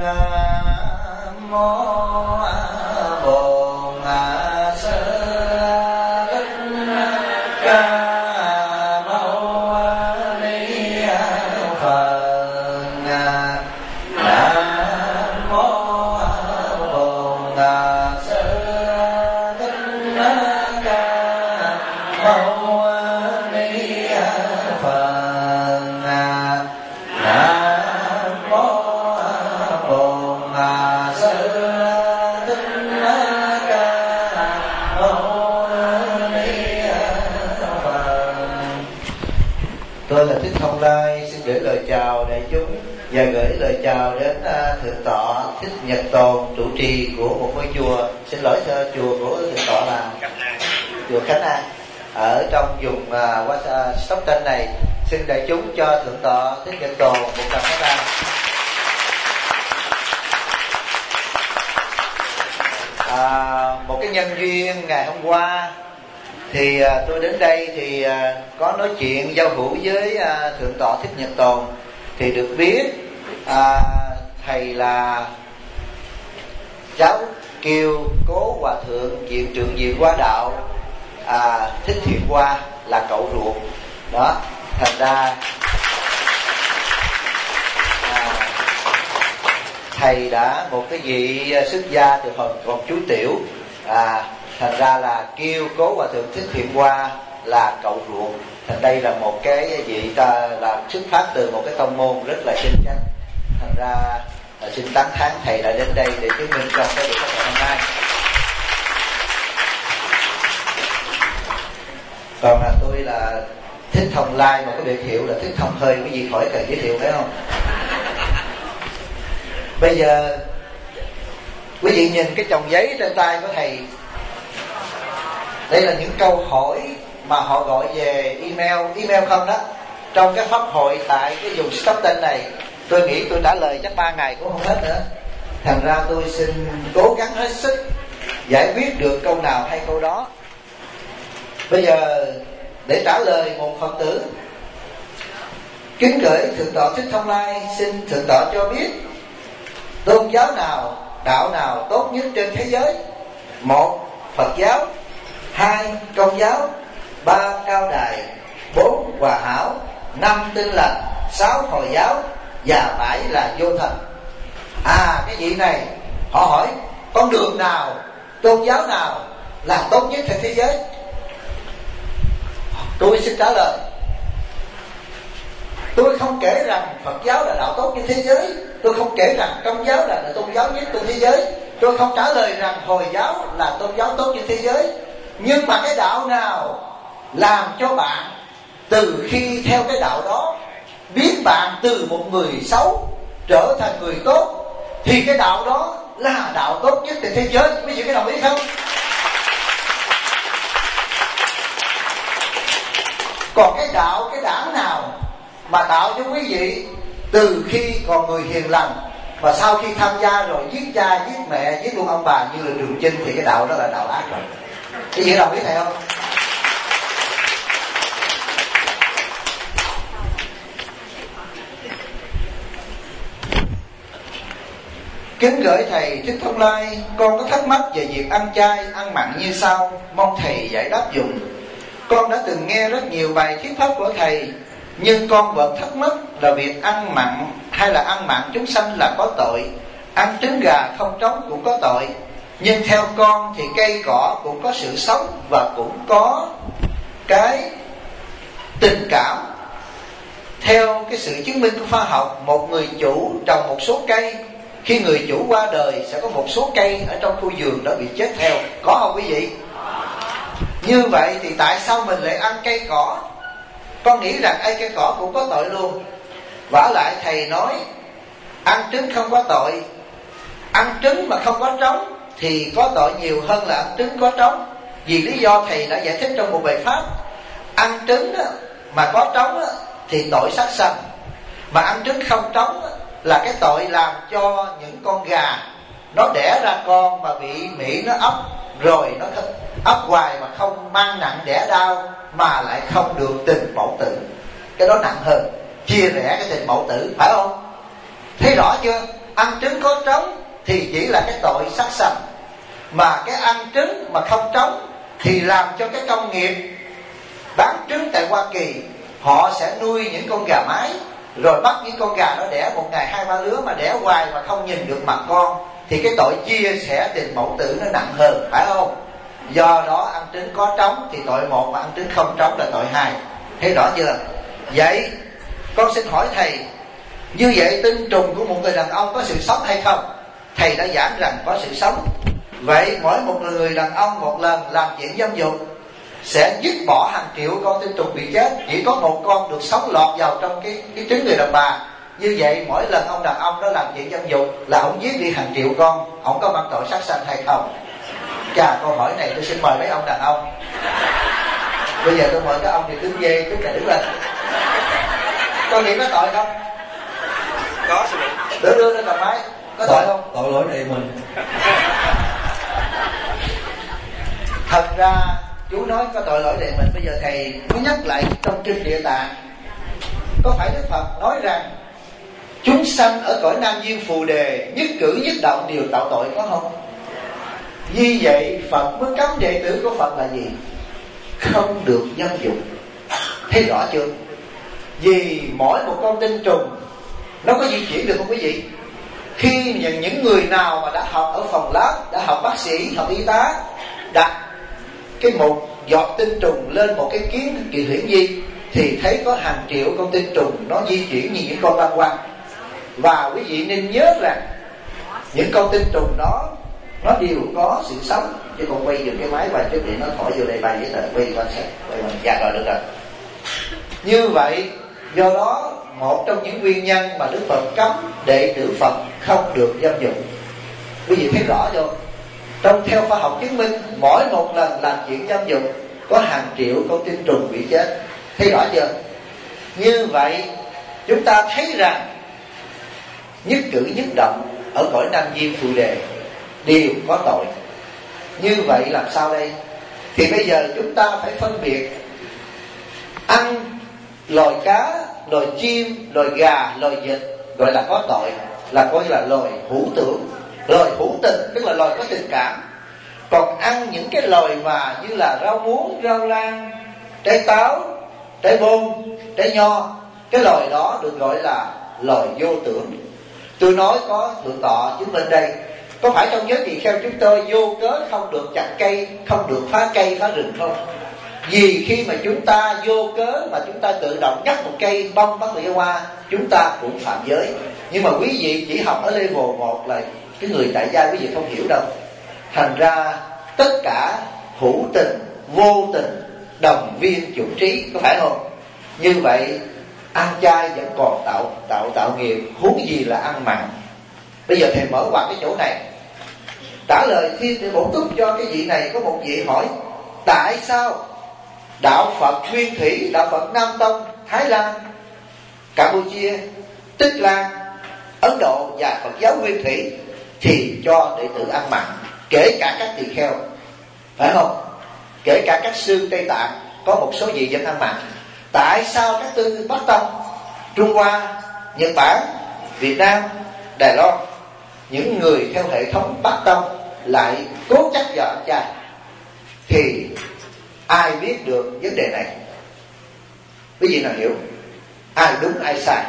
Nam mô Bổn Sư Thích Ca Mâu Ni Phật. Nam mô Bổn Sư Thích Ca Mâu Ni Phật. Nam mô Bổn Sư Thích Ca Mâu Ni Phật. Tôi là Thích Thông Lai, xin gửi lời chào đại chúng và gửi lời chào đến Thượng tọa Thích Nhật Tồn, trụ trì của một ngôi chùa. Xin lỗi chùa của Thượng tọa là chùa Khánh An ở trong vùng Stockton này. Xin đại chúng cho Thượng tọa Thích Nhật Tồn một tràng pháo tay. Một cái nhân duyên ngày hôm qua thì tôi đến đây thì có nói chuyện giao hữu với Thượng tọa Thích Nhật Tồn, thì được biết thầy là cháu kêu cố hòa thượng viện trưởng viện Hoa Đạo Thích Thiện Hoa là cậu ruột đó. Thành ra thầy đã một cái vị xuất gia từ hồi còn chú tiểu, thành ra là kêu cố hòa thượng Thích Thiện Hoa là cậu ruột. Thành đây là một cái vị ta là xuất phát từ một cái tông môn rất là chân chánh. Thành ra xin tán thán thầy đã đến đây để chứng minh trong cái buổi phát ngày hôm nay. Còn tôi là Thích Thông Lai, một cái biệt hiệu là Thích Thông Hơi, cái gì khỏi cần giới thiệu phải không? Bây giờ quý vị nhìn cái chồng giấy trên tay của thầy. Đây là những câu hỏi mà họ gọi về email không đó, trong cái pháp hội tại cái vùng Stockton này. Tôi nghĩ tôi trả lời chắc 3 ngày cũng không hết nữa. Thành ra tôi xin cố gắng hết sức giải quyết được câu nào hay câu đó. Bây giờ để trả lời một Phật tử, kính gửi Thượng tọa Thích Thông Lai, xin Thượng tọa cho biết tôn giáo nào, đạo nào tốt nhất trên thế giới? 1. Phật giáo, 2. Công giáo, 3. Cao đài, 4. Hòa hảo, 5. Tin lành, 6. Hồi giáo và 7 là vô thần. Cái vị này họ hỏi con đường nào, tôn giáo nào là tốt nhất trên thế giới? Tôi xin trả lời, tôi không kể rằng Phật giáo là đạo tốt nhất thế giới, tôi không kể rằng Công giáo là tôn giáo nhất trên thế giới, tôi không trả lời rằng Hồi giáo là tôn giáo tốt nhất thế giới. Nhưng mà cái đạo nào làm cho bạn từ khi theo cái đạo đó biến bạn từ một người xấu trở thành người tốt, thì cái đạo đó là đạo tốt nhất trên thế giới. Quý vị có đồng ý không? Còn cái đạo, cái đảng nào mà tạo cho quý vị từ khi còn người hiền lành và sau khi tham gia rồi giết cha, giết mẹ, giết luôn ông bà như là Trường Chinh, thì cái đạo đó là đạo ác rồi. Cái gì đồng ý thầy không? Kính gửi thầy Thích Thông Lai, con có thắc mắc về việc ăn chay, ăn mặn như sau, mong thầy giải đáp dùm. Con đã từng nghe rất nhiều bài thuyết pháp của thầy, nhưng con vẫn thắc mắc là việc ăn mặn hay là ăn mặn chúng sanh là có tội, ăn trứng gà không trống cũng có tội. Nhưng theo con thì cây cỏ cũng có sự sống và cũng có cái tình cảm. Theo cái sự chứng minh của khoa học, một người chủ trồng một số cây, khi người chủ qua đời sẽ có một số cây ở trong khu vườn đó bị chết theo. Có không quý vị? Như vậy thì tại sao mình lại ăn cây cỏ? Con nghĩ rằng cây cỏ cũng có tội luôn. Vả lại thầy nói ăn trứng không có tội, ăn trứng mà không có trống thì có tội nhiều hơn là ăn trứng có trống. Vì lý do thầy đã giải thích trong một bài pháp, ăn trứng mà có trống thì tội sát sanh, mà ăn trứng không trống là cái tội làm cho những con gà nó đẻ ra con mà bị Mỹ nó ấp, rồi nó ấp hoài mà không mang nặng đẻ đau, mà lại không được tình mẫu tử. Cái đó nặng hơn, chia rẽ cái tình mẫu tử, phải không? Thấy rõ chưa? ăn trứng có trống thì chỉ là cái tội sát sanh, mà cái ăn trứng mà không trống thì làm cho cái công nghiệp bán trứng tại Hoa Kỳ, họ sẽ nuôi những con gà mái, rồi bắt những con gà nó đẻ một ngày 2-3 lứa mà đẻ hoài mà không nhìn được mặt con, thì cái tội chia sẻ tiền mẫu tử nó nặng hơn, phải không? Do đó ăn trứng có trống thì tội một, mà ăn trứng không trống là tội hai. Thấy rõ chưa? Vậy con xin hỏi thầy, như vậy tinh trùng của một người đàn ông có sự sống hay không? Thầy đã giảng rằng có sự sống. Vậy mỗi một người đàn ông một lần làm chuyện dâm dục sẽ dứt bỏ hàng triệu con tinh trùng bị chết, chỉ có một con được sống lọt vào trong cái trứng người đàn bà. Như vậy mỗi lần ông đàn ông đó làm chuyện dâm dục là ông giết đi hàng triệu con, ông có mang tội sát sanh hay không? Chà, câu hỏi này tôi xin mời mấy ông đàn ông. Bây giờ tôi mời các ông thì đứng dây, tức là đứng lên. Con nghĩ có tội không? Có sự Đưa lên cầm máy. Có tội không? Tội lỗi này mình. Thật ra chú nói có tội lỗi đề mình. Bây giờ thầy mới nhắc lại trong kinh Địa Tạng, có phải Đức Phật nói rằng chúng sanh ở cõi Nam Diêm Phù Đề nhất cử nhất động đều tạo tội, có không? Vì vậy Phật mới cấm đệ tử của Phật là gì? Không được dâm dục. Thấy rõ chưa? Vì mỗi một con tinh trùng nó có di chuyển được không quý vị? Khi những người nào mà đã học ở phòng lab, đã học bác sĩ, học y tá, đặt cái một giọt tinh trùng lên một cái kiến kỳ huyễn vi thì thấy có hàng triệu con tinh trùng nó di chuyển như những con băng quăng. Và quý vị nên nhớ rằng những con tinh trùng đó nó đều có sự sống. Chứ còn quay dùm cái máy vài chút để nó thổi vô đây bay giấy tờ, quay quan sát, quay quan dạ rồi được rồi. Như vậy do đó một trong những nguyên nhân mà Đức Phật cấm đệ tử Phật không được dâm dục. Quý vị thấy rõ chưa? Trong theo khoa học chứng minh, mỗi một lần làm chuyện dâm dục có hàng triệu con tinh trùng bị chết. Thấy rõ chưa? Như vậy chúng ta thấy rằng nhất cử nhất động ở cõi Nam Diêm Phù Đề đều có tội. Như vậy làm sao đây? Thì bây giờ chúng ta phải phân biệt ăn loài cá, loài chim, loài gà, loài vịt gọi là có tội, là coi là loài hữu tưởng, loài hữu tình, tức là loài có tình cảm. Còn ăn những cái loài mà như là rau muống, rau lan, trái táo, trái bôn, trái nho, cái loài đó được gọi là loài vô tưởng. Tôi nói có thượng tọa chứng minh đây. Có phải trong giới tỳ kheo chúng tôi vô cớ không được chặt cây, không được phá cây, phá rừng không? Vì khi mà chúng ta vô cớ mà chúng ta tự động nhắc một cây bông bắt lĩa hoa, chúng ta cũng phạm giới. Nhưng mà quý vị chỉ học ở level 1 là cái người tại gia, quý vị không hiểu đâu. Thành ra tất cả hữu tình, vô tình, đồng viên chủ trí, có phải không? Như vậy ăn chay vẫn còn tạo nghiệp, huống gì là ăn mặn. Bây giờ thầy mở qua cái chỗ này, trả lời thiên để bổ túc cho cái vị này. Có một vị hỏi tại sao đạo Phật Nguyên Thủy, đạo Phật Nam Tông, Thái Lan, Campuchia, Tích Lan, Ấn Độ và Phật giáo Nguyên Thủy thì cho đệ tử ăn mặn, kể cả các tỳ kheo, phải không? Kể cả các sư Tây Tạng có một số vị vẫn ăn mặn. Tại sao các tư Bắc Tông, Trung Hoa, Nhật Bản, Việt Nam, Đài Loan, những người theo hệ thống Bắc Tông lại cố chấp vào ăn chay? Thì ai biết được vấn đề này? Quý vị nào hiểu? Ai đúng ai sai?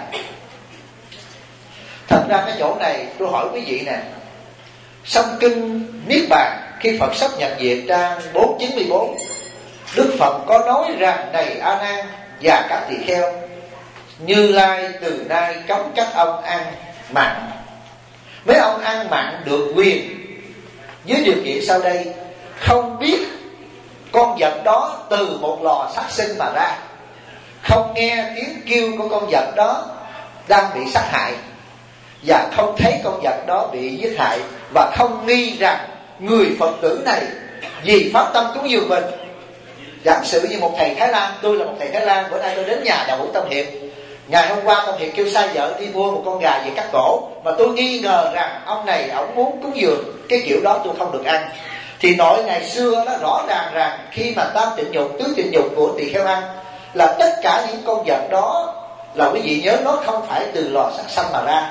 Thật ra cái chỗ này tôi hỏi quý vị nè, trong kinh Niết Bàn khi Phật sắp nhập diệt trang 494, Đức Phật có nói rằng này A Nan và các tỳ kheo, Như Lai từ nay cấm các ông ăn mặn. Mấy ông ăn mặn được quyền dưới điều kiện sau đây: không biết con vật đó từ một lò sát sinh mà ra, không nghe tiếng kêu của con vật đó đang bị sát hại, và không thấy con vật đó bị giết hại, và không nghi rằng người Phật tử này vì pháp tâm cúng dường mình. Giả sử như một thầy Thái Lan, tôi là một thầy Thái Lan, bữa nay tôi đến nhà đạo hữu Tâm Hiệp, ngày hôm qua Tâm Hiệp kêu sai vợ đi mua một con gà về cắt cổ, mà tôi nghi ngờ rằng ông này ổng muốn cúng dường, cái kiểu đó tôi không được ăn. Thì nội ngày xưa nó rõ ràng rằng khi mà tam tịnh nhục, tứ tịnh nhục của tỳ kheo ăn là tất cả những con vật đó là quý vị nhớ nó không phải từ lò sát sanh mà ra,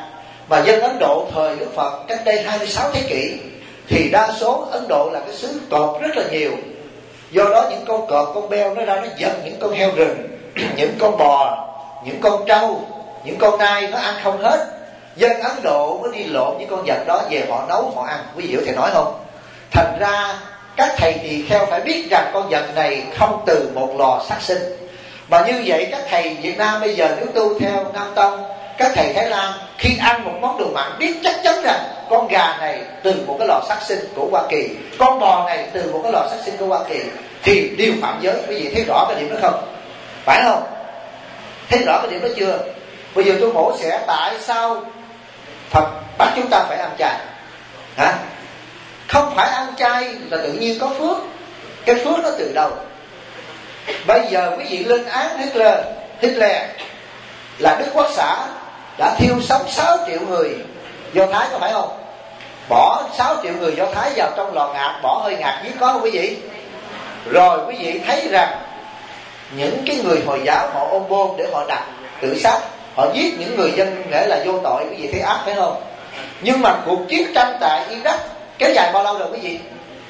Mà dân Ấn Độ thời Đức Phật cách đây 26 thế kỷ thì đa số Ấn Độ là cái xứ cọp rất là nhiều. Do đó những con cọp, con beo nó ra nó giật những con heo rừng, những con bò, những con trâu, những con nai nó ăn không hết. Dân Ấn Độ mới đi lộn những con vật đó về họ nấu họ ăn. Quý vị có thể nói không? Thành ra các thầy tỳ kheo phải biết rằng con vật này không từ một lò sát sinh. Mà như vậy các thầy Việt Nam bây giờ nếu tu theo Nam Tông, các thầy Thái Lan khi ăn một món đồ mặn biết chắc chắn rằng con gà này từ một cái lò sát sinh của Hoa Kỳ, con bò này từ một cái lò sát sinh của Hoa Kỳ, thì đều phạm giới. Quý vị thấy rõ cái điểm đó không? Phải không? Thấy rõ cái điểm đó chưa? Bây giờ tôi mổ xẻ tại sao Phật bắt chúng ta phải ăn chay? Hả? Không phải ăn chay là tự nhiên có phước. Cái phước nó từ đâu? Bây giờ quý vị lên án Hitler là Đức Quốc xã đã thiêu sống 6 triệu người Do Thái, có phải không? Bỏ 6 triệu người Do Thái vào trong lò ngạt, bỏ hơi ngạt giết có không quý vị? Rồi quý vị thấy rằng những cái người Hồi giáo họ ôm bom để họ đặt tự sát, họ giết những người dân nghĩa là vô tội. Quý vị thấy ác phải không? Nhưng mà cuộc chiến tranh tại Iraq kéo dài bao lâu rồi quý vị?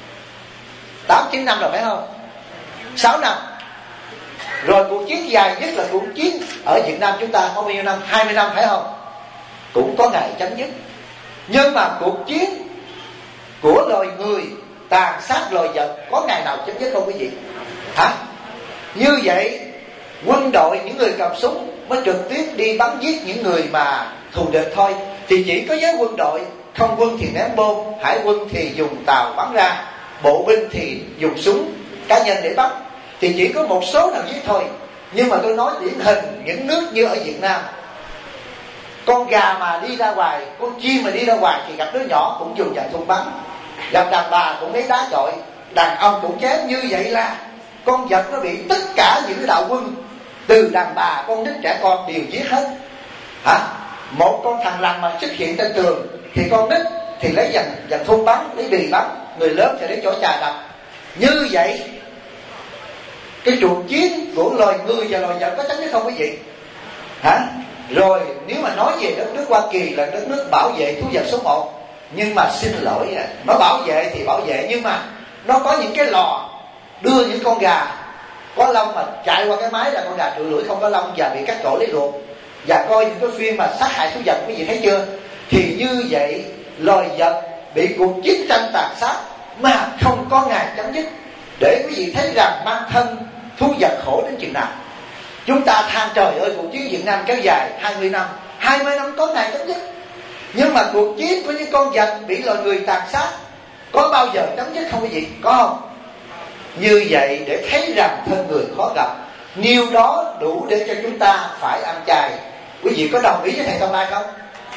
8-9 năm rồi phải không? 6 năm. Rồi cuộc chiến dài nhất là cuộc chiến ở Việt Nam chúng ta có bao nhiêu năm? 20 năm phải không? Cũng có ngày chấm dứt. Nhưng mà cuộc chiến của loài người tàn sát loài vật có ngày nào chấm dứt không quý vị? Hả? Như vậy quân đội, những người cầm súng mới trực tiếp đi bắn giết những người mà thù địch thôi. Thì chỉ có giới quân đội, không quân thì ném bom, hải quân thì dùng tàu bắn ra, bộ binh thì dùng súng cá nhân để bắn. Thì chỉ có một số nào giết thôi. Nhưng mà tôi nói điển hình những nước như ở Việt Nam, con gà mà đi ra ngoài, con chim mà đi ra ngoài thì gặp đứa nhỏ cũng dùng dàn thun bắn, gặp đàn bà cũng lấy đá chọi, đàn ông cũng chém. Như vậy là con vật nó bị tất cả những cái đạo quân, từ đàn bà, con nít, trẻ con đều giết hết. Hả? Một con thằng lằn mà xuất hiện trên tường thì con nít thì lấy dàn thun bắn, lấy bì bắn, người lớn thì lấy chổi chà đập. Như vậy cái cuộc chiến của loài người và loài vật có chấm dứt không quý vị? Hả? Rồi nếu mà nói về đất nước Hoa Kỳ là đất nước bảo vệ thú vật số 1, nhưng mà xin lỗi, nó bảo vệ thì bảo vệ, nhưng mà nó có những cái lò đưa những con gà có lông mà chạy qua cái máy là con gà trụi lưỡi không có lông và bị cắt cổ lấy ruột, và coi những cái phim mà sát hại thú vật, quý vị thấy chưa? Thì như vậy loài vật bị cuộc chiến tranh tàn sát mà không có ngày chấm dứt, để quý vị thấy rằng mang thân thú vật khổ đến chừng nào. Chúng ta than trời ơi cuộc chiến Việt Nam kéo dài 20 năm, 20 năm có ngày chấm dứt. Nhưng mà cuộc chiến của những con vật bị loài người tàn sát có bao giờ chấm dứt không quý vị? Có không? Như vậy để thấy rằng thân người khó gặp, nhiều đó đủ để cho chúng ta phải ăn chay. Quý vị có đồng ý với thầy Tông Lai không?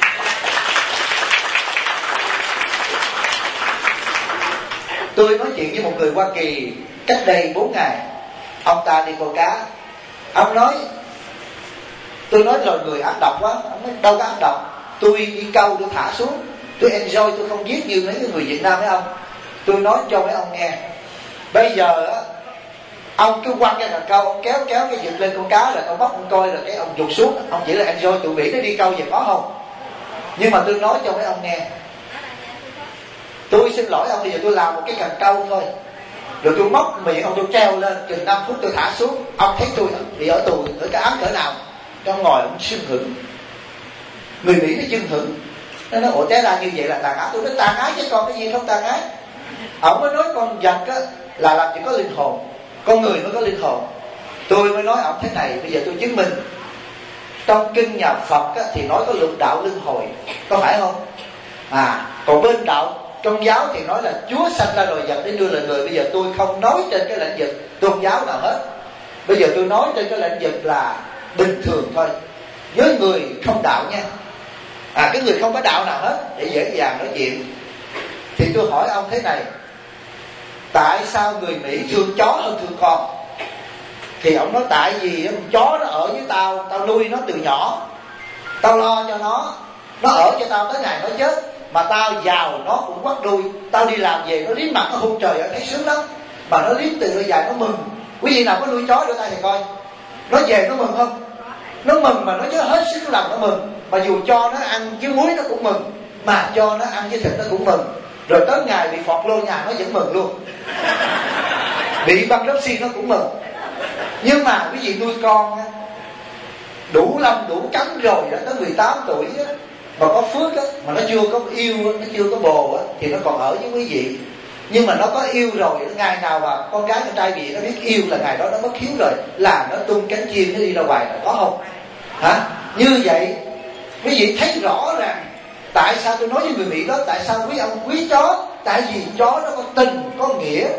Tôi nói chuyện với một người Hoa Kỳ cách đây 4 ngày. Ông ta đi câu cá. Ông nói, tôi nói loài người ác độc quá. Ông nói đâu có ác độc, tôi đi câu tôi thả xuống, tôi enjoy, tôi không giết như mấy người Việt Nam mấy ông. Tôi nói cho mấy ông nghe, bây giờ ông cứ quăng cái cần câu, ông kéo cái giật lên con cá là ông bắt ông coi, rồi cái ông rụt xuống, ông chỉ là enjoy. Tụi Mỹ nó đi câu về có không? Nhưng mà tôi nói cho mấy ông nghe, tôi xin lỗi ông, bây giờ tôi làm một cái cần câu thôi, rồi tôi móc miệng ông, tôi treo lên chừng 5 phút tôi thả xuống. Ông thấy tôi bị ở tù, ở cái án cỡ nào? Trong ngồi ông sưng hửng. Người Mỹ nó sưng hửng, nó nói ủa té ra như vậy là tàn ác. Tôi nói tàn ác chứ còn cái gì không tàn ác. Ông mới nói con vật á là làm chỉ có linh hồn, con người mới có linh hồn. Tôi mới nói ông thế này, bây giờ tôi chứng minh. Trong kinh nhà Phật á, thì nói có lục đạo luân hồi, có phải không? Còn bên đạo trong giáo thì nói là Chúa sanh ra loài vật để đưa lời người. Bây giờ tôi không nói trên cái lĩnh vực tôn giáo nào hết. Bây giờ tôi nói trên cái lĩnh vực là bình thường thôi, với người không đạo nha. Cái người không có đạo nào hết, để dễ dàng nói chuyện. Thì tôi hỏi ông thế này, tại sao người Mỹ thương chó hơn thương con? Thì ông nói tại vì chó nó ở với tao, tao nuôi nó từ nhỏ, tao lo cho nó ở cho tao tới ngày nó chết, mà tao giàu nó cũng quắt đuôi. Tao đi làm về nó liếm mặt nó hôn trời ơi thấy sướng lắm, mà nó liếm từ đôi dài nó mừng. Quý vị nào có nuôi chó đưa tay thì coi, nó về nó mừng không? Nó mừng mà nó nhớ hết sức lòng nó mừng. mà dù cho nó ăn với muối nó cũng mừng, mà cho nó ăn với thịt nó cũng mừng. Rồi tới ngày bị phọt lô nhà nó vẫn mừng luôn, bị băng đốc xi nó cũng mừng. Nhưng mà quý vị nuôi con á, đủ lông đủ cánh rồi đó, tới 18 tuổi á, mà có phước á, mà nó chưa có yêu, nó chưa có bồ á, thì nó còn ở với quý vị. Nhưng mà nó có yêu rồi, ngày nào mà con gái con trai bị nó biết yêu là ngày đó nó mất hiếu rồi, là nó tung cánh chim nó đi ra ngoài, có không? Hả? Như vậy quý vị thấy rõ ràng tại sao tôi nói với người Mỹ đó, tại sao quý ông quý chó, tại vì chó nó có tình có nghĩa,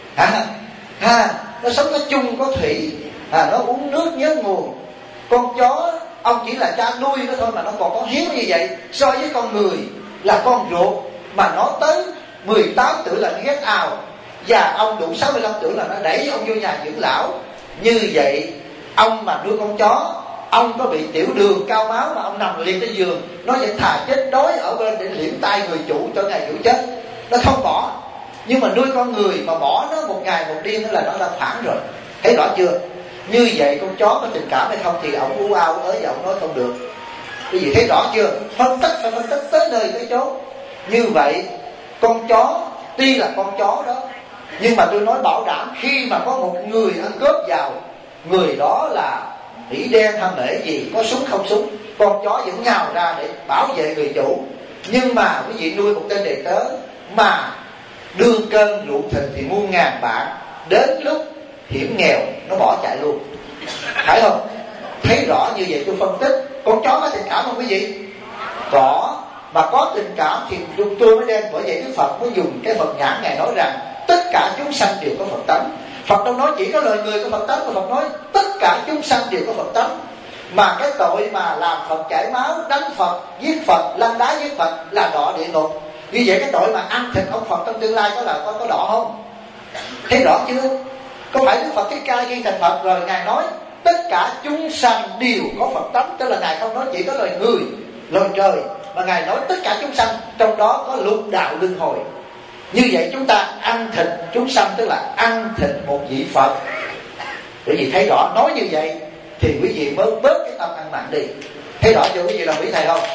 nó sống có chung có thủy, nó uống nước nhớ nguồn. Con chó ông chỉ là cha nuôi nó thôi mà nó còn có hiếu như vậy. So với con người là con ruột, mà nó tới 18 tuổi là nó ghét ào, và ông đủ 65 tuổi là nó đẩy ông vô nhà dưỡng lão. Như vậy ông mà nuôi con chó, ông có bị tiểu đường cao máu mà ông nằm liệt trên giường, nó vẫn thà chết đói ở bên để liễm tay người chủ cho ngày chủ chết, nó không bỏ. Nhưng mà nuôi con người mà bỏ nó một ngày một đêm là nó đã phản rồi. Thấy rõ chưa? Như vậy con chó có tình cảm hay không thì ông u ao ới và ông nói không được. Cái gì thấy rõ chưa? Phân tích phải phân tích tới nơi tới chốn. Như vậy con chó tuy là con chó đó, nhưng mà tôi nói bảo đảm khi mà có một người ăn cướp vào, người đó là Mỹ đen hay mễ gì, có súng không súng, con chó vẫn nhào ra để bảo vệ người chủ. Nhưng mà quý vị nuôi một tên đệ tớ mà đương cơn rượu thịt thì muôn ngàn bạn, đến lúc hiểm nghèo nó bỏ chạy luôn, phải không? Thấy rõ như vậy tôi phân tích. Con chó có tình cảm không quý vị? Có. Mà có tình cảm thì tôi mới đem. Bởi vậy Đức Phật mới dùng cái Phật nhãn Ngài nói rằng tất cả chúng sanh đều có Phật tánh. Phật đâu nói chỉ có lời người có Phật tánh, mà Phật nói tất cả chúng sanh đều có Phật tánh. Mà cái tội mà làm Phật chảy máu, đánh Phật, giết Phật, lăn đá giết Phật là đọa địa ngục. Như vậy cái tội mà ăn thịt ông Phật trong tương lai có đọa không? Thấy rõ chưa? Có phải Đức Phật cái cai ghi thành Phật rồi Ngài nói tất cả chúng sanh đều có Phật tánh, tức là Ngài không nói chỉ có loài người, loài trời, mà Ngài nói tất cả chúng sanh, trong đó có lục đạo luân hồi. Như vậy chúng ta ăn thịt chúng sanh tức là ăn thịt một vị Phật. Bởi vì thấy rõ nói như vậy thì quý vị mới bớt cái tâm ăn mặn đi. Thấy rõ chưa quý vị, đồng ý thầy không?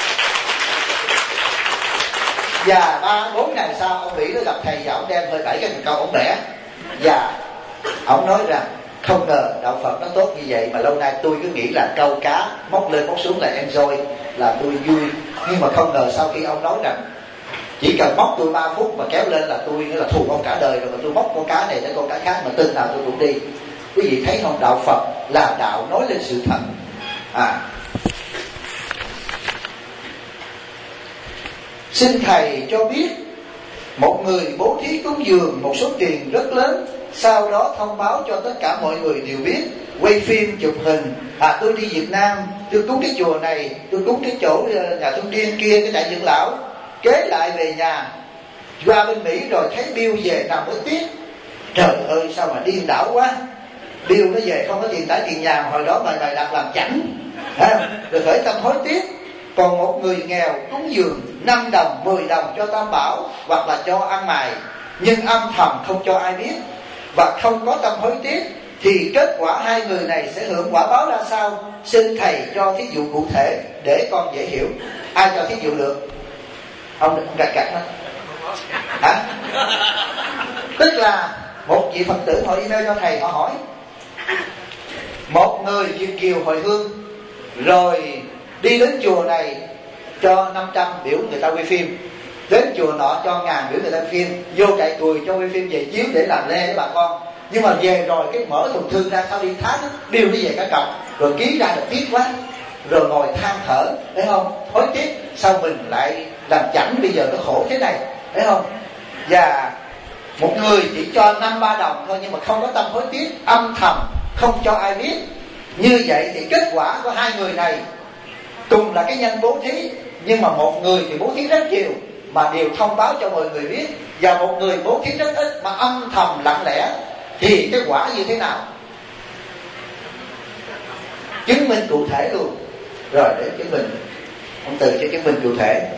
Và 3-4 ngày sau ông Mỹ nó gặp thầy và ông đem hơi 7 cái câu ông bẻ. Và ông nói rằng không ngờ đạo Phật nó tốt như vậy, mà lâu nay tôi cứ nghĩ là câu cá móc lên móc xuống là enjoy, là tôi vui. Nhưng mà không ngờ sau khi ông nói rằng chỉ cần móc tôi 3 phút mà kéo lên là tôi nghĩa là thù ông cả đời rồi, mà tôi móc con cá này để con cá khác, mà tin nào tôi cũng đi. Quý vị thấy không? Đạo Phật là đạo nói lên sự thật. Xin thầy cho biết, một người bố thí cúng dường một số tiền rất lớn, sau đó thông báo cho tất cả mọi người đều biết, quay phim chụp hình, tôi đi Việt Nam, tôi cúng cái chùa này, tôi cúng cái chỗ nhà thương điên kia, cái trại dưỡng lão. Kế lại về nhà, qua bên Mỹ rồi thấy bill về nằm mới tiếc. Trời ơi sao mà điên đảo quá, bill nó về không có tiền trả tiền nhà, mà hồi đó mày đặt làm chảnh, rồi khởi tâm hối tiếc. Còn một người nghèo cúng dường 5 đồng, 10 đồng cho Tam Bảo, hoặc là cho ăn mày, nhưng âm thầm không cho ai biết, và không có tâm hối tiếc, thì kết quả hai người này sẽ hưởng quả báo ra sao? Xin thầy cho thí dụ cụ thể để con dễ hiểu. Ai cho thí dụ được? Ông gạt nó. Hả? Tức là một vị Phật tử họ email cho thầy, họ hỏi một người Việt kiều hồi hương rồi đi đến chùa này cho 500 biểu người ta quay phim, đến chùa nọ cho 1000 biểu người ta quay phim, vô cậy cùi cho quay phim về chiếu để làm lê với bà con. Nhưng mà về rồi cái mở thùng thư ra sau đi tháng bill nó về cả cọc, rồi ký ra được tiếc quá, rồi ngồi than thở, thấy không? Hối tiếc sao mình lại làm chảnh, bây giờ nó khổ thế này, thấy không? Và một người chỉ cho 5-3 đồng thôi, nhưng mà không có tâm hối tiếc, âm thầm không cho ai biết. Như vậy thì kết quả của hai người này cùng là cái nhân bố thí, nhưng mà một người thì bố thí rất nhiều mà đều thông báo cho mọi người biết, và một người bố thí rất ít mà âm thầm lặng lẽ, thì cái quả như thế nào? Chứng minh cụ thể luôn. Rồi để chứng minh, ông Từ cho chứng minh cụ thể.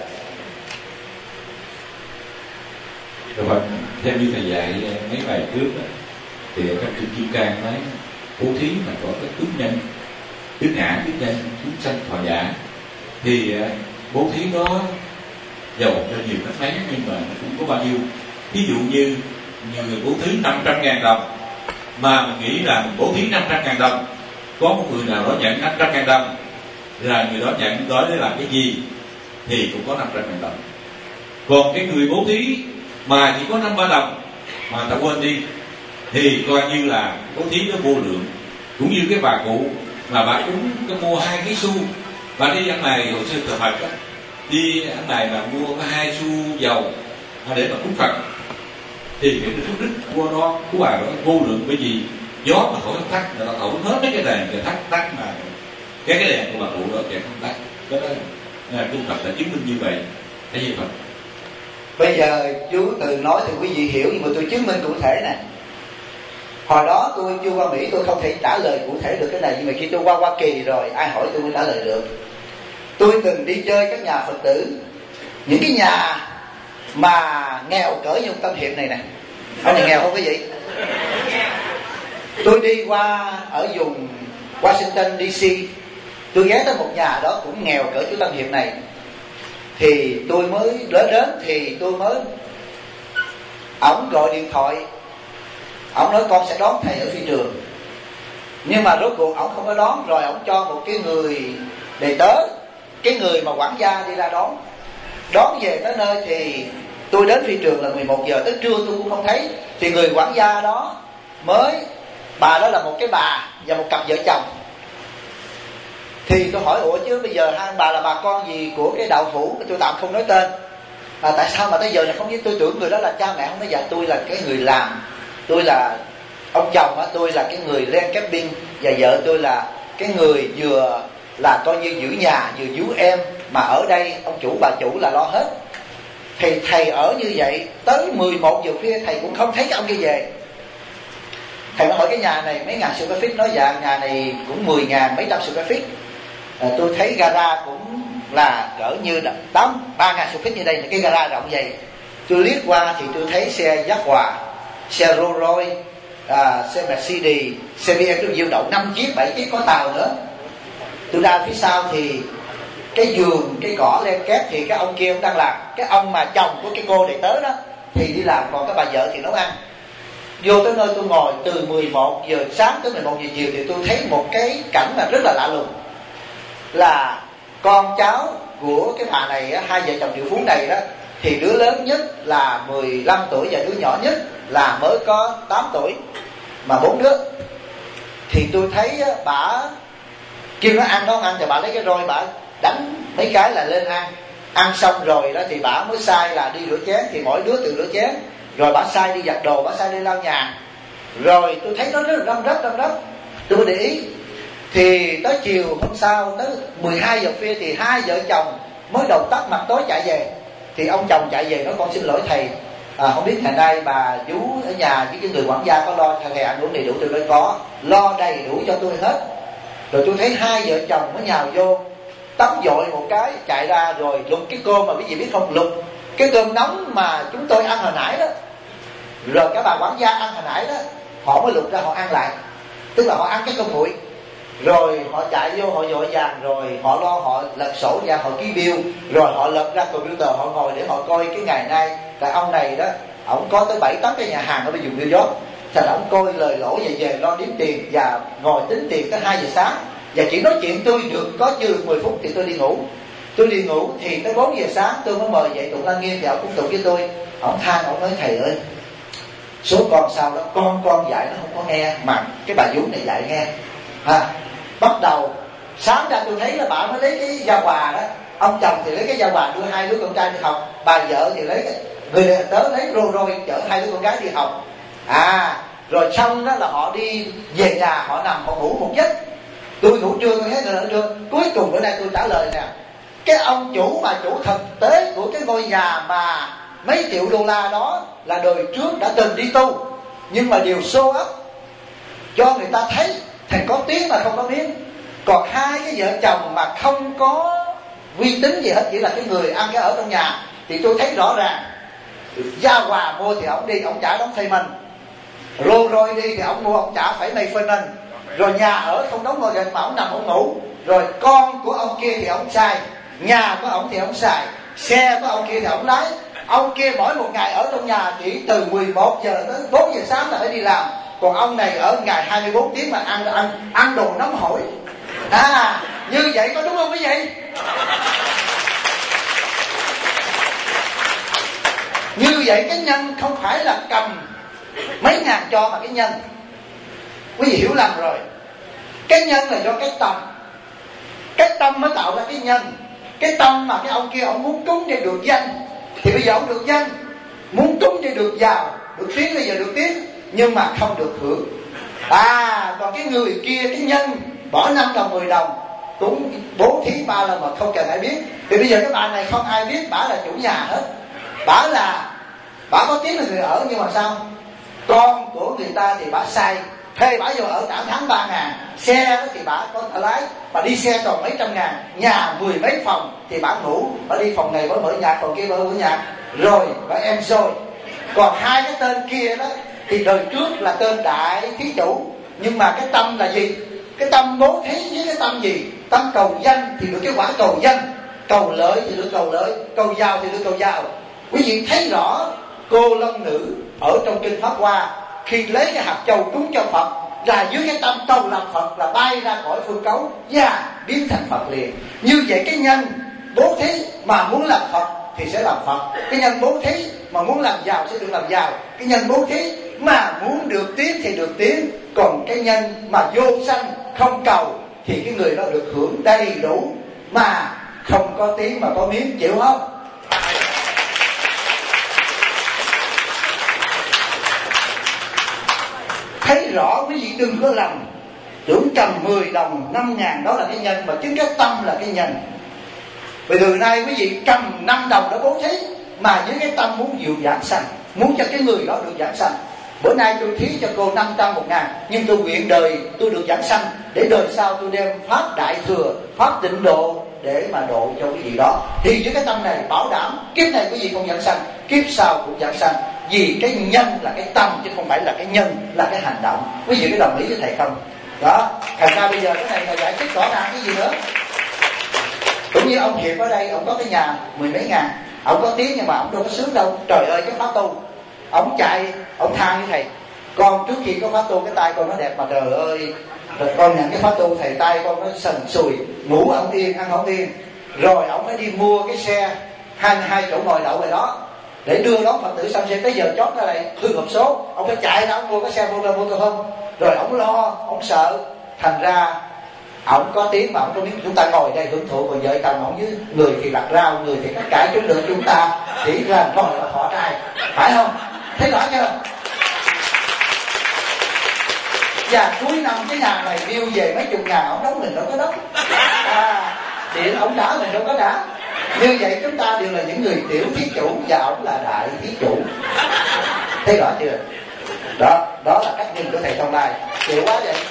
Rồi theo như thầy dạy mấy bài trước đó, thì trong kinh Kim Cang nói bố thí mà có cái tướng nhân, tướng ngã, tướng nhân, chúng sanh thọ giả, thì bố thí đó giàu cho nhiều cách mấy nhưng mà nó cũng có bao nhiêu. Ví dụ như nhiều người bố thí 500.000 đồng, mà mình nghĩ là mình bố thí 500.000 đồng, có một người nào đó nhận 500.000 đồng, rồi người đó nhận gói để làm cái gì thì cũng có 500.000 đồng. Còn cái người bố thí mà chỉ có 5-3 đồng mà ta quên đi thì coi như là bố thí nó vô lượng. Cũng như cái bà cụ mà bà cúng cái mua 2 cái xu, bà đi ăn này hồi xưa thờ Phật đó, đi ăn này mà mua có 2 xu dầu để mà cúng Phật, thì cái phước đức của nó của bà đó vô lượng. Bởi vì gió mà thổi không tắt, người ta thổi hết mấy cái đèn người tắt mà cái đèn của bà cụ đó kẹt không tắt. Cái đó Kinh Phật đã chứng minh như vậy. Cái gì Phật? Bây giờ chú Từ nói thì quý vị hiểu, nhưng mà tôi chứng minh cụ thể nè. Hồi đó tôi chưa qua Mỹ, tôi không thể trả lời cụ thể được cái này, nhưng mà khi tôi qua Hoa Kỳ rồi, ai hỏi tôi mới trả lời được. Tôi từng đi chơi các nhà Phật tử, những cái nhà mà nghèo cỡ như Tâm Hiệp này nè. Ông này nghèo không quý vị? Tôi đi qua ở vùng Washington DC, tôi ghé tới một nhà đó cũng nghèo cỡ chú Tâm Hiệp này. Thì tôi mới đến thì tôi mới, ổng gọi điện thoại, ổng nói con sẽ đón thầy ở phi trường. Nhưng mà rốt cuộc ổng không có đón, rồi ổng cho một cái người đầy tớ, cái người mà quản gia đi ra đón về tới nơi. Thì tôi đến phi trường là 11 giờ, tới trưa tôi cũng không thấy. Thì người quản gia đó bà đó là một cái bà và một cặp vợ chồng. Thì tôi hỏi ủa chứ bây giờ hai ông bà là bà con gì của cái đạo hữu, tôi tạm không nói tên, tại sao mà tới giờ này không biết? Tôi tưởng người đó là cha mẹ. Không, nói dạ tôi là cái người làm, tôi là ông chồng á, tôi là cái người len camping, và vợ tôi là cái người vừa là coi như giữ nhà vừa giữ em, mà ở đây ông chủ bà chủ là lo hết. Thì thầy ở như vậy tới 11 giờ khuya thầy cũng không thấy cái ông kia về. Thầy mới hỏi cái nhà này mấy ngàn square feet, nói dạ nhà này cũng 10.000 mấy trăm square feet. Tôi thấy gara cũng là cỡ như 3.000 square feet như đây, là cái gara rộng vậy. Tôi liếc qua thì tôi thấy xe Jaguar, xe Rolls Royce, xe Mercedes, xe BMW đậu 5 chiếc 7 chiếc, có tàu nữa. Tôi ra phía sau thì cái giường, cái cỏ len kép thì cái ông kia ông đang làm. Cái ông mà chồng của cái cô đầy tớ đó thì đi làm, còn cái bà vợ thì nấu ăn. Vô tới nơi tôi ngồi từ 11 giờ sáng tới 11 giờ chiều thì tôi thấy một cái cảnh mà rất là lạ lùng. Là con cháu của cái bà này, hai vợ chồng triệu phú này đó, thì đứa lớn nhất là 15 tuổi và đứa nhỏ nhất là mới có 8 tuổi, mà 4 đứa. Thì tôi thấy bà kêu nó ăn, nó không ăn thì bà lấy cái roi bà đánh mấy cái là lên ăn. Ăn xong rồi đó thì bà mới sai là đi rửa chén, thì mỗi đứa tự rửa chén. Rồi bà sai đi giặt đồ, bà sai đi lau nhà. Rồi tôi thấy nó rất là răm rắp. Tôi mới để ý. Thì tới chiều hôm sau, tới 12 giờ khuya thì hai vợ chồng mới đầu tắt mặt tối chạy về. Thì ông chồng chạy về nói con xin lỗi thầy, không biết ngày nay bà vú ở nhà với cái người quản gia có lo thầy ăn uống đầy đủ? Tôi nói có, lo đầy đủ cho tôi hết. Rồi tôi thấy hai vợ chồng mới nhào vô tắm dội một cái chạy ra, rồi lục cái cơm mà quý vị biết không, lục cái cơm nóng mà chúng tôi ăn hồi nãy đó, rồi cả bà quản gia ăn hồi nãy đó, họ mới lục ra họ ăn lại. Tức là họ ăn cái cơm nguội. Rồi họ chạy vô, họ vội vàng, rồi họ lo, họ lật sổ ra, họ ký bill, rồi họ lật ra computer, họ ngồi để họ coi cái ngày nay. Tại ông này đó, ổng có tới 7-8 cái nhà hàng ở bên vùng New York. Thành ổng coi lời lỗ về lo đếm tiền và ngồi tính tiền tới 2 giờ sáng. Và chỉ nói chuyện tôi được có chưa được 10 phút thì tôi đi ngủ. Tôi đi ngủ thì tới 4 giờ sáng tôi mới mời dậy tụng Lăng Nghiêm, thì ổng cũng tụng với tôi. Ổng than, ổng nói thầy ơi, số con sao đó, con dạy nó không có nghe, mà cái bà vú này dạy nghe. Bắt đầu sáng ra tôi thấy là bà mới lấy cái dao quà đó, ông chồng thì lấy cái dao quà đưa hai đứa con trai đi học, bà vợ thì lấy người tớ lấy Rolls Royce chở hai đứa con gái đi học. Rồi xong đó là họ đi về nhà, họ nằm họ ngủ một giấc. Tôi ngủ trưa, tôi thấy người ngủ trưa. Cuối cùng bữa nay tôi trả lời nè, cái ông chủ mà chủ thực tế của cái ngôi nhà mà mấy triệu đô la đó là đời trước đã từng đi tu, nhưng mà điều show up cho người ta thấy thành có tiếng mà không có miếng. Còn hai cái vợ chồng mà không có uy tín gì hết, chỉ là cái người ăn cái ở trong nhà, thì tôi thấy rõ ràng. Gia Hòa mua thì ông đi, ông trả đóng thuê mình. Rolls Royce đi thì ông mua, ông trả phải mây phân anh. Rồi nhà ở không đóng mortgage mà ông nằm ông ngủ. Rồi con của ông kia thì ông sai. nhà của ông thì ông xài, xe của ông kia thì ông lái. Ông kia mỗi một ngày ở trong nhà chỉ từ 11 giờ tới 4 giờ sáng là phải đi làm, còn ông này ở ngày 24 tiếng mà ăn đồ nóng hổi. Như vậy có đúng không quý vị? Như vậy cái nhân không phải là cầm mấy ngàn cho, mà cái nhân, quý vị hiểu lầm rồi. Cái nhân là do cái tâm mới tạo ra cái nhân. Cái tâm mà cái ông kia ông muốn cúng để được danh, thì bây giờ ông được danh, muốn cúng để được giàu, được tiếng, bây giờ được tiếng, nhưng mà không được hưởng. Còn cái người kia, cái nhân bỏ 5 đồng 10 đồng cũng bố thí 3 lần mà không cần ai biết. Thì bây giờ cái bà này không ai biết bà là chủ nhà hết. Bà có tiếng là người ở, nhưng mà sao? Con của người ta thì bà sai, thuê bà vô ở cả tháng 3.000. Xe thì bà có thể lái, bà đi xe còn mấy trăm ngàn. Nhà 10 mấy phòng thì bà ngủ, bà đi phòng này bà mở nhạc, phòng kia bà mở nhạc, rồi bà em rồi. Còn hai cái tên kia đó thì đời trước là tên đại thí chủ, nhưng mà cái tâm là gì? Cái tâm bố thí với cái tâm gì? Tâm cầu danh thì được cái quả cầu danh, cầu lợi thì được cầu lợi, cầu giàu thì được cầu giàu. Quý vị thấy rõ cô Long Nữ ở trong kinh Pháp Hoa, khi lấy cái hạt châu cúng cho Phật, là dưới cái tâm cầu làm Phật là bay ra khỏi phương cấu và biến thành Phật liền. Như vậy cái nhân bố thí mà muốn làm Phật thì sẽ làm Phật. Cái nhân bố thí mà muốn làm giàu sẽ được làm giàu. Cái nhân bố thí mà muốn được tiếng thì được tiếng. Còn cái nhân mà vô sanh không cầu thì cái người đó được hưởng đầy đủ, mà không có tiếng mà có miếng, chịu không? Thấy rõ quý vị đừng có lầm, tưởng cầm 10 đồng 5.000 đó là cái nhân, mà chính cái tâm là cái nhân. Vì từ nay quý vị cầm 5 đồng đó bố thí, mà với cái tâm muốn dịu giảng sanh, muốn cho cái người đó được giảng sanh. Bữa nay tôi thí cho cô 500 1.000, nhưng tôi nguyện đời tôi được giảng sanh, để đời sau tôi đem pháp đại thừa, pháp tịnh độ để mà độ cho cái gì đó. Thì với cái tâm này bảo đảm kiếp này quý vị không giảng sanh, kiếp sau cũng giảng sanh. Vì cái nhân là cái tâm chứ không phải là cái nhân là cái hành động. Quý vị có đồng ý với thầy không? Đó, thành ra bây giờ cái này là giải thích rõ ràng cái gì nữa. Cũng như ông Hiệp ở đây, ông có cái nhà 10 mấy ngàn, ông có tiếng nhưng mà ông đâu có sướng đâu. Trời ơi cái pháp tu, ông chạy, ông than với thầy: con trước khi có pháp tu cái tay con nó đẹp mà trời ơi, rồi con nhận cái pháp tu thầy tay con nó sần sùi, ngủ không yên, ăn không yên. Rồi ông phải đi mua cái xe 22 chỗ ngồi đậu rồi đó, để đưa đón Phật tử xong xe tới giờ chót ra lại hư hộp số, ông phải chạy ra ông mua cái xe mô tô không. Rồi ông lo, ông sợ, thành ra ông có tiếng mà ông có biết. Chúng ta ngồi đây hưởng thụ, còn vợ chồng ông với người thì đặt rau, người thì tất cả chúng được, chúng ta chỉ ra ngồi là thọ trai, phải không? Thấy rõ chưa? Và cuối năm cái nhà này bill về mấy chục ngàn, ông đóng mình đâu có đóng, điện ông trả mình đâu có trả. Như vậy chúng ta đều là những người tiểu thí chủ và ông là đại thí chủ. Thấy rõ chưa? Đó là cách nhìn của thầy Thông Lai. Chịu quá vậy.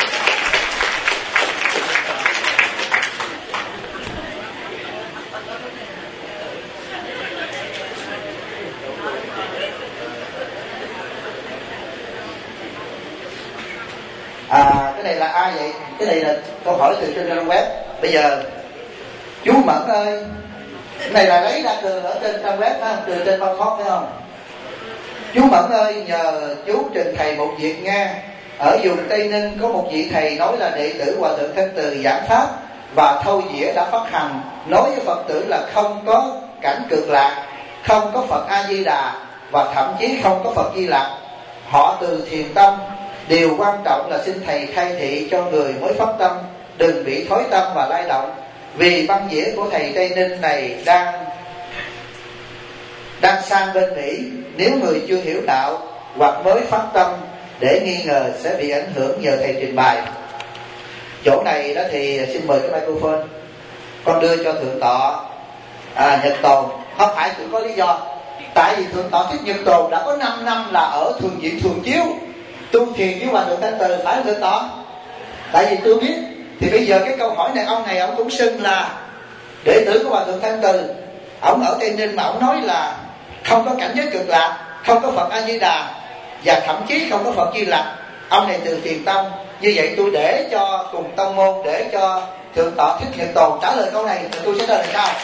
Cái này là ai vậy? Cái này là câu hỏi từ trên trang web. Bây giờ chú Mẫn ơi, cái này là lấy ra từ ở trên trang web phải không? Từ trên văn khóc phải không? Chú Mẫn ơi, nhờ chú trình thầy một việc nghe. Ở vùng Tây Ninh có một vị thầy nói là đệ tử Hòa Thượng Thanh Từ giảng pháp và thâu dĩa đã phát hành, nói với Phật tử là không có cảnh cực lạc, không có Phật A Di Đà, và thậm chí không có Phật Di Lặc. Họ từ thiền tâm. Điều quan trọng là xin thầy khai thị cho người mới phát tâm đừng bị thối tâm và lay động. Vì băng dĩa của thầy Tây Ninh này đang sang bên Mỹ. Nếu người chưa hiểu đạo hoặc mới phát tâm để nghi ngờ sẽ bị ảnh hưởng, nhờ thầy trình bày. Chỗ này đó thì xin mời cái microphone. Con đưa cho Thượng tọa Nhật Tồn. Không phải chỉ có lý do, tại vì Thượng tọa Thích Nhật Tồn đã có 5 năm là ở Thường Viện Thường Chiếu tu thiền với Hòa Thượng Thanh Từ, phải không Thượng tọa? Tại vì tôi biết. Thì bây giờ cái câu hỏi này ông cũng xưng là đệ tử của Hòa Thượng Thanh Từ. Ông ở Tây Ninh mà ông nói là không có cảnh giới cực lạc, không có Phật A Di Đà, và thậm chí không có Phật Di Lặc. Ông này từ thiền tông. Như vậy tôi để cho cùng tông môn, để cho Thượng tọa Thích Nhật Tồn trả lời câu này, tôi sẽ trả lời sao?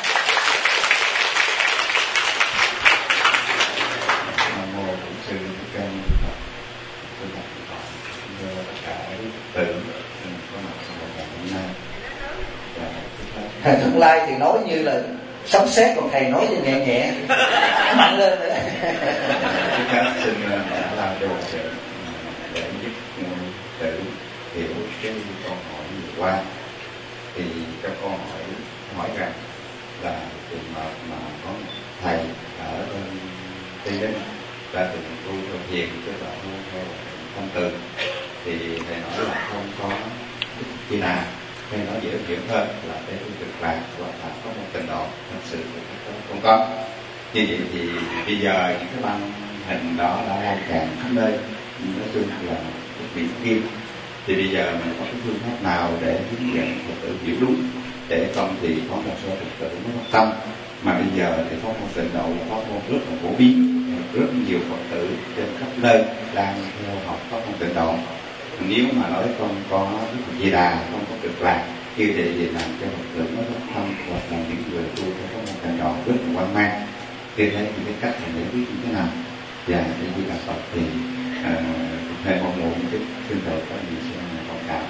Tương lai thì nói như là sấm sét, còn thầy nói như nhẹ nhẹ mạnh lên nữa. Chúng ta xin làm đồ sự để giúp tự hiểu cái câu hỏi vừa qua. Thì trong câu hỏi rằng là trường hợp mà có một thầy ở bên Tây Ninh đã từng tu theo thiền, tức là tu theo thanh từ, thì thầy nói là không có khi nào, hay nói dễ hiểu hơn là cái cực lạc hoặc là có một trình độ thật sự không có. Như vậy thì bây giờ những cái băng hình đó đã lan tràn khắp nơi, nói chung là bị nghiêm. Thì bây giờ mình có cái phương pháp nào để hướng dẫn Phật tử hiểu đúng, để không thì có một số Phật tử mới mất tâm. Mà bây giờ thì pháp môn tịnh độ là pháp môn rất là phổ biến, rất nhiều Phật tử trên khắp nơi đang theo học pháp môn tịnh độ. Nếu mà nói không có Đức Di Đà, không có cực lạc, như vậy thì làm cho Phật tử nó rất thâm, hoặc là những người tu theo pháp môn tịnh độ rất là hoang mang. Khi thấy những cái cách này để biết như thế nào, và để Di Đà Phật thì thầy mong muốn cái xin thầy có gì sẽ báo cáo.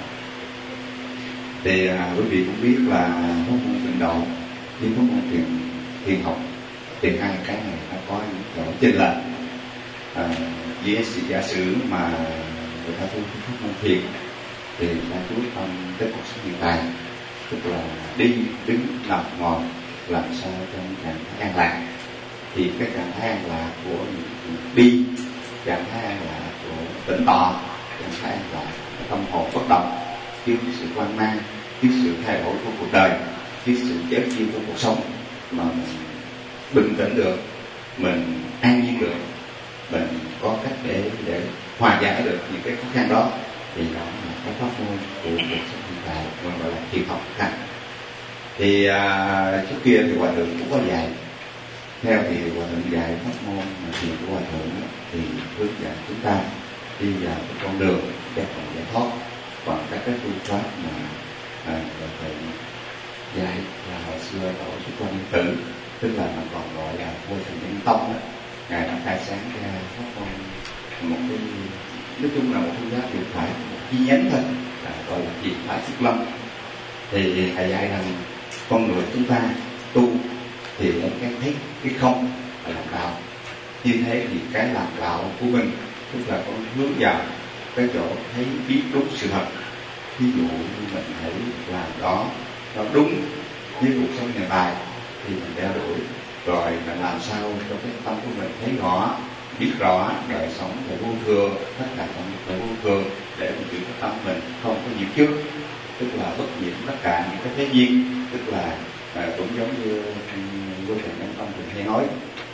Thì quý vị cũng biết là pháp môn tịnh độ với pháp môn thiền học thì hai cái này nó có những chỗ chênh lệch. Với sự giả sử mà người ta tu pháp môn thiền thì ta chú tâm tới cuộc sống hiện tại, tức là đi đứng nằm ngồi làm sao trong trạng thái an lạc. Thì cái trạng thái an lạc của đi, trạng thái an lạc của tỉnh tọa, trạng thái an lạc của tâm hồn bất động trước sự quan mang, trước sự thay đổi của cuộc đời, trước sự chết chi của cuộc sống, mà mình bình tĩnh được, mình an nhiên được, mình có cách để hòa giải được những cái khó khăn đó, thì đó là cái pháp môn của cuộc sống hiện tại, mình gọi là thiền học hành. Thì trước kia thì hòa thượng cũng có dạy, theo thì hòa thượng dạy pháp môn thiền của hòa thượng thì hướng dẫn chúng ta đi vào cái con đường để giải thoát. Còn các cái phương pháp mà hòa thượng dạy là hồi xưa tổ chức quan Nhân Tử, tức là mình còn gọi là Vô Thượng Nhân Tông đó, ngài đã khai sáng ra pháp môn một cái, nói chung là một phương pháp điều phải, một chi nhánh thôi, gọi là diệt phải Sức Lâm. Thì thầy dạy rằng con người chúng ta tu thì lấy cái thấy cái không là làm đạo. Như thế thì cái làm đạo của mình, tức là con hướng vào cái chỗ thấy biết đúng sự thật. Ví dụ như mình hãy làm đó nó đúng với cuộc sống hiện tại thì mình đeo đuổi, rồi mình làm sao cho cái tâm của mình thấy rõ, biết rõ đời sống là vô thường, tất cả mọi việc là vô thường, để mình giữ cái tâm mình không có nhiễm trước, tức là bất nhiễm tất cả những cái thế duyên, tức là cũng giống như Vô Thượng Nhân Tông thường hay nói,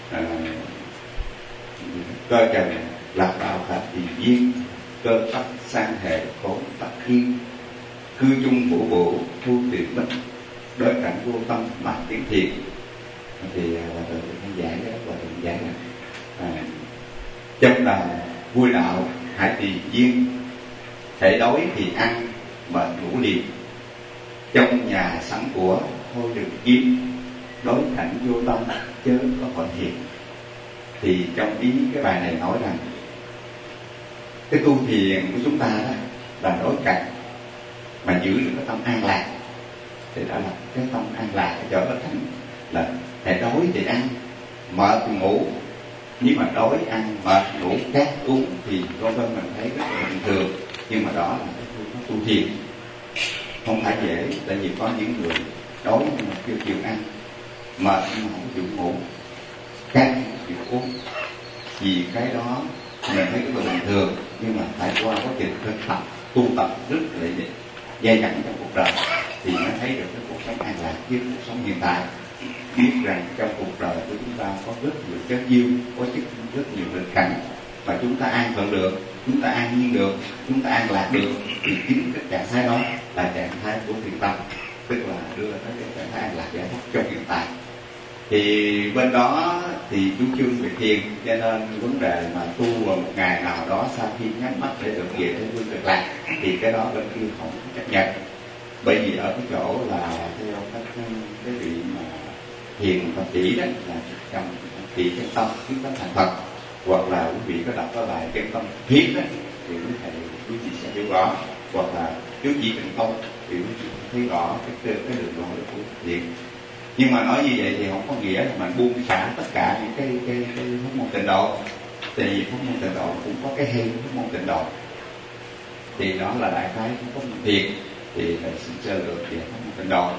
cơ trần lạc đạo thật tiền duyên, cơ tắc sang hệ khổ tắc thiên, cư chung vũ bộ thu tiền mất, đối cảnh vô tâm mà tiến thiền. Thì hòa thượng hay giải cái đó, hòa thượng giải là trong lòng vui đạo hãy tùy duyên, thể đói thì ăn mệt ngủ liền, trong nhà sẵn của thôi đừng kiếm, đối cảnh vô tâm chớ có hội thiền. Thì trong ý cái bài này nói rằng cái tu thiền của chúng ta đó là đối cảnh mà giữ được cái tâm an lạc, thì đó là cái tâm an lạc ở chỗ đó thành là thể đói thì ăn, mệt thì ngủ. Nhưng mà đói, ăn, mệt, ngủ, khát, uống thì vân vân mình thấy rất là bình thường. Nhưng mà đó là cái phương pháp tu thiền, không phải dễ. Tại vì có những người đói nhưng mà chưa chịu ăn, mệt nhưng mà không chịu ngủ, khát nhưng mà chịu uống. Vì cái đó mình thấy rất là bình thường, nhưng mà phải qua quá trình thực tập, tu tập rất là dai dẳng trong cuộc đời thì mới thấy được cái cuộc sống an lạc với cuộc sống hiện tại. Biết rằng trong cuộc đời của chúng ta có rất nhiều chất duyên, có rất nhiều nghịch cảnh, mà chúng ta an phận được, chúng ta an nhiên được, chúng ta an lạc được, thì chính cái trạng thái đó là trạng thái của thiền tâm, tức là đưa tới cái trạng thái an lạc giải thoát trong hiện tại. Thì bên đó thì chú trương về thiền, cho nên vấn đề mà tu vào một ngày nào đó sau khi nhắm mắt để được về tới vương cực lạc thì cái đó bên kia không chấp nhận. Bởi vì ở cái chỗ là theo các cái vị mà hiền Phật chỉ đó là trong chỉ cái tâm kiến tánh thành Phật, hoặc là quý vị có đọc cái bài cái tâm thiết đó thì quý vị sẽ hiểu rõ, hoặc là chú chỉ thành công thì quý vị thấy rõ cái đường lối của thiện. Nhưng mà nói như vậy thì không có nghĩa là mình buông xả tất cả những cái pháp môn tịnh độ. Thì pháp môn tịnh độ cũng có cái hay pháp môn tịnh độ, thì đó là đại khái pháp môn thiện. Thì thầy xin sơ lược về pháp môn tịnh độ.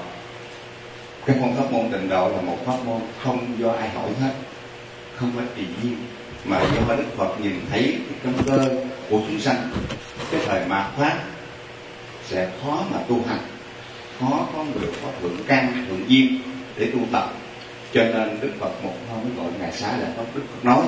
Cái pháp môn tịnh độ là một pháp môn không do ai hỏi hết, không phải tùy nhiên, mà do Đức Phật nhìn thấy cái căn cơ của chúng sanh. Cái thời mạt Pháp sẽ khó mà tu hành, khó có người có thượng căn thượng duyên để tu tập, cho nên Đức Phật một hôm mới gọi Ngài Xá Lợi Phất. Đức Phật nói,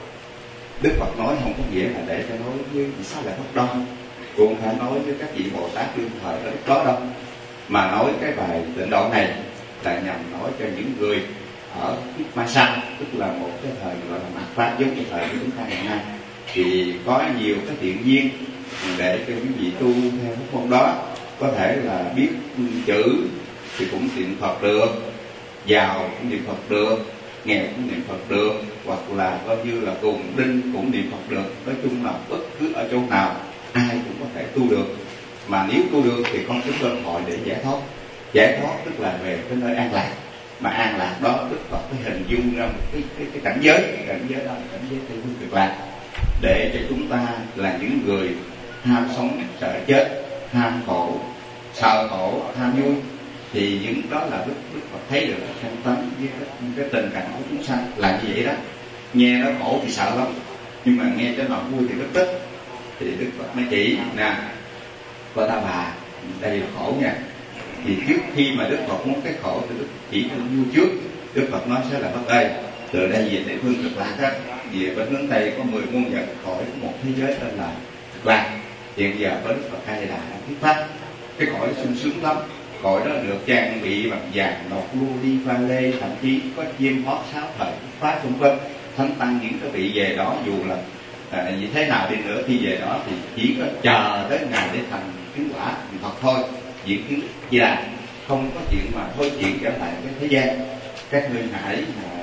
Đức Phật nói không có nghĩa là để cho nói với Xá Lợi Phất đâu, cũng phải nói với các vị Bồ Tát đương thời ở lúc đó đâu, mà nói cái bài tịnh độ này là nhằm nói cho những người ở kiếp ma sau, tức là một cái thời gọi là mạt Pháp, giống như thời của chúng ta ngày nay, thì có nhiều cái thiện duyên để cho quý vị tu theo pháp môn đó. Có thể là biết chữ thì cũng niệm Phật được, giàu cũng niệm Phật được, nghèo cũng niệm Phật được, hoặc là coi như là cùng đinh cũng niệm Phật được. Nói chung là bất cứ ở chỗ nào ai cũng có thể tu được, mà nếu tu được thì không có cơ hội để giải thoát. Giải thoát tức là về cái nơi an lạc, mà an lạc đó Đức Phật phải hình dung ra một cái cảnh giới. Cái cảnh giới đó là cảnh giới Tây Phương Cực Lạc, để cho chúng ta là những người ham sống sợ chết, ham khổ sợ khổ, ham vui, thì những đó là Đức Phật thấy được cái căn tánh với cái tình cảnh của chúng sanh là như vậy đó. Nghe nó khổ thì sợ lắm, nhưng mà nghe cho nó vui thì rất thích. Thì Đức Phật mới chỉ nè, có ta bà đây là khổ nha. Thì trước khi mà Đức Phật muốn cái khổ thì Đức chỉ cho vui trước. Đức Phật nói sẽ là Phật ơi, từ đây về Tây Phương Cực Lạc á, về bên hướng Tây có 10 muôn vật khỏi một thế giới tên là Cực Lạc. Hiện giờ có Đức Phật A Di Đà đang thuyết pháp, cái cõi sung sướng lắm. Cõi đó được trang bị bằng vàng ngọc lưu ly pha lê, thậm chí có chim hót sáo thời pháp vân vân. Thánh tăng những cái vị về đó dù là như thế nào đi nữa, khi về đó thì chỉ có chờ tới ngày để thành chứng quả Phật thôi. Diễn kiến Di Đà, không có chuyện mà thôi chuyện trở lại cái thế gian. Các ngươi hãy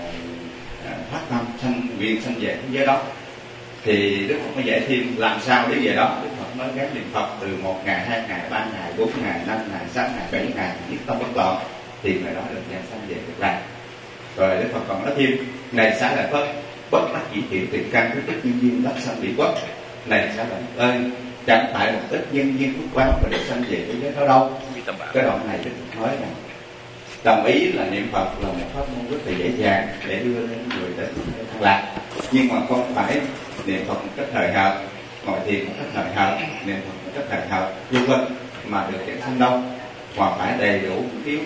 phát tâm sanh nguyện sanh về thế giới đó. Thì Đức Phật mới dạy thêm làm sao để về đó. Đức Phật nói gắn niệm Phật từ 1 ngày, 2 ngày, 3 ngày, 4 ngày, 5 ngày, 6 ngày, 7 ngày, nhất tâm bất loạn, thì người đó được giảng sanh về Cực Lạc. Rồi Đức Phật còn nói thêm, này Xá Lợi Phất, bất đắc dĩ thiện tuyệt căn với tích nhân duyên đắc sanh bị quốc. Này Xá Lợi Phất ơi, chẳng phải một ít nhân duyên phước báo mà được sanh về thế giới đó đâu. Cái đoạn này Đức Phật nói rằng đồng ý là niệm Phật là một pháp môn rất là dễ dàng để đưa đến người đến Cực Lạc, nhưng mà không phải niệm Phật một cách hời hợt, ngồi thiền một cách hời hợt, niệm Phật một cách hời hợt vân vân mà được giảng sanh đâu, mà phải đầy đủ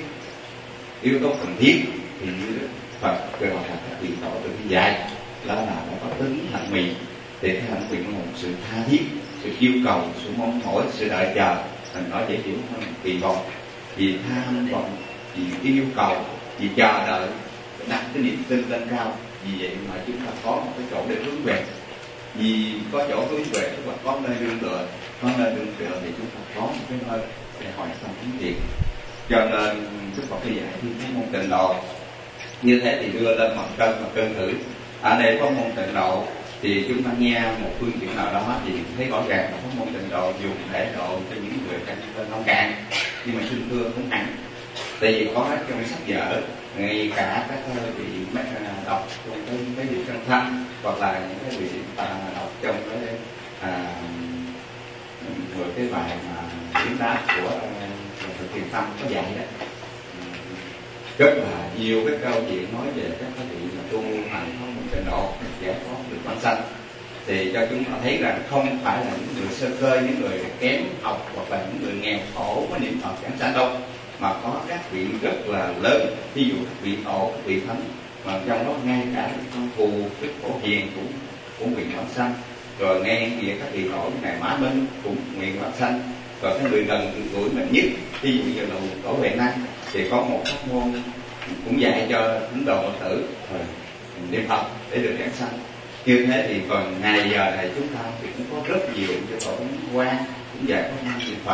yếu tố cần thiết. Thì như Đức Phật gọi là các vị tổ từ dạy đó là nó có tính hạnh nguyện, thì cái hạnh nguyện là một sự tha thiết, sự yêu cầu, sự mong mỏi, sự đợi chờ. Mình nói dễ hiểu hơn kỳ vọng, vì tham vọng, vì yêu cầu, vì chờ đợi, đặt cái niềm tin lên cao. Vì vậy mà chúng ta có một cái chỗ để hướng về. Vì có chỗ hướng về, tức là có nơi nương tựa, có nơi nương tựa thì chúng ta có một cái nơi để hỏi xong tiếng thiện. Cho nên Đức Phật dạy thì cái môn tịnh độ như thế thì đưa lên mặt cân và cân thử. Ở đây có môn tịnh độ thì chúng ta nghe một phương diện nào đó thì thấy rõ ràng là có môn tịnh độ dùng để độ cho những người căn lên nông cạn, nhưng mà xin thưa không hẳn. Tại vì có hết trong cái sách vở, ngay cả các vị đọc trong cái vị chân thanh, hoặc là những cái vị đọc trong cái bài mà diễn đáp của Thực Thiền Tâm có dạy đó, rất là nhiều cái câu chuyện nói về các cái vị mà tu hành có một trình độ giải thoát được bản sanh, thì cho chúng ta thấy rằng không phải là những người sơ cơ, những người kém học hoặc là những người nghèo khổ có niệm Phật giảng sanh đâu, mà có các vị rất là lớn, ví dụ các vị tổ, các vị thánh, mà trong đó ngay cả con thù Đức Phổ Hiền cũng nguyện bản sanh, rồi ngay kia các vị tổ Ngài Mã Minh cũng nguyện bản sanh, rồi cái người gần gũi mình nhất, ví dụ như là tổ Huệ Năng thì có một pháp môn cũng dạy cho tín đồ Phật tử niệm Phật để được giảng sanh. Như thế thì còn ngày giờ này chúng ta thì cũng có rất nhiều cho tổ quan cũng dạy pháp môn niệm Phật,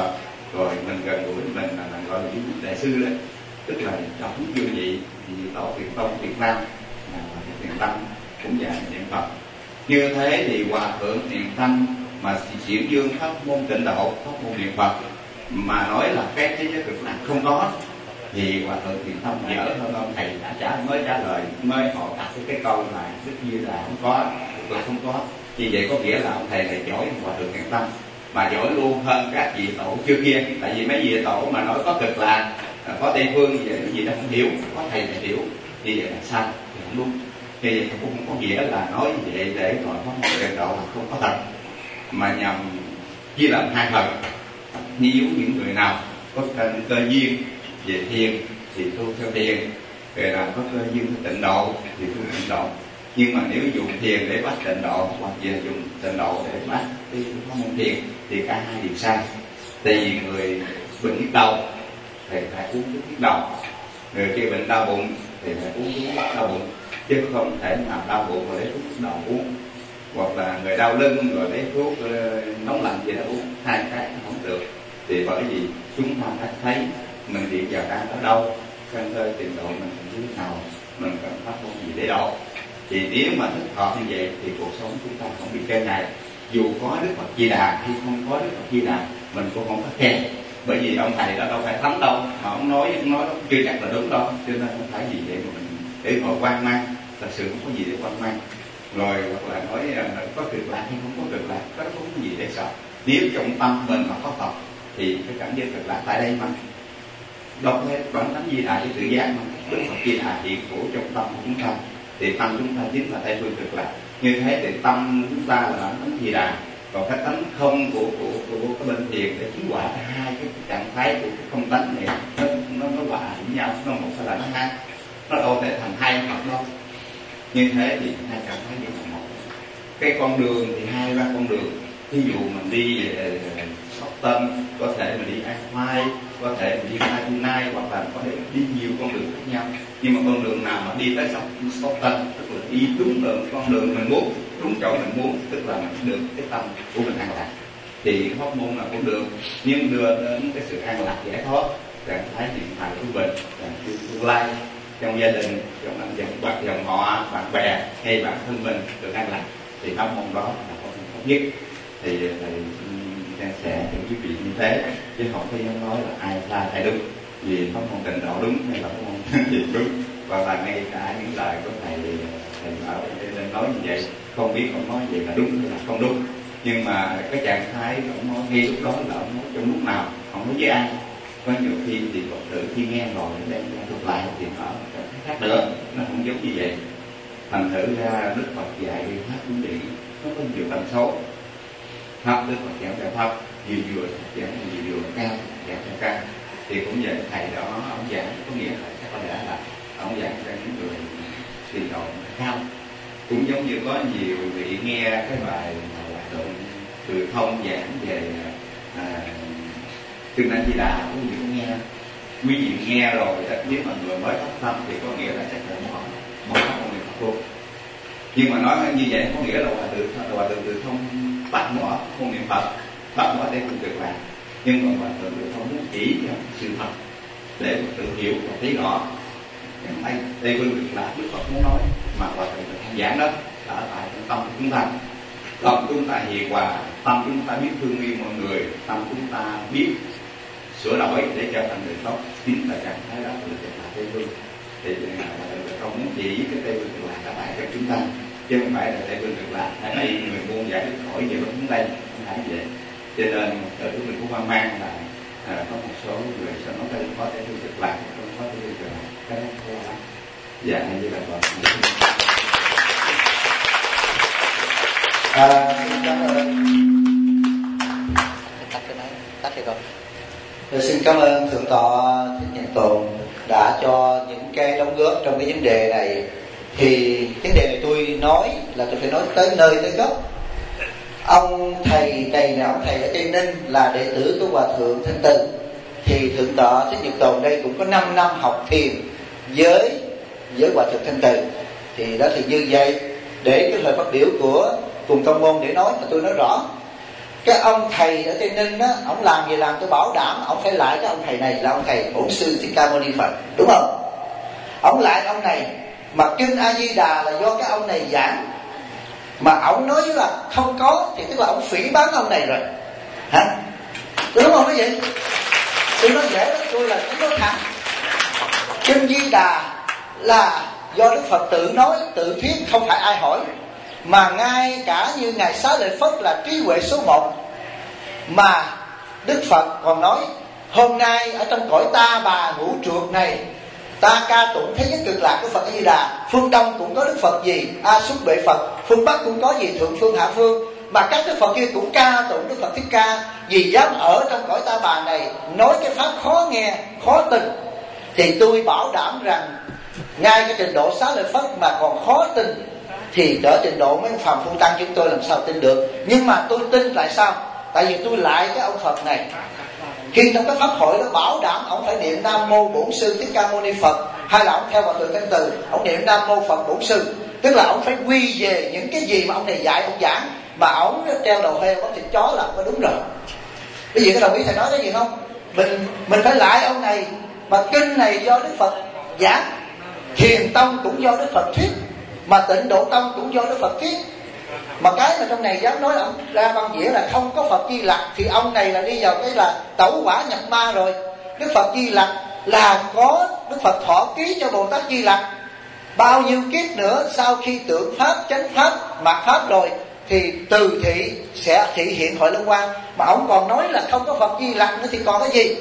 rồi mình gần gũi mình là gọi là đại sư đấy, tức là trong dương vị thì tổ Thiền Tông Việt Nam Thiền Tâm cũng dạy niệm Phật. Như thế thì Hòa Thượng Thiền Tâm mà chuyển dương pháp môn Tịnh Độ, pháp môn niệm Phật mà nói là cái thế giới cực lạc không có, thì Hòa Thượng Thiền Tâm dở hơn ông thầy đã mới trả lời, mới họ đặt cái câu là Đức Như là không có, cực lạc không có. Như vậy có nghĩa là ông thầy này giỏi Hòa Thượng Thiền Tâm, mà giỏi luôn hơn các vị tổ trước kia. Tại vì mấy vị tổ mà nói có cực lạc, có Tây Phương gì vậy, cái gì đó không hiểu, có thầy này hiểu, như vậy là sai, thì không đúng. Như vậy cũng không có nghĩa là nói như vậy để gọi pháp môn Tịnh Độ là không có thật, mà nhằm chia làm hai phần. Nếu những người nào có cơ duyên về thiền thì tu theo thiền, người nào có cơ duyên theo Tịnh Độ thì tu Tịnh Độ. Nhưng mà nếu dùng thiền để bắt Tịnh Độ hoặc là dùng Tịnh Độ để bắt cái pháp môn thiền thì cả hai đều sai. Tại vì người bệnh nhức đầu thì phải uống thuốc nhức đầu, người kia bệnh đau bụng thì phải uống thuốc đau bụng, chứ không thể nào đau bụng rồi lấy thuốc nhức đầu uống, hoặc là người đau lưng rồi lấy thuốc nóng lạnh gì đó uống, hai cái không được. Thì bởi vì chúng ta đã thấy mình hiện giờ đang ở đâu, căn cơ trình độ mình như thế nào, mình cần pháp môn gì để độ. Thì nếu mà thích hợp như vậy thì cuộc sống chúng ta không bị kê này. Dù có Đức Phật Di Đà hay không có Đức Phật Di Đà, mình cũng không có khen. Bởi vì ông thầy đó đâu phải thấm đâu, mà ông nói đó chưa chắc là đúng đâu. Cho nên không phải gì vậy mà mình để ngồi quan mang, thật sự không có gì để quan mang. Rồi hoặc là nói có cực lạc hay không có cực lạc, đó không có gì để sợ. Nếu trong tâm mình mà có Phật thì cái cảnh giới cực lạc tại đây mà. Đâu có bản tánh Di Đà với tự giác mà. Đức Phật Di Đà hiện hữu trong tâm của chúng ta, thì tâm chúng ta chính là Tây Phương cực lạc. Như thế thì tâm chúng ta là bản tánh Di Đà, còn cái tánh không của cái bên thiền để chứng quả hai cái trạng thái của cái không tánh này nó hòa với nhau, nó một phải là nó hai, nó đâu thể thành hai hoặc đâu. Như thế thì hai trạng thái như là một. Cái con đường thì hai ba con đường. Ví dụ mình đi về Sóc Tân, có thể mình đi An Khoai, có thể mình đi Mai Nai, hoặc là có thể đi nhiều con đường khác nhau. Nhưng mà con đường nào mà đi tới Sóc Tân, tức là đi đúng đường con đường mình muốn, đúng chỗ mình muốn, tức là mình được cái tâm của mình an lạc. Thì pháp môn nào cũng được, nhưng đưa đến cái sự an lạc giải thoát, trạng thái hiện tại của mình, tương lai trong gia đình, trong anh dòng họ, bạn bè hay bản thân mình được an lạc, thì pháp môn đó là pháp môn tốt nhất. Thì thầy chia sẻ cho quý vị như thế, chứ không có dám nói là ai sai ai đúng, vì pháp môn Tịnh Độ đúng hay là pháp môn gì đúng, và là ngay cả những lời của thầy bảo nên nói như vậy, không biết ông nói vậy là đúng hay là không đúng. Nhưng mà cái trạng thái ông nói ngay lúc đó là ông nói trong lúc nào, ông nói với ai. Có nhiều khi thì Phật tử khi nghe rồi nó đem ra thuật lại thì nó khác nữa, nó không giống như vậy. Thành thử ra Đức Phật dạy pháp cũng điện nó có nhiều tần số. Pháp Đức Phật giảng đại pháp vừa giảng vừa cao, giảng cao. Thì cũng vậy, thầy đó ông giảng có nghĩa là chắc có lẽ là ông giảng cho những người trình độ cao. Cũng giống như có nhiều vị nghe cái bài hoạt động từ thông giảng về Kinh Anh Di Đà, quý vị cũng nghe, quý vị nghe rồi, nếu mà người mới phát tâm thì có nghĩa là chắc là một pháp môn niệm Phật luôn. Nhưng mà nói như vậy có nghĩa là hòa thượng từ thông bắt bỏ môn niệm Phật, bắt bỏ Tây Phương cực lạc. Nhưng mà hòa thượng từ thông muốn chỉ cho sự thật để tự hiểu và thấy rõ. Tây Phương cực lạc Đức Phật muốn nói, mà hòa thượng từ thông giảng đó là ở tại tâm của chúng ta. Tâm chúng ta hiền hòa, tâm chúng ta biết thương yêu mọi người, tâm chúng ta biết sửa đổi để trở thành người tốt, chính là trạng thái đó là Tây Phương. Thì không muốn chỉ cái Tây Phương cực lạc đã tại cho chúng ta, chứ không phải là Tây Phương cực lạc ở đây người buôn giải thích khỏi về lúc chúng đây, không phải vậy. Cho nên tự mình cũng hoang mang là có một số người sẽ nói đây có Tây Phương cực lạc, không có Tây Phương cực lạc, cái đó không có. Dạ như là vậy. Cảm ơn. Tắt thì con. Tôi xin cảm ơn Thượng tọa Thích Nhật Tồn đã cho những cái đóng góp trong cái vấn đề này. Thì vấn đề này tôi nói là tôi phải nói tới nơi tới gốc. Ông thầy này, ông thầy ở Tây Ninh là đệ tử của Hòa Thượng Thanh Từ. Thì Thượng tọa Thích Nhật Tồn đây cũng có 5 năm học thiền với Hòa Thượng Thanh Từ. Thì đó thì như vậy, để cái lời phát biểu của cùng tông môn để nói mà tôi nói rõ. Cái ông thầy ở Tây Ninh á, ông làm gì làm tôi bảo đảm ông phải lại cái ông thầy này là ông thầy Bổn Sư Thích Ca Mâu Ni Phật, đúng không? Ông lại ông này, mà kinh A Di Đà là do cái ông này giảng, mà ông nói là không có thì tức là ông phỉ báng ông này rồi, hả? Đúng không quý vị? Tôi nói dễ lắm, tôi là tôi nói thẳng. Kinh Di Đà là do Đức Phật tự nói, tự thuyết, không phải ai hỏi. Mà ngay cả như Ngài Xá Lợi Phất là trí huệ số 1, mà Đức Phật còn nói hôm nay ở trong cõi ta bà ngũ trượt này, ta ca tụng thế giới cực lạc của Phật A Di Đà. Phương Đông cũng có Đức Phật gì? A Xúc Bệ Phật. Phương Bắc cũng có gì? Thượng Phương Hạ Phương. Mà các Đức Phật kia cũng ca tụng Đức Phật Thích Ca. Vì dám ở trong cõi ta bà này nói cái pháp khó nghe, khó tin, thì tôi bảo đảm rằng ngay cái trình độ Xá Lợi Phất mà còn khó tin thì đỡ trình độ mấy phàm phu tăng chúng tôi làm sao tin được. Nhưng mà tôi tin tại sao? Tại vì tôi lại cái ông Phật này, khi trong cái pháp hội đó bảo đảm ông phải niệm Nam Mô Bổn Sư Thích Ca Mâu Ni Phật, hay là ông theo vào từ thanh từ ông niệm Nam Mô Phật Bổn Sư, tức là ông phải quy về những cái gì mà ông này dạy ông giảng. Mà ông treo đầu heo có thịt chó là có đúng rồi. Cái gì cái đồng ý thầy nói cái gì không? Mình phải lại ông này. Mà kinh này do Đức Phật giảng, Thiền Tông cũng do Đức Phật thuyết, mà Tịnh Độ Tông cũng do Đức Phật thuyết. Mà cái mà trong này dám nói là ông ra văn nghĩa là không có Phật Di Lặc, thì ông này là đi vào cái là tẩu hỏa nhập ma rồi. Đức Phật Di Lặc là có Đức Phật thọ ký cho Bồ Tát Di Lặc. Bao nhiêu kiếp nữa sau khi tượng pháp, chánh pháp, mạt pháp rồi thì từ thị sẽ thị hiện hội Long Quang. Mà ông còn nói là không có Phật Di Lặc nữa thì còn cái gì?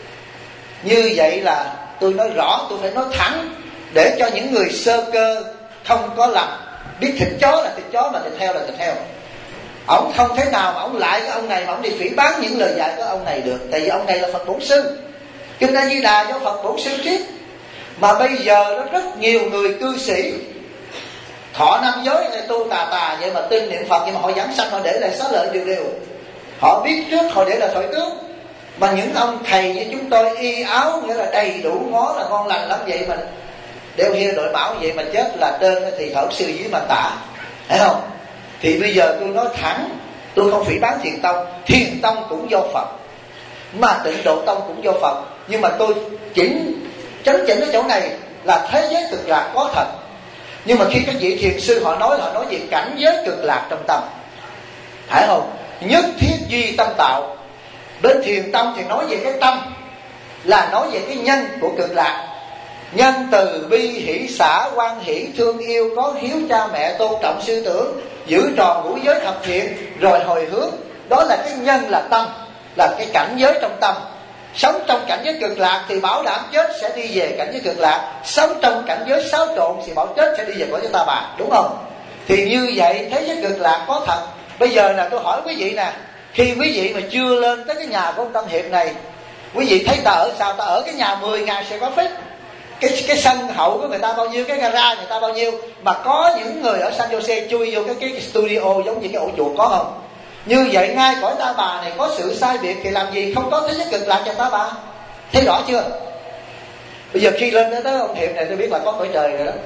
Như vậy là tôi nói rõ, tôi phải nói thẳng để cho những người sơ cơ không có lầm. Biết thịt chó là thịt chó, mà thịt heo là thịt heo. Ông không thể nào mà ông lại cái ông này mà ông đi phỉ báng những lời dạy của ông này được. Tại vì ông này là Phật Bổn Sư. Kinh A Di Đà do Phật Bổn Sư thuyết. Mà bây giờ nó rất nhiều người cư sĩ thọ năm giới này tu tà vậy mà tin niệm Phật, nhưng mà họ giảng sanh họ để lại xá lợi đều. Họ biết trước họ để lại thoại tướng. Mà những ông thầy như chúng tôi y áo nghĩa là đầy đủ ngó là ngon lành lắm vậy, mà đeo hia đội bảo vậy mà chết là trên thì thở sư dưới mà tả, thấy không? Thì bây giờ tôi nói thẳng, tôi không phỉ báng Thiền Tông. Thiền Tông cũng do Phật, mà Tịnh Độ Tông cũng do Phật. Nhưng mà tôi chấn chỉnh cái chỗ này là thế giới cực lạc có thật. Nhưng mà khi các vị thiền sư họ nói về cảnh giới cực lạc trong tâm, phải không? Nhất thiết duy tâm tạo. Bên Thiền Tông thì nói về cái tâm, là nói về cái nhân của cực lạc. Nhân từ bi hỷ xả quan hỷ thương yêu, có hiếu cha mẹ, tôn trọng sư trưởng, giữ tròn ngũ giới thập thiện, rồi hồi hướng. Đó là cái nhân, là tâm, là cái cảnh giới trong tâm. Sống trong cảnh giới cực lạc thì bảo đảm chết sẽ đi về cảnh giới cực lạc. Sống trong cảnh giới xáo trộn thì bảo chết sẽ đi về cõi ta bà, đúng không? Thì như vậy thế giới cực lạc có thật. Bây giờ là tôi hỏi quý vị nè, khi quý vị mà chưa lên tới cái nhà của ông Tâm Hiệp này, quý vị thấy ta ở sao? Ta ở cái nhà 10.000 square feet. Cái sân hậu của người ta bao nhiêu, cái gara người ta bao nhiêu. Mà có những người ở San Jose chui vô cái studio giống như cái ổ chuột, có không? Như vậy ngay cõi ta bà này có sự sai biệt thì làm gì không có thế giới cực lạc cho ta bà? Thấy rõ chưa? Bây giờ khi lên tới ông Hiệp này tôi biết là có cõi trời rồi đó.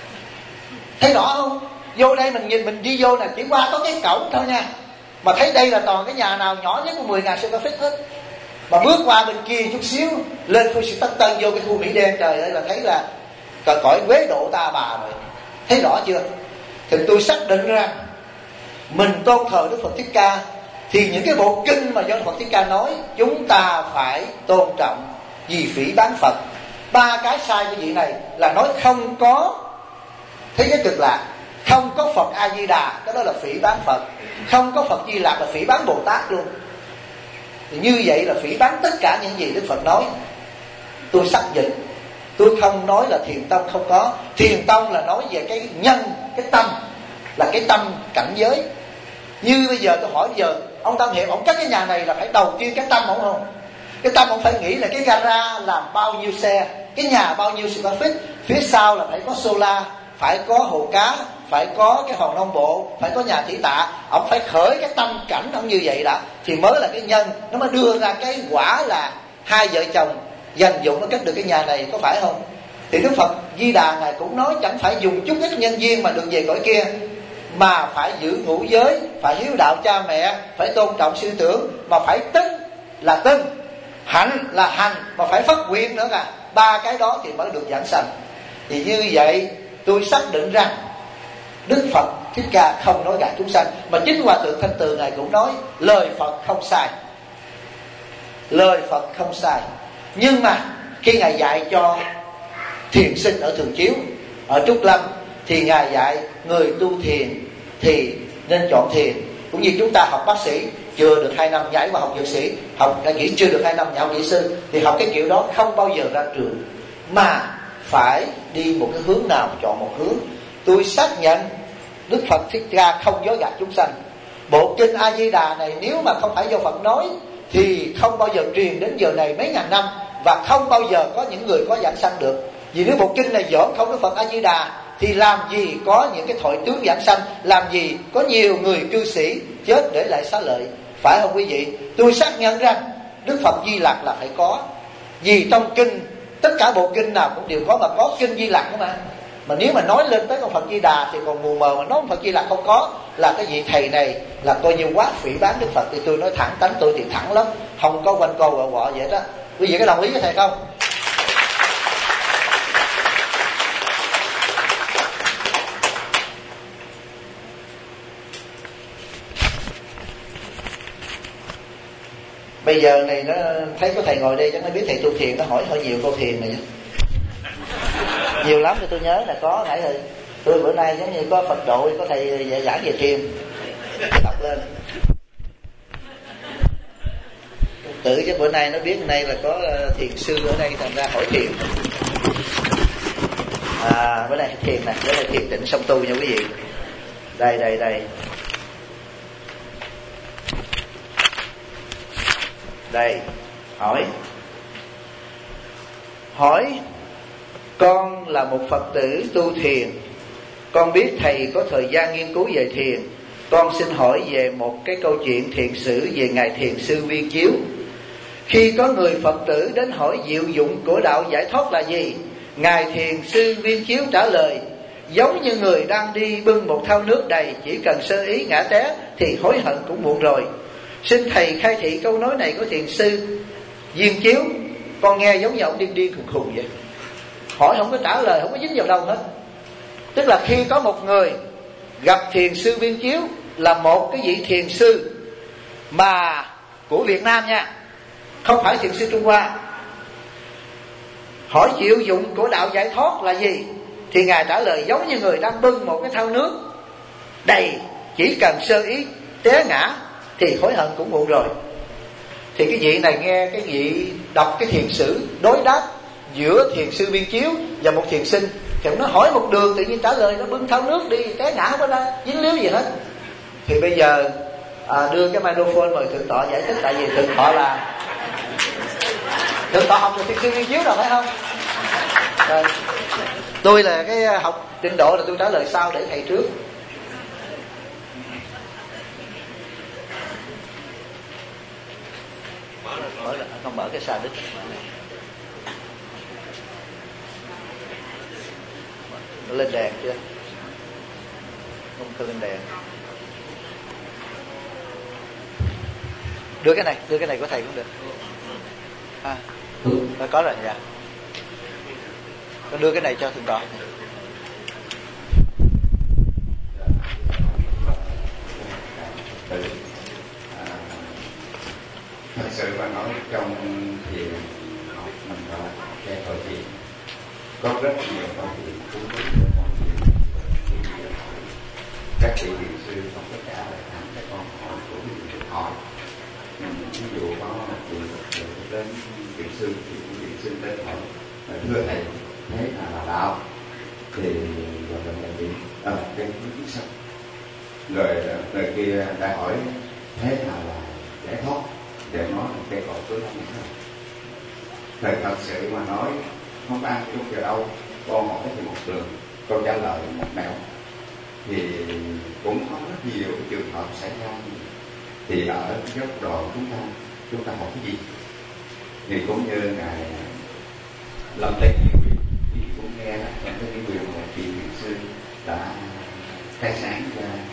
Thấy rõ không? Vô đây mình nhìn, mình đi vô là chỉ qua có cái cổng thôi nha, mà thấy đây là toàn cái nhà nào nhỏ nhất của 10.000 square feet hết. Mà bước qua bên kia chút xíu lên khu Sĩ Tất Tân vô cái khu Mỹ Đen, trời ơi là thấy là cõi Quế Độ ta bà rồi. Thấy rõ chưa? Thì tôi xác định rằng mình tôn thờ Đức Phật Thích Ca, thì những cái bộ kinh mà do Đức Phật Thích Ca nói chúng ta phải tôn trọng. Vì phỉ báng Phật. 3 cái sai của vị này là nói không có thế giới cực lạc, không có Phật A Di Đà, cái đó là phỉ báng Phật. Không có Phật Di Lặc là phỉ báng Bồ Tát luôn. Thì như vậy là phỉ báng tất cả những gì Đức Phật nói. Tôi xác định, tôi không nói là Thiền Tông không có. Thiền Tông là nói về cái nhân, cái tâm, là cái tâm cảnh giới. Như bây giờ tôi hỏi giờ ông Tâm Hiệp, ông cất cái nhà này là phải đầu tiên cái tâm ông không? Cái tâm ông phải nghĩ là cái gara làm bao nhiêu xe, cái nhà bao nhiêu square feet, phía sau là phải có solar, phải có hồ cá, phải có cái hòn non bộ, phải có nhà thủy tạ. Ông phải khởi cái tâm cảnh ông như vậy đã, thì mới là cái nhân, nó mới đưa ra cái quả là hai vợ chồng dành dụng nó cất được cái nhà này, có phải không? Thì Đức Phật Di Đà ngài cũng nói chẳng phải dùng chút ít nhân duyên mà được về cõi kia. mà phải giữ ngũ giới, phải hiếu đạo cha mẹ, phải tôn trọng sư trưởng, mà phải tín là tin, hạnh là hành, mà phải phát nguyện nữa là 3 cái đó thì mới được giảng sanh. Thì như vậy tôi xác định rằng Đức Phật Thích Ca không nói gạt chúng sanh, mà chính Hòa Thượng Thanh Từ Ngài cũng nói lời Phật không sai, lời Phật không sai. Nhưng mà khi Ngài dạy cho thiền sinh ở Thường Chiếu, ở Trúc Lâm, thì Ngài dạy người tu thiền thì nên chọn thiền. Cũng như chúng ta học bác sĩ, chưa được 2 năm nhảy vào học dược sĩ, học đã nghĩ chưa được 2 năm nhảy học kỹ sư, thì học cái kiểu đó không bao giờ ra trường, mà phải đi một cái hướng nào, chọn một hướng. Tôi xác nhận Đức Phật Thích Ca không dối gạt chúng sanh. Bộ kinh A Di Đà này nếu mà không phải do Phật nói thì không bao giờ truyền đến giờ này mấy ngàn năm, và không bao giờ có những người có giảng sanh được. Vì nếu bộ kinh này dởm không Đức Phật A Di Đà thì làm gì có những cái thoại tướng giảng sanh, làm gì có nhiều người cư sĩ chết để lại xá lợi, phải không quý vị? Tôi xác nhận rằng Đức Phật Di Lặc là phải có, vì trong kinh tất cả bộ kinh nào cũng đều có, mà có kinh Di Lặc nữa mà nếu mà nói lên tới ông Phật Di Đà thì còn mù mờ, mà nói ông Phật Di Lặc không có là cái vị thầy này là coi như quá phỉ báng Đức Phật. Thì tôi nói thẳng, tánh tôi thì thẳng lắm, không có quanh co quọ quọ vậy đó. Quý vị có đồng ý với thầy không? Bây giờ này nó thấy có thầy ngồi đây chắc nó biết thầy tu thiền, nó hỏi hơi nhiều câu thiền này. Nhiều lắm thì tôi nhớ là có nãy rồi. Tôi bữa nay giống như có Phật đội, có thầy dạy giảng về thiền, đọc lên tự chứ bữa nay nó biết nay là có thiền sư ở đây, thành ra hỏi thiền. Bữa nay thiền nè, bữa nay thiền định song tu nha quý vị. Đây hỏi con là một Phật tử tu thiền, con biết thầy có thời gian nghiên cứu về thiền. Con xin hỏi về một cái câu chuyện thiền sử về ngài thiền sư Viên Chiếu. Khi có người Phật tử đến hỏi diệu dụng của đạo giải thoát là gì, ngài thiền sư Viên Chiếu trả lời: giống như người đang đi bưng một thau nước đầy, chỉ cần sơ ý ngã té thì hối hận cũng muộn rồi. Xin thầy khai thị câu nói này của thiền sư Viên Chiếu. Con nghe giống như ông điên khùng khùng vậy, hỏi không có trả lời, không có dính vào đâu hết. Tức là khi có một người gặp thiền sư Viên Chiếu, là một cái vị thiền sư mà của Việt Nam nha, không phải thiền sư Trung Hoa, hỏi diệu dụng của đạo giải thoát là gì, thì ngài trả lời giống như người đang bưng một cái thau nước đầy, chỉ cần sơ ý té ngã thì hối hận cũng muộn rồi. Thì cái vị này nghe cái vị đọc cái thiền sử đối đáp giữa thiền sư Viên Chiếu và một thiền sinh, thì nó hỏi một đường tự nhiên trả lời nó bưng thau nước đi té ngã, không có dính líu gì hết. Thì bây giờ đưa cái microphone mời thượng tọa giải thích, tại vì thượng tọa học được thiền sư Viên Chiếu rồi phải không? Rồi. Tôi là cái học trình độ là tôi trả lời sau để thầy trước. Không mở cái xa đích, nó lên đèn chưa? Không lên đèn. Đưa cái này của thầy cũng được. Có rồi dạ. Con đưa cái này cho thượng tọa. Thật sự mà nói trong thiền học mình có cái câu chuyện có rất nhiều câu chuyện thú vị của mọi chuyện. Các vị thiền sư không có trả lời thẳng các câu hỏi của mình hỏi. Ví dụ có một chuyện đến thiền sư thì thiền sư đến hỏi: thưa thầy, thế là đạo? Thì rồi là gì? Cái biết sao? Rồi người kia đã hỏi: thế là giải thoát? Để nói một cái câu cuối năm nữa. Thầy thật sự mà nói không ăn chút vào đâu. Con hỏi thì một đường, câu trả lời một nẻo. Thì cũng có rất nhiều trường hợp xảy ra. Thì ở góc độ chúng ta học cái gì? Thì cũng như ngài Lâm Tây Nghĩa Quyền, thì cũng nghe là Lâm Tây Nghĩa Quyền một vị thiền sư đã khai sáng ra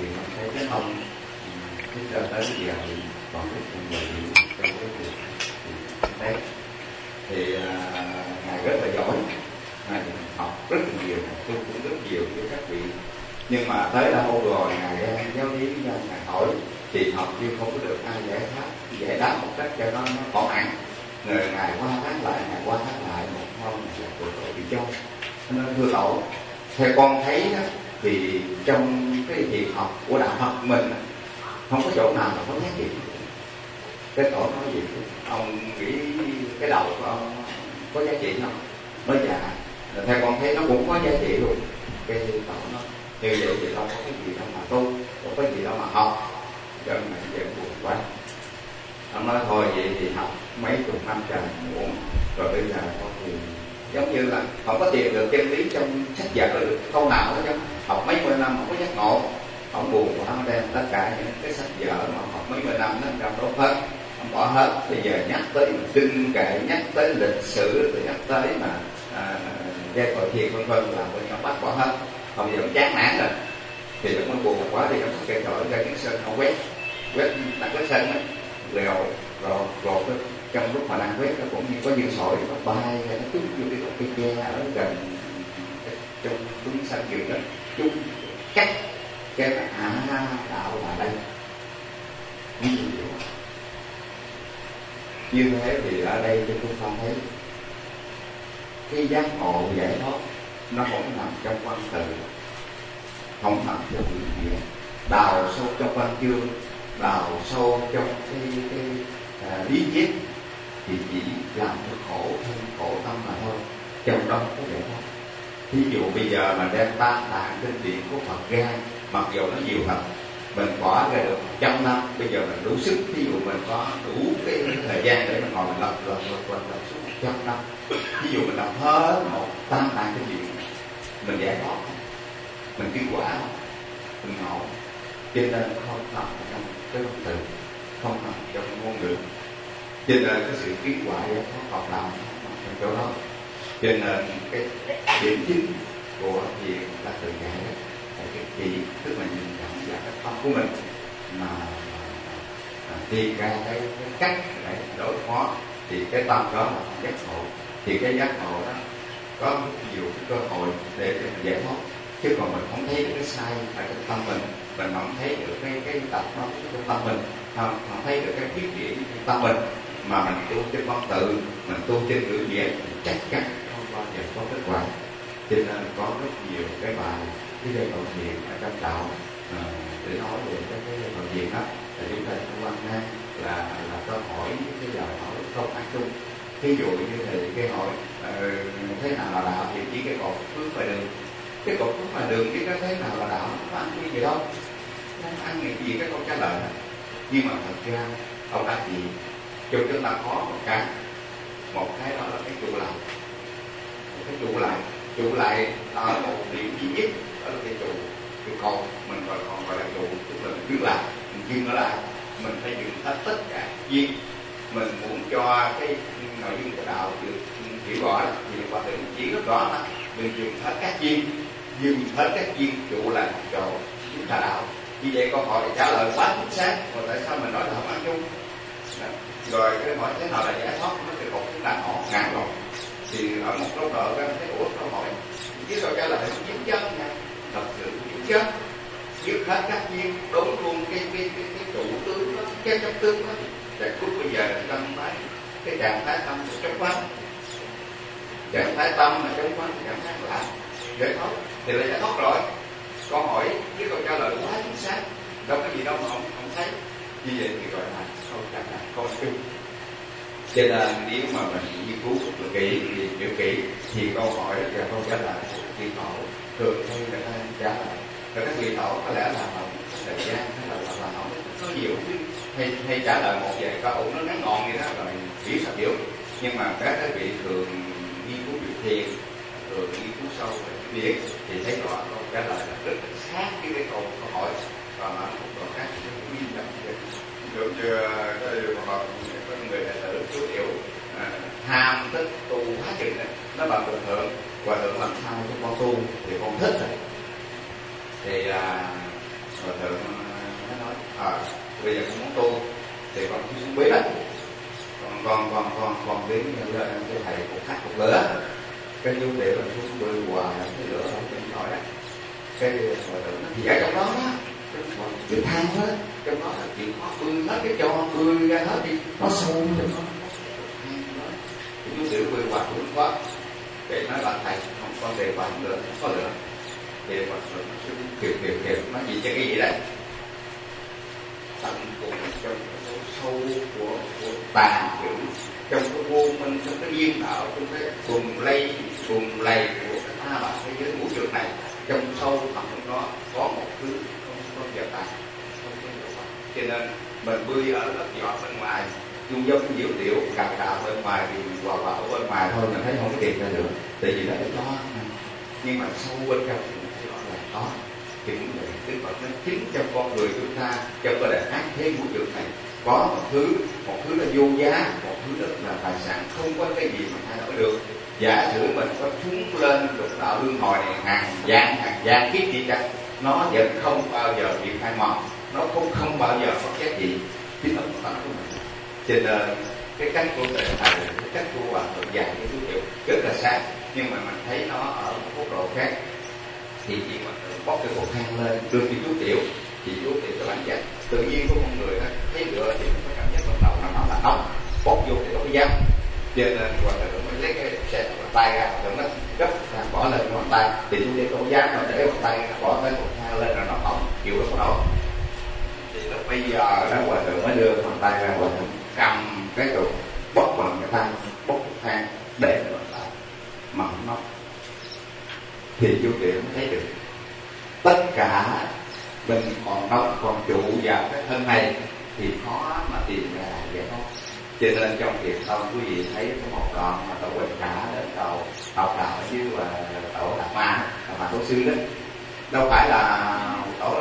thì nó thấy cái ông cái cho tới giờ thì còn rất nhiều người trong cái việc đấy thì ngài rất là giỏi, ngài học rất là nhiều, tu cũng rất nhiều với các vị, nhưng mà tới đâu rồi ngài giáo lý ngài hỏi thì học như không có được ai giải đáp một cách cho nó có hẳn. Rồi ngài qua tháng lại một hôm là của tổ bị châu. Nên thưa tổ, theo con thấy đó, thì trong cái việc học của đạo Phật mình không có chỗ nào mà có giá trị. Cái tổ nói gì ông nghĩ cái đầu của ông có giá trị không? Nói dạ, theo con thấy nó cũng có giá trị luôn. Cái tổ nó như vậy thì đâu có cái gì đâu mà tu, đâu có gì đâu mà học, cho nên là buồn quá. Ông nói thôi vậy thì học mấy chục năm trời muộn, rồi bây giờ con thì giống như là không có tìm được chân lý trong sách vở được câu nào hết, học mấy mươi năm không có giác ngộ. Ông buồn quá, ông đem tất cả những cái sách vở mà học mấy mươi năm nó trong đốt hết, ông bỏ hết. Bây giờ nhắc tới kinh kệ, nhắc tới lịch sử, rồi nhắc tới mà giai cội thiền vân vân là ông bắt bỏ hết. Ông giờ ông chán nản rồi thì lúc nó buồn quá thì ông cây chổi ra cái sơn, ông quét đặt cái sân ấy, rồi trong lúc mà đang quét nó cũng như có viên sỏi nó bay nó trúng vô cái tre ở gần trong đúng sân vườn đó, trúng cắt cái đạo là đây. Như thế thì ở đây chúng ta thấy cái giác ngộ giải thoát nó không nằm trong văn từ, không nằm trong ngữ nghĩa, đào sâu trong văn chương, đào sâu trong cái lý viết thì chỉ làm cho khổ thân khổ tâm mà thôi, trong đó có giải thoát. Ví dụ bây giờ mà đem Tam Tạng kinh điển của Phật ra, mặc dù nó nhiều thật, mình bỏ ra được 100 năm, bây giờ mình đủ sức. Ví dụ mình có đủ cái thời gian để mình ngồi lật suốt 100 năm. Ví dụ mình đọc hết một Tam Tạng kinh điển, mình giải thoát không? Mình kết quả không? Mình ngộ. Cho nên không nằm trong cái văn từ, không nằm trong ngôn ngữ. Cho nên cái sự kết quả giải thoát học đạo nằm trong chỗ đó. Cho nên cái điểm chính của thiền là tự giải là cái chỉ, tức là nhìn nhận và cái tâm của mình mà tìm ra cái cách để đối phó, thì cái tâm đó là giác ngộ. Thì cái giác ngộ đó có nhiều cái cơ hội để mình giải thoát, chứ còn mình không thấy được cái sai ở trong tâm mình không thấy được cái tập nó trong tâm mình, không thấy được cái khuyết điểm trong tâm mình, mà mình tu trên văn tự, mình tu trên ngữ nghĩa, chắc chắn không bao giờ có kết quả. Cho nên có rất nhiều cái bài cái giai đoạn thiền ở trong đạo để nói về cái giai đoạn thiền đó, là chúng ta quan năng là câu hỏi cái lời hỏi không ăn chung. Ví dụ như thì cái hỏi thế nào là đạo, thì chỉ cái cột phước và đường. Cái cột phước và đường chứ có thế nào là đạo, nó ăn cái gì đâu, không ăn cái gì cái câu trả lời đó. Nhưng mà thật ra ông đã gì cho chúng ta có một cái đó là cái trụ lại. Cái trụ lại ở một điểm duy nhất, đó là cái trụ cột, mình còn gọi là trụ, tức là mình dừng lại, mình dừng nó lại, mình phải dừng hết tất cả duyên. Mình muốn cho cái nội dung của đạo được hiểu rõ thì qua tự chỉ rất rõ là mình dừng hết các duyên, trụ lại rồi chúng ta đạo. Như vậy câu hỏi trả lời quá chính xác, rồi tại sao mình nói là không ăn chung? Rồi cái hỏi thế nào là giải thoát, nó sẽ cột chúng ta họ ngắn rồi. Thì ở một góc độ các thấy câu hỏi chứ rồi trả lời nó chính chất nha, thật sự chính chất, dứt hết các duyên, đúng luôn cái trụ tướng đó, cái chất tướng đó. Và cuối bây giờ là tâm thái, cái trạng thái tâm là trống vắng, trạng thái tâm là trống vắng, trạng thái lạ giải thoát thì là giải thoát rồi. Câu hỏi với câu trả lời quá chính xác, đâu có gì đâu mà không thấy. Như vậy thì gọi là câu trả lời câu chung. Cho nên nếu mà mình nghiên cứu kỹ thì câu hỏi và câu trả lời vị tổ thường hay người ta trả lời. Rồi các vị tổ có lẽ là họ thời gian hay là họ có nhiều hay trả lời một vài câu nó ngắn gọn vậy đó rồi hiểu sao hiểu. Nhưng mà các vị thường nghiên cứu về thiền, thường nghiên cứu sâu về biết thì thấy rõ câu trả lời là rất là sát với cái câu hỏi, còn ở một câu khác thì nó cũng nghiêm trọng. Giống như cái mà có người đệ tử chú tiểu ham thích tu quá chừng đấy, nó bảo Hòa thượng làm sao cho con tu thì con thích rồi. Thì Hòa thượng nó nói bây giờ con muốn tu thì con cứ xuống bếp đó, con đến cái thầy cũng thắt một lửa, cái vô địa là xuống bơi hoài cái lửa không trên nổi đó, cái Hòa thượng nó thì ở trong đó cái than hết, trong đó là chịu khó bươi hết cái cho bươi ra hết đi, nó sâu trong đó, cái vô địa bơi hoài cũng quá, để nói là thầy không con đề vào lửa, không có lửa, thì Hòa thượng nó kêu nói gì cho cái gì đây? Tận cùng trong cái sâu của tàn trữ, trong cái vô minh, trong cái duyên đạo, trong cái cùng lầy của cái tha bạc thế giới vũ trụ này, trong sâu thẳm đó có một thứ không giờ tàn, không có giờ tàn. Cho nên mình bơi ở lớp giọt bên ngoài, dung dông diệu điệu cào bên ngoài thì hòa ở bên ngoài thôi mình thấy không có tìm ra được, tại vì nó là đó, nhưng mà sâu bên trong thì mình thấy rõ là có. Thì cũng vậy, Đức Phật nó chính trong con người chúng ta, trong cái đại ác thế vũ trụ này có một thứ là vô giá, một thứ là tài sản, không có cái gì mà thay đổi được. Giả sử mình có chúng lên lục đạo luân hồi này hàng gian kiếp gì chăng, nó vẫn không bao giờ bị phai mòn, nó không bao giờ có giá trị chính là của mình. Cho nên cái cách của thầy, cái cách của Hòa Thượng dạy cái vũ trụ rất là sáng, nhưng mà mình thấy nó ở một quốc độ khác. Thì chỉ mà bóc cái cột than lên đưa cái chú tiểu, thì chú tiểu cái bản chất tự nhiên của con người đó, thấy lửa thì nó có cảm giác bắt đầu nó là nóng, bóc vô thì nó có dám. Cho nên Hòa Thượng mới lấy cái xe tay ra, rồi nó gấp ra bỏ lên cái bàn tay, thì chú tiểu không dám, rồi để bàn tay bỏ cái cột than lên rồi nó bỏng, chịu nó có nổi. Thì lúc bây giờ đó Hòa Thượng mới đưa bàn tay ra, Hòa Thượng cầm cái cột bóc bằng cái than, bóc cột than để lên bàn tay mà không nóng. Thì chú tiểu mới thấy được tất cả mình còn nóng còn trụ vào cái thân này thì khó mà tìm ra giải thoát. Cho nên trong thiền tông quý vị thấy có một đoạn mà Tổ Huệ Khả đến cầu học đạo ở dưới và Tổ Đạt Ma Tổ Sư đó, đâu phải là Tổ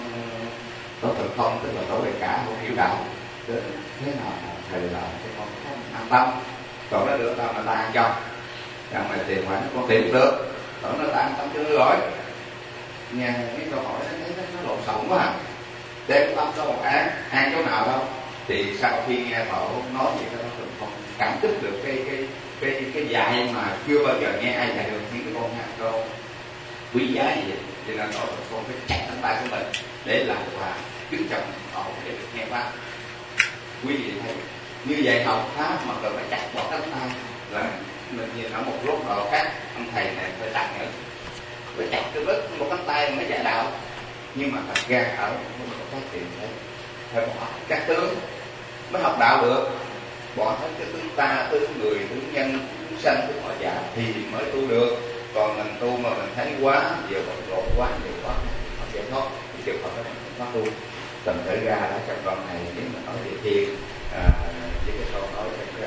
Thực Không, tức là Tổ Huệ Khả không hiểu đạo, thế nào thầy là cái con không an tâm, còn nó được tao mà ta ăn cho, rằng mà tiền mà con tìm cũng được. Tổ nó là an tâm chưa rồi, nghe cái câu hỏi nó thấy nó lộn xộn quá à. Đem tâm cho một an chỗ nào đâu. Thì sau khi nghe Tổ nói vậy đó, nó không cảm thức được cái dạy mà chưa bao giờ nghe ai dạy được những cái câu quý giá như vậy. Cho nên Tổ con phải chặt cánh tay của mình để làm quà chứng trọng Tổ để được nghe pháp. Quý vị thấy như vậy học pháp mà rồi phải chặt bỏ cánh tay là mình nhìn ở một lúc nào khác, ông thầy này phải chặt nữa, phải chặt cái bớt một cánh tay mới dạy đạo. Nhưng mà thật ra ở một phát triển phải bỏ các tướng mới học đạo được, bỏ hết cái tướng ta, tướng người, tướng nhân, tướng sanh, tướng họ giả thì mới tu được. Còn mình tu mà mình thấy quá nhiều bận rộn quá nhiều quá không giải thoát thì chịu Phật nó tu. Thành thử ra đã trong đoạn này nếu mà nói về thiền với cái câu nói để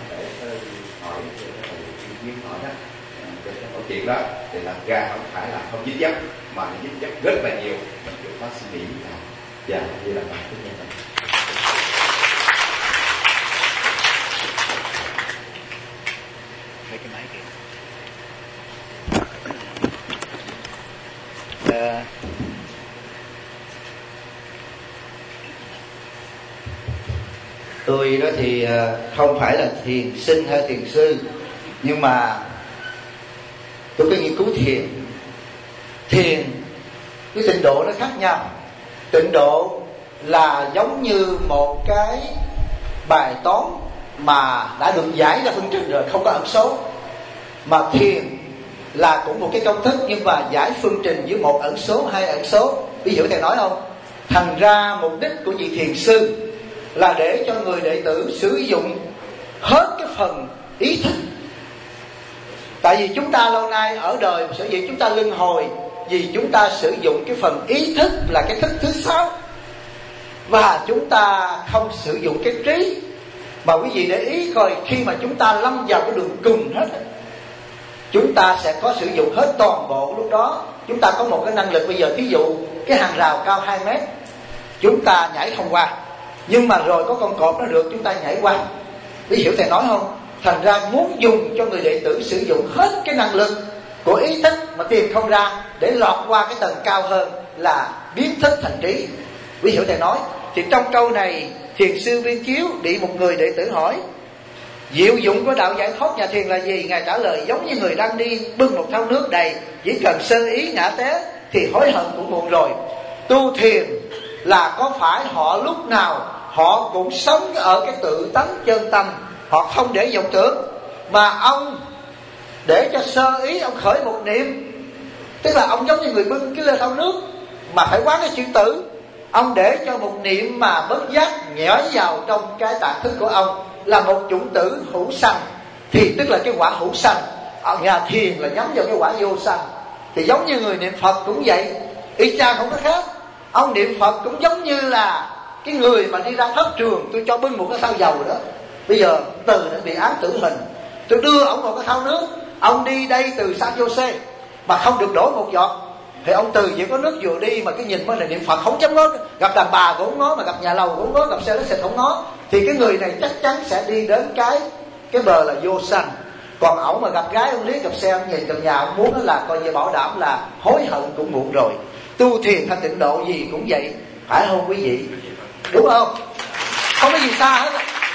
hỏi ý hỏi đó cái câu chuyện đó thì làm ra không phải là không dính dấp mà dính dấp rất là nhiều. Mình chịu khó suy nghĩ và như là bạn thích nhân này. Mấy cái máy kìa. Tôi đó thì không phải là thiền sinh hay thiền sư, nhưng mà tôi có nghiên cứu thiền. Thiền cái tịnh độ nó khác nhau. Tịnh độ là giống như một cái bài toán mà đã được giải ra phương trình rồi, không có ẩn số. Mà thiền là cũng một cái công thức nhưng mà giải phương trình với một ẩn số, hai ẩn số. Ví dụ thầy nói không? Thành ra mục đích của vị thiền sư là để cho người đệ tử sử dụng hết cái phần ý thức. Tại vì chúng ta lâu nay ở đời sở dĩ chúng ta luân hồi vì chúng ta sử dụng cái phần ý thức là cái thức thứ 6, và chúng ta không sử dụng cái trí. Mà quý vị để ý coi, khi mà chúng ta lâm vào cái đường cùng hết, chúng ta sẽ có sử dụng hết toàn bộ. Lúc đó chúng ta có một cái năng lực. Bây giờ thí dụ cái hàng rào cao 2 mét, chúng ta nhảy không qua, nhưng mà rồi có con cọp nó được, chúng ta nhảy qua. Quý hiểu thầy nói không? Thành ra muốn dùng cho người đệ tử sử dụng hết cái năng lực của ý thức mà tìm không ra để lọt qua cái tầng cao hơn, là biến thức thành trí. Quý hiểu thầy nói. Thì trong câu này thiền sư Viên Chiếu bị một người đệ tử hỏi diệu dụng của đạo giải thoát nhà thiền là gì? Ngài trả lời giống như người đang đi bưng một thau nước đầy, chỉ cần sơ ý ngã té thì hối hận cũng muộn rồi. Tu thiền là có phải họ lúc nào họ cũng sống ở cái tự tánh chân tâm, họ không để vọng tưởng, mà ông để cho sơ ý ông khởi một niệm, tức là ông giống như người bưng cái thau nước mà phải quán cái chữ tử, ông để cho một niệm mà bất giác nhảy vào trong cái tạng thức của ông là một chủng tử hữu sanh, thì tức là cái quả hữu sanh. Ở nhà thiền là nhắm vào cái quả vô sanh. Thì giống như người niệm Phật cũng vậy, y chang không có khác. Ông niệm Phật cũng giống như là cái người mà đi ra pháp trường, tôi cho bưng một cái thau dầu đó, bây giờ từ đã bị án tử hình, tôi đưa ông vào cái thau nước, ông đi đây từ San Jose mà không được đổ một giọt, thì ông từ chỉ có nước vừa đi mà cái nhìn mới là niệm Phật, không dám ngó, gặp đàn bà cũng không ngó, mà gặp nhà lầu cũng không ngó, gặp xe lái xịt không ngó, thì cái người này chắc chắn sẽ đi đến cái bờ là vô sanh. Còn ổng mà gặp gái ông liếc, gặp xe ông nhìn, gặp nhà ông muốn là coi như bảo đảm là hối hận cũng muộn rồi. Tu thiền hay tịnh độ gì cũng vậy, phải không quý vị? Đúng không? Không có gì xa hết.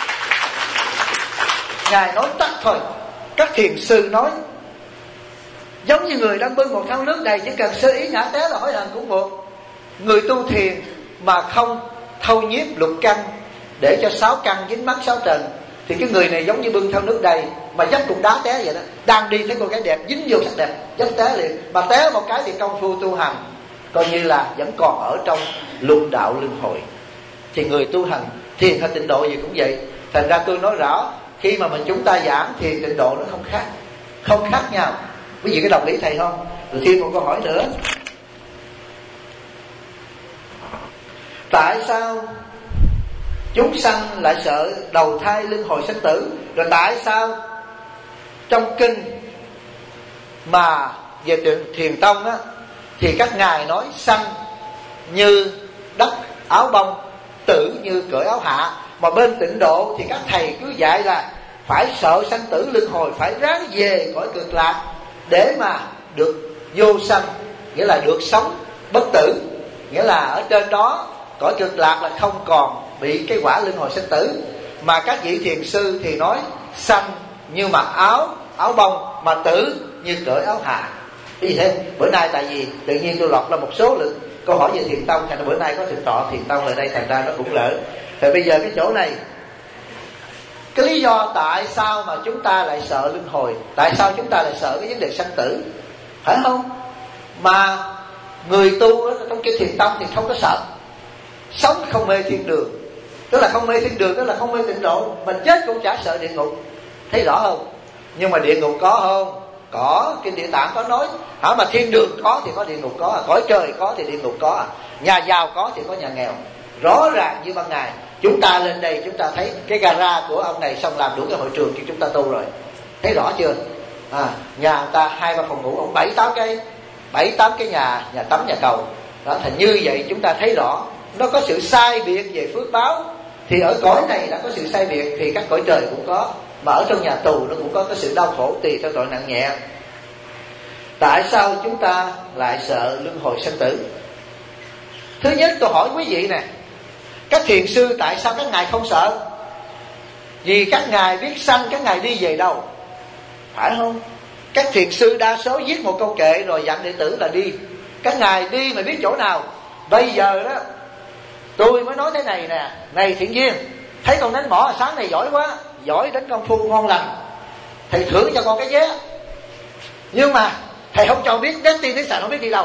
Ngài nói tắt thôi. Các thiền sư nói giống như người đang bưng một thau nước đầy, chỉ cần sơ ý ngã té là hối hận cũng muộn. Người tu thiền mà không thâu nhiếp lục căn để cho 6 căn dính mắc 6 trần, thì cái người này giống như bưng thau nước đầy mà dắt cục đá té vậy đó. Đang đi thấy cô gái đẹp dính vô sắc đẹp, dắt té liền, mà té một cái thì công phu tu hành coi như là vẫn còn ở trong lục đạo luân hồi. Thì người tu hành thiền hay tịnh độ gì cũng vậy. Thành ra tôi nói rõ, khi mà chúng ta giảng thiền tịnh độ nó không khác nhau. Quý vị có đồng ý thầy không? Rồi thêm một câu hỏi nữa. Tại sao chúng sanh lại sợ đầu thai luân hồi sinh tử? Rồi tại sao trong kinh mà về thiền tông á, thì các ngài nói sanh như đắp áo bông, tử như cởi áo hạ, mà bên tịnh độ thì các thầy cứ dạy là phải sợ sanh tử luân hồi, phải ráng về cõi cực lạc để mà được vô sanh, nghĩa là được sống bất tử, nghĩa là ở trên đó cõi cực lạc là không còn bị cái quả luân hồi sinh tử. Mà các vị thiền sư thì nói sanh như mặc áo bông, mà tử như cởi áo hạ. Cái gì thế? Bữa nay tại vì tự nhiên tôi lọt ra một số lượng câu hỏi về thiền tông, thành ra bữa nay có thượng tọa thiền tông lại đây, thành ra nó cũng lỡ. Thì bây giờ cái chỗ này, cái lý do tại sao mà chúng ta lại sợ luân hồi, tại sao chúng ta lại sợ cái vấn đề sanh tử, phải không? Mà người tu trong cái thiền tông thì không có sợ, sống không mê thiên đường, tức là không mê thiên đường, tức là không mê tịnh độ, mình chết cũng chả sợ địa ngục, thấy rõ không? Nhưng mà địa ngục có không? Có, kinh Địa Tạng có nói. Hả, mà thiên đường có thì có địa ngục có, cõi trời có thì địa ngục có, nhà giàu có thì có nhà nghèo, rõ ràng như ban ngày. Chúng ta lên đây chúng ta thấy cái gara của ông này xong làm đủ cái hội trường cho chúng ta tu rồi, thấy rõ chưa? Nhà người ta 2-3 phòng ngủ, ông 7-8 cái nhà tắm nhà cầu đó. Thành như vậy chúng ta thấy rõ nó có sự sai biệt về phước báo. Thì ở cõi này đã có sự sai biệt thì các cõi trời cũng có, mà ở trong nhà tù nó cũng có cái sự đau khổ tùy theo tội nặng nhẹ. Tại sao chúng ta lại sợ luân hồi sinh tử? Thứ nhất, tôi hỏi quý vị nè, các thiền sư tại sao các ngài không sợ? Vì các ngài biết sanh, các ngài đi về đâu, phải không? Các thiền sư đa số viết một câu kệ rồi dặn đệ tử là đi. Các ngài đi mà biết chỗ nào. Bây giờ đó tôi mới nói thế này nè, này Thiện Duyên, thấy con đánh mỏ sáng này giỏi quá, giỏi đánh công phu ngon lành, thầy thưởng cho con cái vé. Nhưng mà thầy không cho biết đến tiên đến sàn, không biết đi đâu,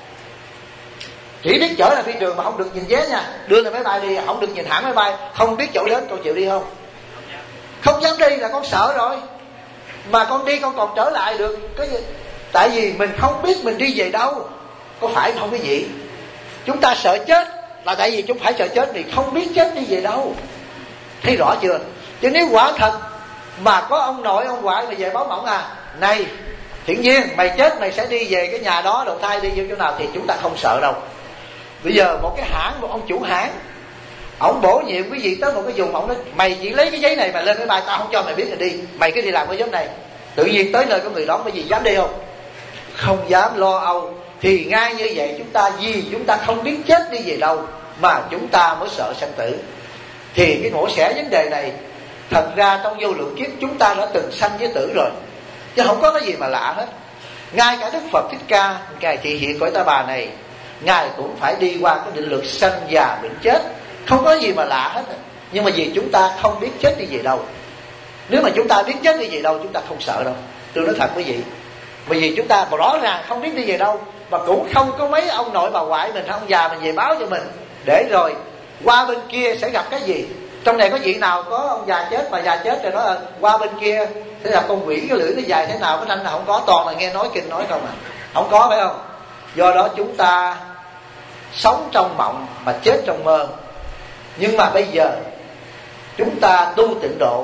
chỉ biết chở là phi trường mà không được nhìn vé nha. Đưa lên máy bay đi, không được nhìn hãng máy bay, không biết chỗ đến, con chịu đi không? Không dám đi là con sợ rồi. Mà con đi con còn trở lại được cái gì? Tại vì mình không biết mình đi về đâu, có phải không quý vị? Chúng ta sợ chết là tại vì chúng phải sợ chết vì không biết chết đi về đâu, thấy rõ chưa? Chứ nếu quả thật mà có ông nội ông ngoại mà về báo mộng này Thiện Duyên, mày chết mày sẽ đi về cái nhà đó đầu thai, đi vô chỗ nào, thì chúng ta không sợ đâu. Bây giờ một cái hãng, một ông chủ hãng, ông bổ nhiệm quý vị tới một cái vùng, ông nói mày chỉ lấy cái giấy này mà lên máy bay, tao không cho mày biết là đi, mày cứ đi làm cái job này. Tự nhiên tới nơi có người đón, cái gì dám đi không? Không dám, lo âu. thì ngay như vậy vì chúng ta không biết chết đi về đâu mà chúng ta mới sợ sanh tử. Thì cái mổ xẻ vấn đề này, thật ra trong vô lượng kiếp chúng ta đã từng sanh với tử rồi, chứ không có cái gì mà lạ hết. Ngay cả Đức Phật Thích Ca, Ngài thị hiện cõi Ta Bà này, Ngài cũng phải đi qua cái định luật sanh già bệnh chết, không có gì mà lạ hết. Nhưng mà vì chúng ta không biết chết đi về đâu. Nếu mà chúng ta biết chết đi về đâu, chúng ta không sợ đâu. Tôi nói thật quý vị, bởi vì chúng ta rõ ràng không biết đi về đâu, mà cũng không có mấy ông nội bà ngoại mình, ông già mình về báo cho mình, để rồi qua bên kia sẽ gặp cái gì. Trong này có vị nào có ông già chết, bà già chết rồi nói qua bên kia sẽ gặp con quỷ, cái lưỡi nó dài thế nào, cái ranh nào không có, toàn là nghe nói kinh nói không à. Không có, phải không? Do đó chúng ta sống trong mộng mà chết trong mơ. Nhưng mà bây giờ chúng ta tu tịnh độ,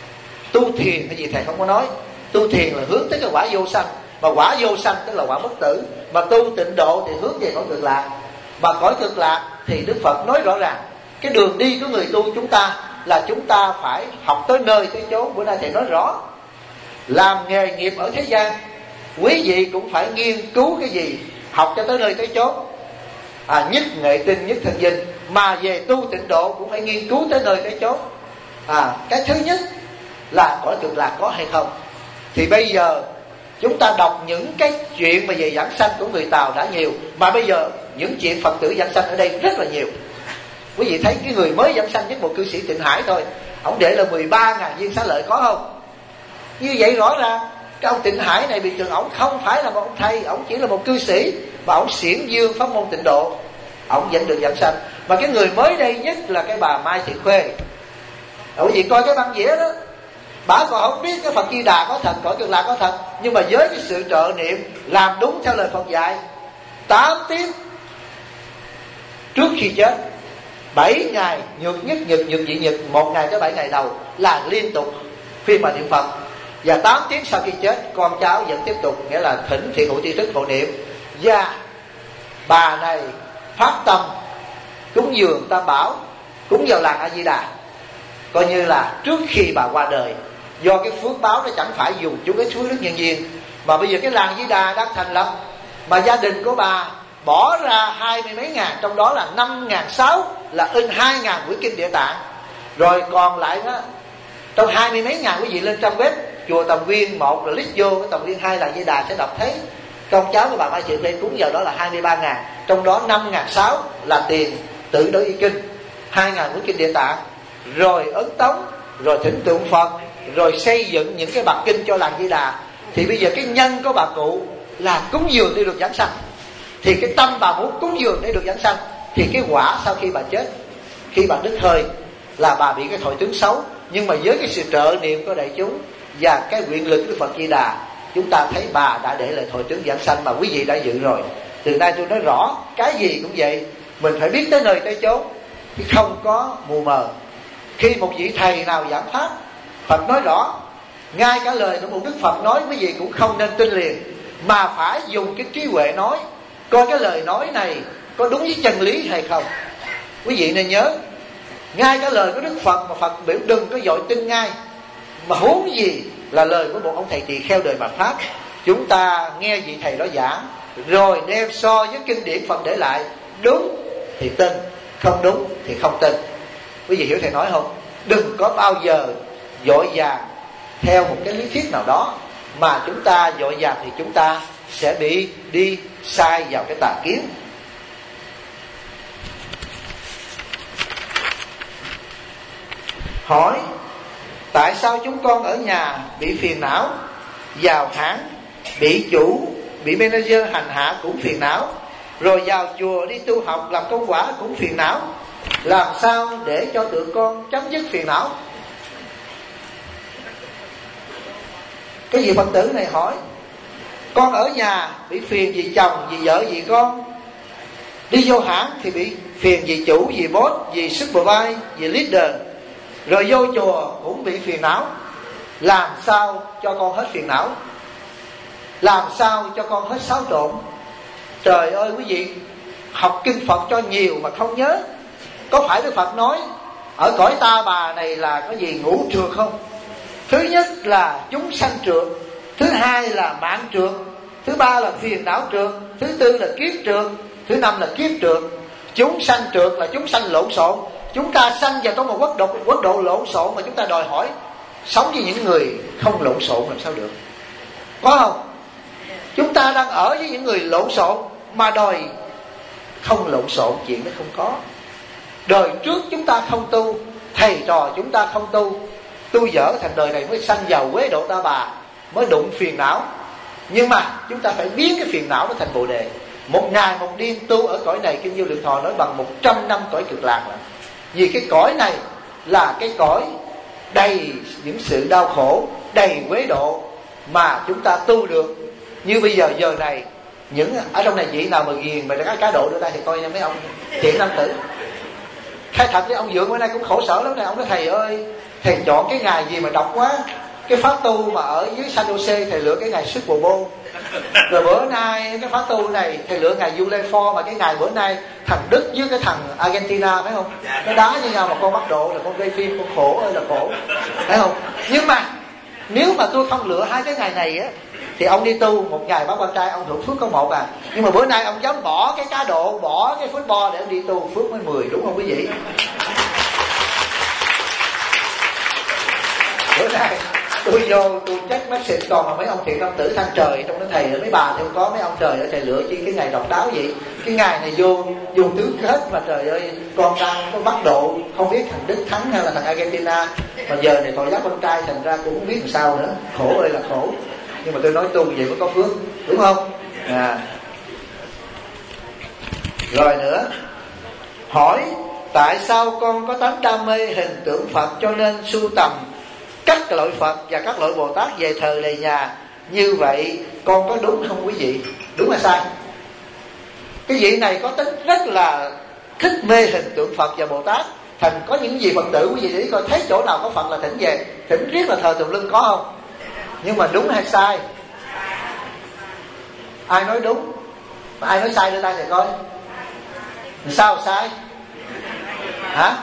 tu thiền cái gì thầy không có nói. Tu thiền là hướng tới cái quả vô sanh, mà quả vô sanh tức là quả bất tử. Mà tu tịnh độ thì hướng về cõi cực lạc. Mà cõi cực lạc thì Đức Phật nói rõ ràng, cái đường đi của người tu chúng ta là chúng ta phải học tới nơi tới chốn. Bữa nay thầy nói rõ, làm nghề nghiệp ở thế gian, quý vị cũng phải nghiên cứu cái gì, học cho tới nơi tới chốn. Nhất nghệ tinh, nhất thân dinh. Mà về tu tịnh độ cũng phải nghiên cứu tới nơi tới chốn. Cái thứ nhất là cõi cực lạc có hay không. Thì bây giờ chúng ta đọc những cái chuyện mà về giảng sanh của người Tàu đã nhiều, mà bây giờ những chuyện Phật tử giảng sanh ở đây rất là nhiều. Quý vị thấy cái người mới giảng sanh với một cư sĩ Tịnh Hải thôi, ông để là 13.000 viên xá lợi, có không? Như vậy rõ ràng cái ông Tịnh Hải này bình thường ông không phải là một ông thầy, ông chỉ là một cư sĩ, và ông xiển dương pháp môn tịnh độ, ông vẫn được giảng sanh. Mà cái người mới đây nhất là cái bà Mai Thị Khuê. Quý vị coi cái băng vẽ đó, bà còn không biết cái Phật Di Đà có thật, cõi cực lạc có thật, nhưng mà với cái sự trợ niệm làm đúng theo lời Phật dạy, 8 tiếng trước khi chết, 7 ngày nhược nhất nhật nhược dị nhật, 1 ngày tới 7 ngày đầu là liên tục khuyên mà niệm Phật. Và 8 tiếng sau khi chết, con cháu vẫn tiếp tục, nghĩa là thỉnh thiện hữu tri thức hộ niệm. Và bà này phát tâm cúng dường Tam Bảo, cúng vào làng A Di Đà, coi như là trước khi bà qua đời. Do cái phước báo nó chẳng phải dùng chú cái suối nước nhân viên, mà bây giờ cái làng Di Đà đang thành lập, mà gia đình của bà bỏ ra 20 mấy ngàn, trong đó là 5.600 là in 2.000 quyển kinh Địa Tạng. Rồi còn lại đó, trong 20 mấy ngàn quý vị lên trang web chùa Tầm Nguyên 1 là list vô, cái Tầm Nguyên 2 là Di Đà sẽ đọc thấy con cháu của bà Mai Thị Khuê cúng vào đó là 23.000, trong đó 5.600 là tiền tự đối y kinh, 2.000 quyển kinh Địa Tạng, rồi ấn tống, rồi thỉnh tượng Phật, rồi xây dựng những cái bậc kinh cho làng Di Đà. Thì bây giờ cái nhân của bà cụ là cúng dường để được giảng sanh, thì cái tâm bà muốn cúng dường để được giảng sanh, thì cái quả sau khi bà chết, khi bà đứt hơi là bà bị cái thọ tướng xấu. Nhưng mà với cái sự trợ niệm của đại chúng và cái nguyện lực của Phật Di Đà, chúng ta thấy bà đã để lại thọ tướng giảng sanh mà quý vị đã dự rồi. Từ nay tôi nói rõ, cái gì cũng vậy, mình phải biết tới nơi tới chốn, chứ không có mù mờ. Khi một vị thầy nào giảng pháp, Phật nói rõ, ngay cả lời của một Đức Phật nói quý vị cũng không nên tin liền, mà phải dùng cái trí huệ nói, coi cái lời nói này có đúng với chân lý hay không. Quý vị nên nhớ, ngay cả lời của Đức Phật mà Phật biểu đừng có vội tin ngay, mà huống gì là lời của một ông thầy tỳ kheo đời mạt Pháp. Chúng ta nghe vị thầy đó giảng, rồi đem so với kinh điển Phật để lại, đúng thì tin, không đúng thì không tin. Quý vị hiểu thầy nói không? Đừng có bao giờ vội vàng theo một cái lý thuyết nào đó, mà chúng ta vội vàng thì chúng ta sẽ bị đi sai vào cái tà kiến. Hỏi, tại sao chúng con ở nhà bị phiền não, vào hãng bị chủ, bị manager hành hạ cũng phiền não, rồi vào chùa đi tu học làm công quả cũng phiền não, làm sao để cho tụi con chấm dứt phiền não? Cái vị Phật tử này hỏi, con ở nhà bị phiền vì chồng, vì vợ, vì con. Đi vô hãng thì bị phiền vì chủ, vì boss, vì supervisor, vì leader. Rồi vô chùa cũng bị phiền não. Làm sao cho con hết phiền não? Làm sao cho con hết xáo trộn? Trời ơi quý vị, học kinh Phật cho nhiều mà không nhớ. Có phải Đức Phật nói ở cõi Ta Bà này là có gì ngũ trượt không? Thứ nhất là chúng sanh trượt, thứ hai là mạng trượt, thứ ba là phiền não trượt, thứ tư là kiếp trượt, thứ năm là kiếp trượt. Chúng sanh trượt là chúng sanh lộn xộn. Chúng ta sanh vào trong một quốc độ lộn xộn mà chúng ta đòi hỏi sống với những người không lộn xộn làm sao được, có không? Chúng ta đang ở với những người lộn xộn mà đòi không lộn xộn, chuyện đó không có. Đời trước chúng ta không tu, thầy trò chúng ta không tu, tu dở thành đời này mới sanh vào quế độ ta bà, mới đụng phiền não. Nhưng mà chúng ta phải biến cái phiền não nó thành bồ đề. Một ngày một đêm tu ở cõi này, Kinh Vô Lượng Thọ nói bằng 100 năm cõi Cực Lạc là. Vì cái cõi này là cái cõi đầy những sự đau khổ, đầy quế độ mà chúng ta tu được. Như bây giờ giờ này, những ở trong này vị nào mà ghiền mà cá độ đưa tay thì coi nha mấy ông thiện nam tử. Khai thật với ông Dượng bữa nay cũng khổ sở lắm này. Ông nói thầy ơi, thầy chọn cái ngày gì mà độc quá. Cái pháp tu mà ở dưới San Jose thầy lựa cái ngày Super Bowl. Rồi bữa nay cái pháp tu này thầy lựa ngày July 4, mà cái ngày bữa nay thằng Đức với cái thằng Argentina, phải không? Nó đá với nhau mà con bắt độ là con gây phim, con khổ ơi là khổ, phải không? Nhưng mà nếu mà tôi không lựa hai cái ngày này á thì ông đi tu một ngày bác quan trai ông hưởng phước có 1 à. Nhưng mà bữa nay ông dám bỏ cái cá độ, bỏ cái football để ông đi tu, phước mới 10, đúng không quý vị? Bữa nay tôi vô tôi check message còn mà mấy ông thiện nam tử than trời trong đó thầy, mấy bà thì không có, mấy ông trời ơi thầy lựa chi cái ngày độc đáo vậy. Cái ngày này vô tướng hết mà trời ơi, con đang có bắt độ không biết thằng Đức thắng hay là thằng Argentina, mà giờ này tội giác con trai thành ra cũng không biết làm sao nữa, khổ ơi là khổ. Nhưng mà tôi nói tu vậy mới có phước, đúng không? Rồi nữa, hỏi tại sao con có tánh đam mê hình tượng Phật cho nên sưu tầm các loại Phật và các loại Bồ Tát về thờ lề nhà, như vậy con có đúng không quý vị? Đúng hay sai? Cái vị này có tính rất là thích mê hình tượng Phật và Bồ Tát. Thành có những gì Phật tử quý vị để coi thấy chỗ nào có Phật là thỉnh về, thỉnh riết là thờ tùm lưng, có không? Nhưng mà đúng hay sai? Ai nói đúng? Mà ai nói sai đưa tay thầy coi. Sao sai? Hả?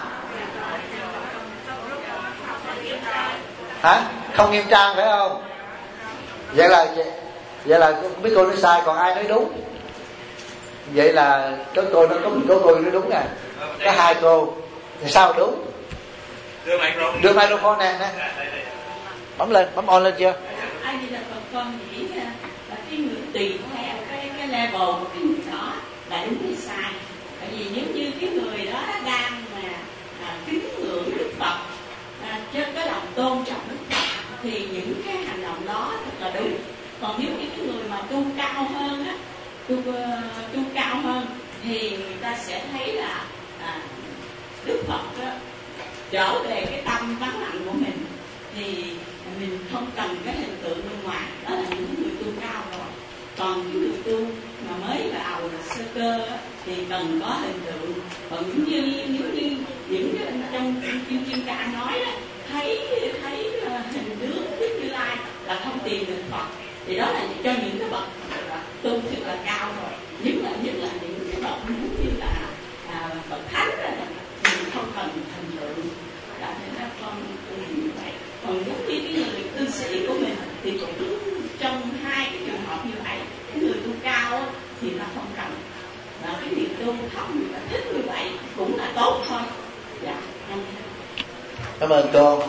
Hả? Không nghiêm trang phải không? Vậy là mấy cô nói sai, còn ai nói đúng? Vậy là có cô nó có cô nói đúng nè, có 2 cô. Sao đúng? Đưa microphone nè. Bấm lên, bấm on lên chưa? Ai đi là con nghĩ là cái người tùy theo cái level của cái người đó là đúng hay sai. Tại vì nếu như cái người đó đang mà kính ngưỡng Đức Phật, trên cái lòng tôn trọng Đức Phật, thì những cái hành động đó thật là đúng. Còn nếu như cái người mà tu cao hơn á, tu cao hơn thì người ta sẽ thấy là Đức Phật á, trở về cái tâm vắng lặng của mình, thì mình không cần cái hình tượng bên ngoài. Đó là những người tu cao rồi. Còn những người tu mà mới vào sơ cơ á, thì cần có hình tượng. Còn nếu như những cái trong Kim Kim Ca nói đó, thấy hình tướng Đức Như Lai là không tìm được Phật, thì đó là cho những cái bậc tu thật là cao rồi. Nhất là những cái bậc giống như là bậc thánh là mình không cần hình tượng. Đó nên là con như vậy. Còn giống như cái người cư sĩ của mình thì cũng trong 2 cái trường hợp như vậy. Cái người tu cao thì là không cần, và cái người tu thấp người ta thích như vậy cũng là tốt thôi. Dạ. Cảm ơn cô.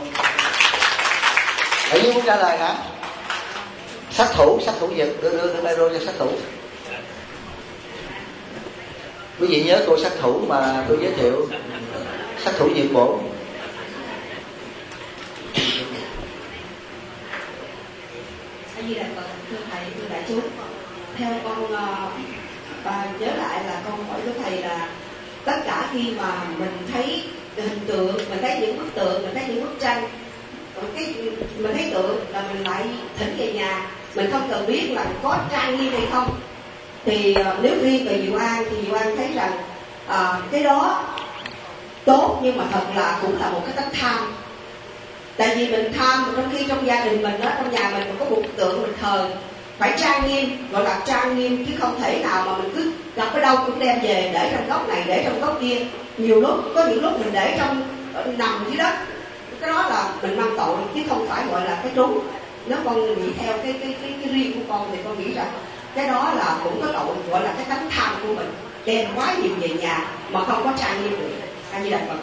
Ở dưới muốn trả lời hả? Sát thủ giật, đưa micro cho sát thủ. Quý vị nhớ cô sát thủ mà tôi giới thiệu, sát thủ Diệu Bổ. Thưa thầy, thưa đại chúng, theo con nhớ lại là con hỏi với thầy là tất cả khi mà mình thấy hình tượng, mình thấy những bức tượng, mình thấy những bức tranh, mình thấy tượng là mình lại thỉnh về nhà, mình không cần biết là có trang nghiêm hay không. Thì nếu riêng về Diệu An thì Diệu An thấy rằng cái đó tốt, nhưng mà thật là cũng là một cái tánh tham. Tại vì mình tham, trong khi trong gia đình mình đó, trong nhà mình có một tượng mình thờ phải trang nghiêm, gọi là trang nghiêm, chứ không thể nào mà mình cứ gặp ở đâu cũng đem về để trong góc này, để trong góc kia. Nhiều lúc có những lúc mình để trong nằm dưới đất, cái đó là mình mang tội, chứ không phải gọi là cái trốn. Nếu con nghĩ theo cái riêng của con thì con nghĩ rằng cái đó là cũng có tội, gọi là cái tánh tham của mình, đem quá nhiều về nhà mà không có trang nghiêm được. A Di Đà Phật.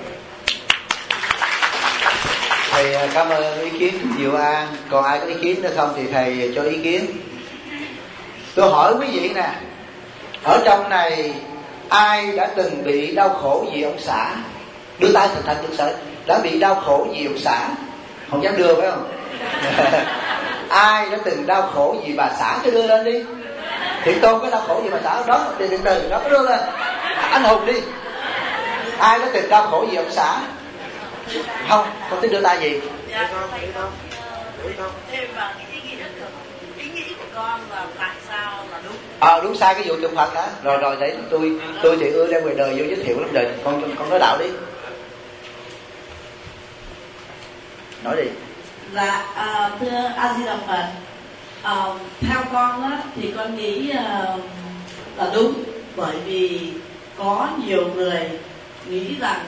Thầy cảm ơn ý kiến của Diệu An. Còn ai có ý kiến nữa không thì thầy cho ý kiến. Tôi hỏi quý vị nè, ở trong này ai đã từng bị đau khổ vì ông xã? Đưa tay thật thật được sợ. Đã bị đau khổ vì ông xã? Không dám đưa phải không? Ai đã từng đau khổ vì bà xã? Cứ đưa lên đi. Thiện Tôn có đau khổ vì bà xã đó, từ từ đó, có đưa lên. Anh Hùng đi. Ai đã từng đau khổ vì ông xã? Không tính đưa tay gì? Dạ, thêm vào ý nghĩ của con và tại sao là đúng. Đúng sai cái vụ tượng Phật hả? Rồi để tôi thì ưa đem về đời vô giới thiệu lắm rồi. Con nói đạo đi. Nói đi. Dạ, thưa A Di Đà Phật, theo con á, thì con nghĩ là đúng, bởi vì có nhiều người nghĩ rằng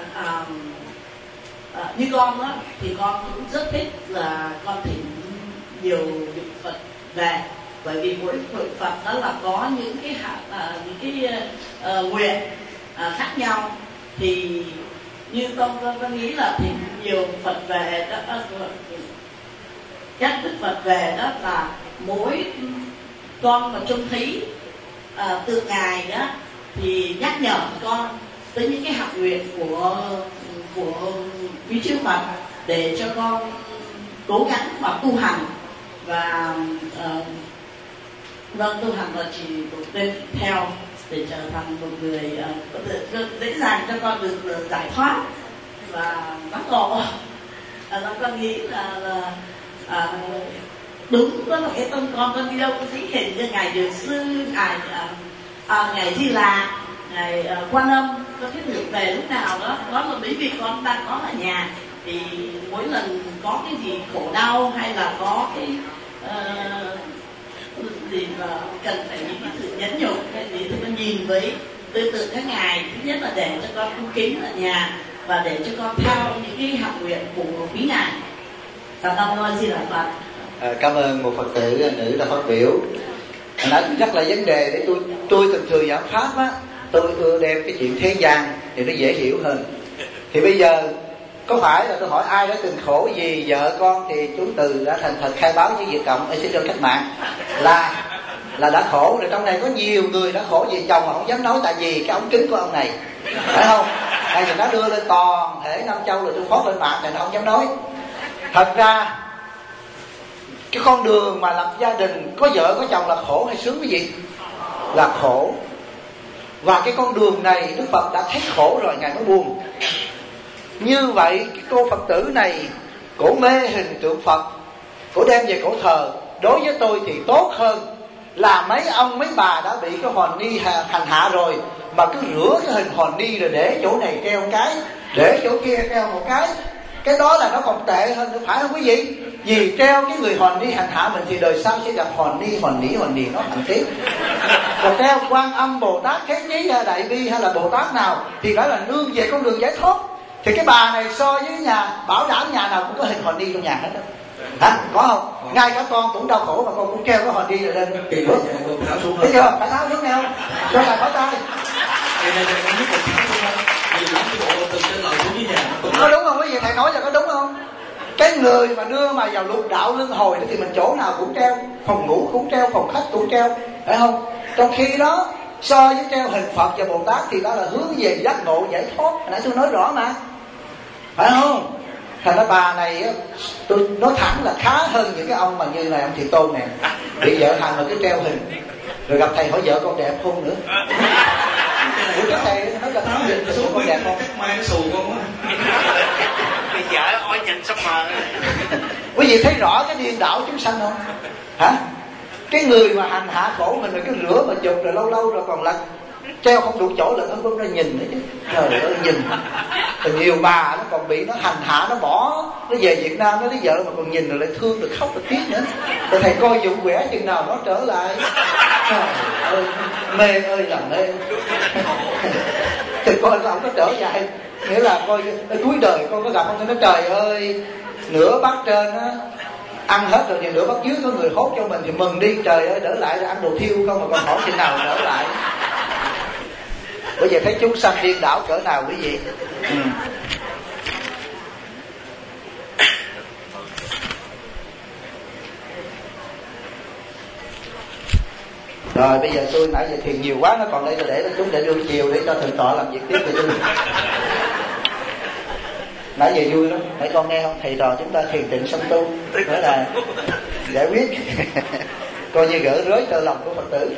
như con á, thì con cũng rất thích là con thỉnh nhiều vị Phật về, bởi vì mỗi vị Phật đó là có những cái nguyện khác nhau. Thì như con nghĩ là thỉnh nhiều Phật về đó, các đức Phật về đó là mỗi con mà trông thấy từ ngài đó thì nhắc nhở con tới những cái hạnh nguyện của quý chư Phật, để cho con cố gắng mà tu hành và tu hành và chỉ nên theo để trở thành một người dễ dàng cho con được giải thoát và đắc ngộ. Con nghĩ là đúng, đó là cái tâm con đi đâu có thấy hình như ngài Dược Sư, ngài Di Lạc, ngài Quan Âm, con biết được về lúc nào đó. Đó là bởi vì con đang có ở nhà, thì mỗi lần có cái gì khổ đau hay là có cái gì mà cần phải những cái sự nhẫn nhục thì con nhìn với tư tưởng các ngài, thứ nhất là để cho con cung kính ở nhà và để cho con theo những cái hạnh nguyện của quý ngài. Cảm ơn Di Đà Phật. Cảm ơn một Phật tử nữ đã phát biểu. Nói rất là vấn đề để tôi thường giảng pháp á, tôi ưa đem cái chuyện thế gian thì nó dễ hiểu hơn. Thì bây giờ có phải là tôi hỏi ai đã từng khổ gì vợ con, thì chú Từ đã thành thật khai báo với Việt Cộng ở Sinh Dân Cách Mạng là đã khổ rồi. Trong này có nhiều người đã khổ vì chồng mà không dám nói, tại vì cái ống kính của ông này, phải không? Tại vì nó đưa lên toàn thể Nam Châu rồi tôi phót lên mạng thì nó không dám nói. Thật ra cái con đường mà lập gia đình có vợ có chồng là khổ hay sướng quý vị? Là khổ. Và cái con đường này Đức Phật đã thấy khổ rồi ngài mới buông. Như vậy cái cô Phật tử này, cổ mê hình tượng Phật, cổ đem về cổ thờ. Đối với tôi thì tốt hơn là mấy ông mấy bà đã bị cái hòn ni hành hạ rồi, mà cứ rửa cái hình hòn ni rồi để chỗ này treo cái, để chỗ kia treo một cái đó là nó còn tệ hơn nữa, phải không quý vị? Vì treo cái người hòn ni hành hạ mình thì đời sau sẽ gặp hòn ni nó hạnh tiếp. Còn treo Quan Âm, Bồ Tát, Thế Chí hay Đại Bi hay là Bồ Tát nào thì phải là nương về con đường giải thoát. Thì cái bà này so với nhà, bảo đảm nhà nào cũng có hình hòn ni trong nhà hết đó. Hả? Có không? Ngay cả con cũng đau khổ mà con cũng treo cái hòn ni rồi lên. Thấy chưa? Phải tháo xuống nghe không? Cho thầy khỏi tay. Có đúng không quý vị? Thầy nói là có đúng không? Cái người mà đưa mà vào lục đạo luân hồi thì mình chỗ nào cũng treo, phòng ngủ cũng treo, phòng khách cũng treo, phải không? Trong khi đó so với treo hình Phật và Bồ Tát thì đó là hướng về giác ngộ giải thoát. Nãy tôi nói rõ mà, phải không? Thành ra bà này tôi nói thẳng là khá hơn những cái ông mà như này, ông Thiện Tôn nè, bị vợ thằng mà cứ treo hình, rồi gặp thầy hỏi vợ con đẹp không nữa. Ủa cái thầy nói là tháo hình xuống con đẹp không? Mai nó xù con quá. Bây giờ ôi nhìn sắp mờ. Quý vị thấy rõ cái điên đảo chúng sanh không? Hả? Cái người mà hành hạ khổ mình rồi cứ rửa mà chụp rồi lâu rồi còn lật treo không đủ chỗ là nó nhìn nữa chứ. Trời ơi nhìn. Thì nhiều bà nó còn bị nó hành hạ, nó bỏ, nó về Việt Nam nó lấy vợ mà còn nhìn rồi lại thương rồi khóc rồi tiếc nữa. Rồi thầy coi vụ quẻ chừng nào nó trở lại. Trời ơi, mê ơi là mê. Thì coi ông có trở lại, nghĩa là coi cuối đời con có gặp ông, nó trời ơi nửa bát trên á ăn hết rồi thì nửa bát dưới có người hốt cho mình thì mừng đi, trời ơi đỡ lại là ăn đồ thiêu không mà còn hỏi chừng nào đỡ lại. Bây giờ thấy chúng sanh điên đảo cỡ nào quý vị. Rồi bây giờ tôi nãy giờ thiền nhiều quá, nó còn đây tôi để cho chúng để đưa chiều để cho thượng tọa làm việc tiếp thì tôi. Nãy giờ vui lắm, mấy con nghe không? Thầy trò chúng ta thiền tịnh song tu, nữa là giải quyết coi như gỡ rối cho lòng của Phật tử.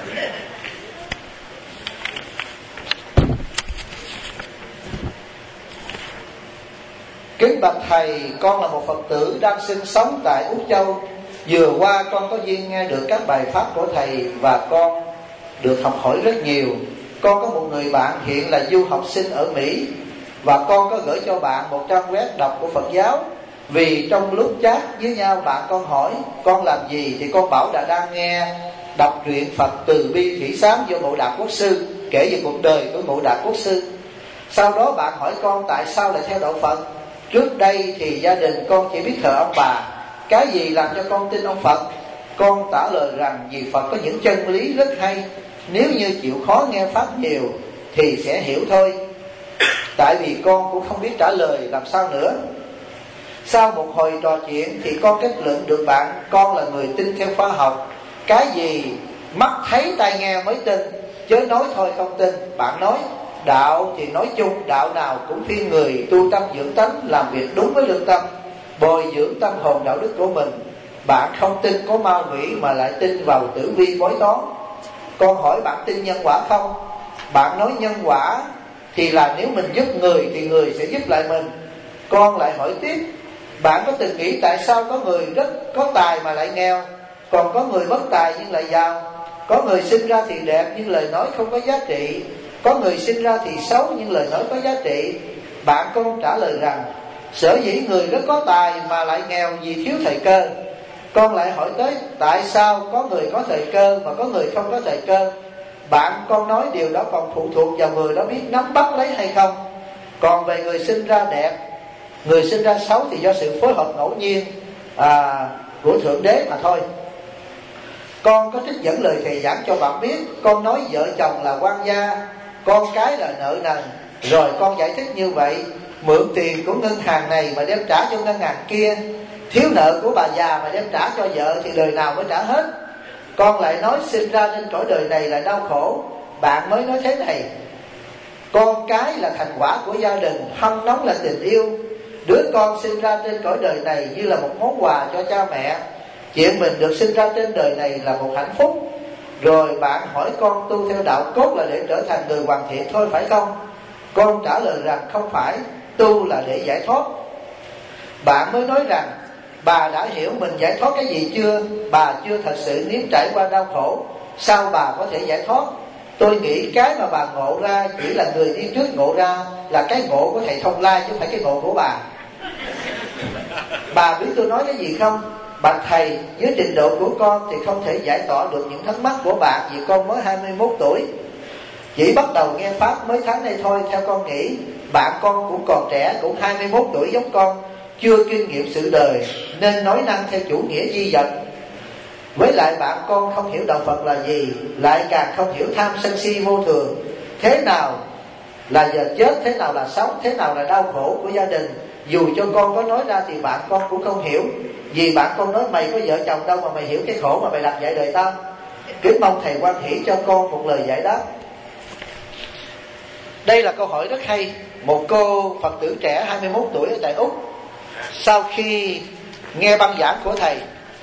Kính bạch thầy, con là một Phật tử đang sinh sống tại Úc Châu. Vừa qua con có duyên nghe được các bài pháp của thầy và con được học hỏi rất nhiều. Con có một người bạn hiện là du học sinh ở Mỹ và con có gửi cho bạn một trang web đọc của Phật giáo. Vì trong lúc chat với nhau bạn con hỏi con làm gì thì con bảo là đang nghe đọc truyện Phật Từ Bi Thủy Xám do Ngộ Đạt Quốc Sư, kể về cuộc đời của Ngộ Đạt Quốc Sư. Sau đó bạn hỏi con tại sao lại theo đạo Phật. Trước đây thì gia đình con chỉ biết thờ ông bà, cái gì làm cho con tin ông Phật? Con trả lời rằng vì Phật có những chân lý rất hay, nếu như chịu khó nghe pháp nhiều thì sẽ hiểu thôi. Tại vì con cũng không biết trả lời làm sao nữa. Sau một hồi trò chuyện thì con kết luận được bạn con là người tin theo khoa học, cái gì mắt thấy tai nghe mới tin, chớ nói thôi không tin. Bạn nói đạo thì nói chung, đạo nào cũng phiên người tu tâm dưỡng tánh, làm việc đúng với lương tâm, bồi dưỡng tâm hồn đạo đức của mình. Bạn không tin có ma quỷ mà lại tin vào tử vi bói toán. Con hỏi bạn tin nhân quả không? Bạn nói nhân quả thì là nếu mình giúp người thì người sẽ giúp lại mình. Con lại hỏi tiếp, bạn có từng nghĩ tại sao có người rất có tài mà lại nghèo, còn có người bất tài nhưng lại giàu? Có người sinh ra thì đẹp nhưng lời nói không có giá trị, có người sinh ra thì xấu nhưng lời nói có giá trị. Bạn con trả lời rằng sở dĩ người rất có tài mà lại nghèo vì thiếu thời cơ. Con lại hỏi tới tại sao có người có thời cơ mà có người không có thời cơ. Bạn con nói điều đó còn phụ thuộc vào người đó biết nắm bắt lấy hay không. Còn về người sinh ra đẹp, người sinh ra xấu thì do sự phối hợp ngẫu nhiên của Thượng Đế mà thôi. Con có trích dẫn lời thầy giảng cho bạn biết. Con nói vợ chồng là quan gia, con cái là nợ nần. Rồi con giải thích như vậy, mượn tiền của ngân hàng này mà đem trả cho ngân hàng kia, thiếu nợ của bà già mà đem trả cho vợ thì đời nào mới trả hết. Con lại nói sinh ra trên cõi đời này là đau khổ. Bạn mới nói thế này, con cái là thành quả của gia đình, hâm nóng là tình yêu. Đứa con sinh ra trên cõi đời này như là một món quà cho cha mẹ. Chuyện mình được sinh ra trên đời này là một hạnh phúc. Rồi bạn hỏi con tu theo đạo cốt là để trở thành người hoàn thiện thôi phải không? Con trả lời rằng không phải, tu là để giải thoát. Bạn mới nói rằng bà đã hiểu mình giải thoát cái gì chưa? Bà chưa thật sự nếm trải qua đau khổ, sao bà có thể giải thoát? Tôi nghĩ cái mà bà ngộ ra chỉ là người đi trước ngộ ra, là cái ngộ của thầy Thông Lai chứ không phải cái ngộ của bà. Bà biết tôi nói cái gì không? Bạch thầy, với trình độ của con thì không thể giải tỏa được những thắc mắc của bạn vì con mới 21 tuổi. Chỉ bắt đầu nghe pháp mấy tháng nay thôi. Theo con nghĩ bạn con cũng còn trẻ, cũng 21 tuổi giống con, chưa kinh nghiệm sự đời nên nói năng theo chủ nghĩa di vật. Với lại bạn con không hiểu đạo Phật là gì, lại càng không hiểu tham sân si vô thường, thế nào là giờ chết, thế nào là sống, thế nào là đau khổ của gia đình. Dù cho con có nói ra thì bạn con cũng không hiểu. Vì bạn con nói mày có vợ chồng đâu mà mày hiểu cái khổ mà mày làm dạy đời tao. Kính mong thầy quan hỷ cho con một lời giải đáp. Đây là câu hỏi rất hay. Một cô Phật tử trẻ 21 tuổi ở tại Úc, sau khi nghe băng giảng của thầy,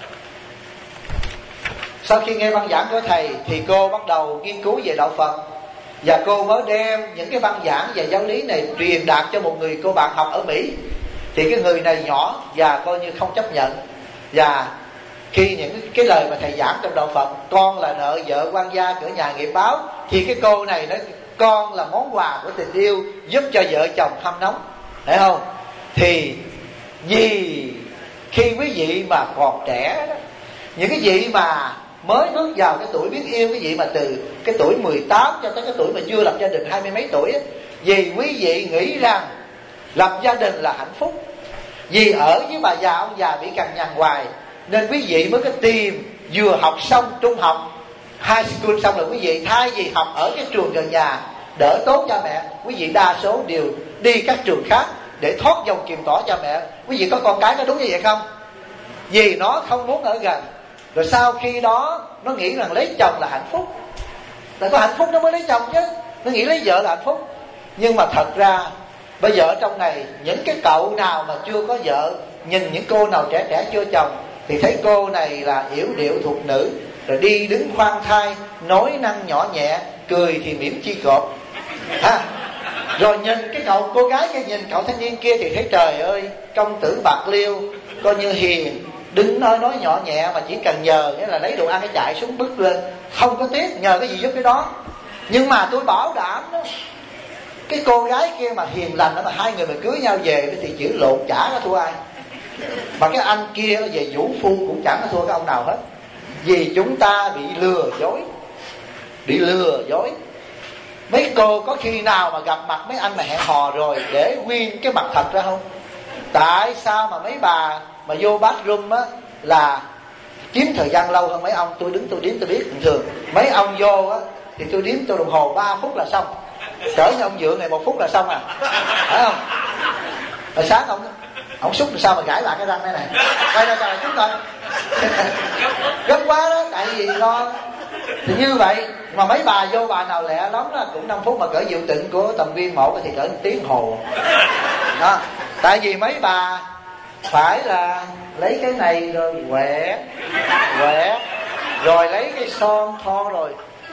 thì cô bắt đầu nghiên cứu về đạo Phật. Và cô mới đem những cái băng giảng về giáo lý này truyền đạt cho một người cô bạn học ở Mỹ. Thì cái người này nhỏ và coi như không chấp nhận. Và khi những cái lời mà thầy giảng trong đạo Phật, con là nợ vợ quan gia cửa nhà nghiệp báo, thì cái cô này nói con là món quà của tình yêu giúp cho vợ chồng hâm nóng, thấy không? Thì vì khi quý vị mà còn trẻ đó, những cái vị mà mới bước vào cái tuổi biết yêu, cái vị mà từ cái tuổi 18 cho tới cái tuổi mà chưa lập gia đình 20 mấy tuổi ấy, vì quý vị nghĩ rằng lập gia đình là hạnh phúc, vì ở với bà già ông già bị cằn nhằn hoài, Nên quý vị mới có tìm vừa học xong trung học, high school xong rồi quý vị thay vì học ở cái trường gần nhà đỡ tốn cha mẹ, quý vị đa số đều đi các trường khác để thoát dòng kiềm tỏ cha mẹ. Quý vị có con cái có đúng như vậy không? Vì nó không muốn ở gần, rồi sau khi đó nó nghĩ rằng lấy chồng là hạnh phúc. Tại có hạnh phúc nó mới lấy chồng chứ, nó nghĩ lấy vợ là hạnh phúc. Nhưng mà thật ra bây giờ ở trong này, những cái cậu nào mà chưa có vợ nhìn những cô nào trẻ trẻ chưa chồng thì thấy cô này là yểu điệu thuộc nữ, rồi đi đứng khoan thai, nói năng nhỏ nhẹ, cười thì mỉm chi cột rồi nhìn cái cô gái kia, nhìn cậu thanh niên kia thì thấy trời ơi, công tử bạc liêu, coi như hiền, đứng nói nhỏ nhẹ, mà chỉ cần nhờ nghĩa là lấy đồ ăn cái chạy xuống bứt lên, không có tiếc nhờ cái gì giúp cái đó. Nhưng mà tôi bảo đảm đó, cái cô gái kia mà hiền lành đó, mà hai người mà cưới nhau về thì chữ lộn chả có thua ai. Mà cái anh kia về vũ phu cũng chẳng có thua cái ông nào hết. Vì chúng ta bị lừa dối. Mấy cô có khi nào mà gặp mặt mấy anh mà hẹn hò rồi để nguyên cái mặt thật ra không? Tại sao mà mấy bà mà vô bathroom á là chiếm thời gian lâu hơn mấy ông? Tôi đứng tôi đếm tôi biết. Thường mấy ông vô á thì tôi đếm tôi đồng hồ 3 phút là xong. Cỡ như ông Dượng này 1 phút là xong à, phải không? Rồi sáng ông xúc làm sao mà gãi lại cái răng đây này, quay ra trời chúng coi gấp quá đó, tại vì lo thì như vậy. Mà mấy bà vô bà nào lẹ lắm đó cũng 5 phút, mà cỡ Diệu Tịnh của Tầm Viên Mộ thì cỡ 1 tiếng hồ đó. Tại vì mấy bà phải là lấy cái này rồi quẹt rồi lấy cái son thoa rồi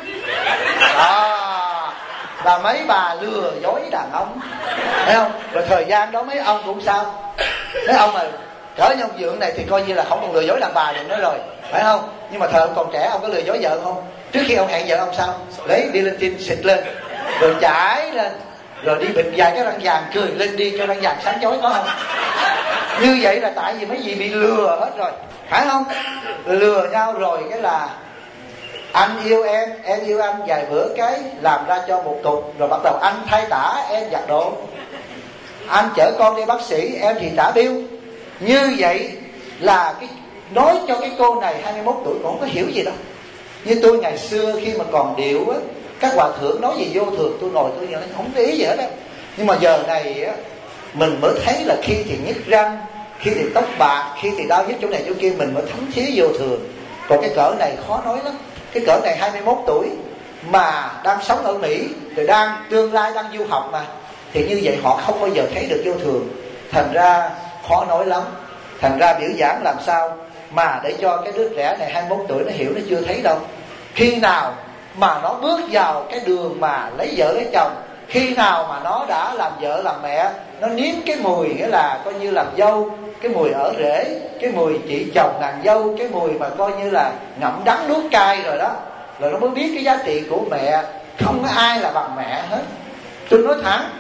đó, là mấy bà lừa dối đàn ông, thấy không? Rồi thời gian đó mấy ông cũng sao, mấy ông mà cỡ như ông Dượng này thì coi như là không còn lừa dối đàn bà được nữa rồi, phải không? Nhưng mà thời ông còn trẻ ông có lừa dối vợ không? Trước khi ông hẹn vợ ông sao? Lấy đi lên tin xịt lên, rồi chải lên, rồi đi bịt vài cái răng vàng cười lên đi cho răng vàng sáng chói, có không? Như vậy là tại vì mấy gì bị lừa hết rồi, phải không? Lừa nhau rồi cái là anh yêu em yêu anh, vài bữa cái làm ra cho một cục, rồi bắt đầu anh thay tả, em giặt đồ, anh chở con đi bác sĩ, em thì trả bill. Như vậy là cái nói cho cái cô này 21 tuổi cũng không có hiểu gì đâu. Như tôi ngày xưa khi mà còn điệu á, các hòa thượng nói gì vô thường, tôi ngồi tôi không có ý gì hết á. Nhưng mà giờ này á, mình mới thấy là khi thì nhức răng, khi thì tóc bạc, khi thì đau nhức chỗ này chỗ kia, mình mới thấm thía vô thường. Còn cái cỡ này khó nói lắm. Cái cỡ này 21 tuổi mà đang sống ở Mỹ, rồi tương lai đang du học mà, thì như vậy họ không bao giờ thấy được vô thường. Thành ra khó nói lắm. Thành ra biểu giảng làm sao mà để cho cái đứa trẻ này 21 tuổi nó hiểu, nó chưa thấy đâu. Khi nào mà nó bước vào cái đường mà lấy vợ lấy chồng, khi nào mà nó đã làm vợ làm mẹ, nó nếm cái mùi nghĩa là coi như làm dâu, cái mùi ở rể, cái mùi chị chồng nàng dâu, cái mùi mà coi như là ngậm đắng nuốt cay rồi đó, rồi nó mới biết cái giá trị của mẹ. Không có ai là bằng mẹ hết. Tôi nói thẳng,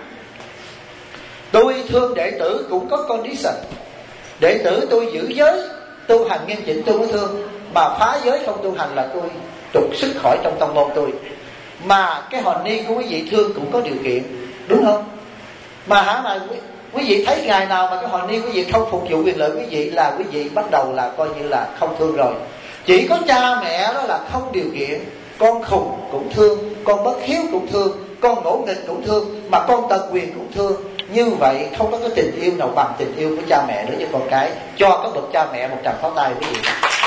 tôi thương đệ tử cũng có condition. Đệ tử tôi giữ giới, tu hành nghiêm chỉnh tôi mới thương, mà phá giới không tu hành là tôi trục xuất khỏi trong tông môn tôi. Mà cái hồn ni của quý vị thương cũng có điều kiện, đúng không? Mà quý vị thấy ngày nào mà cái hồn ni quý vị không phục vụ quyền lợi quý vị là quý vị bắt đầu là coi như là không thương rồi. Chỉ có cha mẹ đó là không điều kiện. Con khùng cũng thương, con bất hiếu cũng thương, con ngỗ nghịch cũng thương, mà con tật quyền cũng thương. Như vậy không có cái tình yêu nào bằng tình yêu của cha mẹ đối với con cái. Cho các bậc cha mẹ một tràng pháo tay quý vị.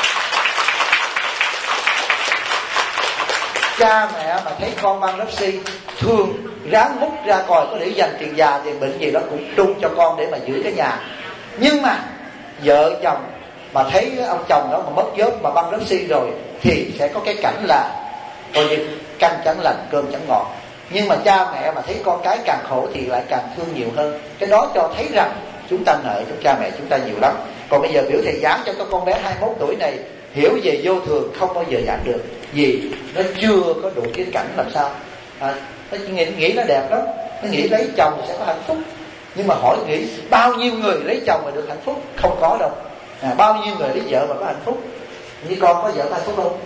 Cha mẹ mà thấy con mang rắp si, thường ráng múc ra coi có để dành tiền già tiền bệnh gì đó cũng trung cho con để mà giữ cái nhà. Nhưng mà vợ chồng mà thấy ông chồng đó mà mất vớt mà băng rắp si rồi thì sẽ có cái cảnh là coi như canh chẳng lành cơm chẳng ngọt. Nhưng mà cha mẹ mà thấy con cái càng khổ thì lại càng thương nhiều hơn. Cái đó cho thấy rằng chúng ta nợ cho cha mẹ chúng ta nhiều lắm. Còn bây giờ biểu thầy giảng cho con bé 21 tuổi này hiểu về vô thường không bao giờ giảng được, vì nó chưa có đủ cái cảnh làm sao. Nó nghĩ nó đẹp lắm, nó nghĩ lấy chồng sẽ có hạnh phúc. Nhưng mà hỏi nghĩ bao nhiêu người lấy chồng mà được hạnh phúc? Không có đâu. Bao nhiêu người lấy vợ mà có hạnh phúc? Như con có vợ có hạnh phúc không?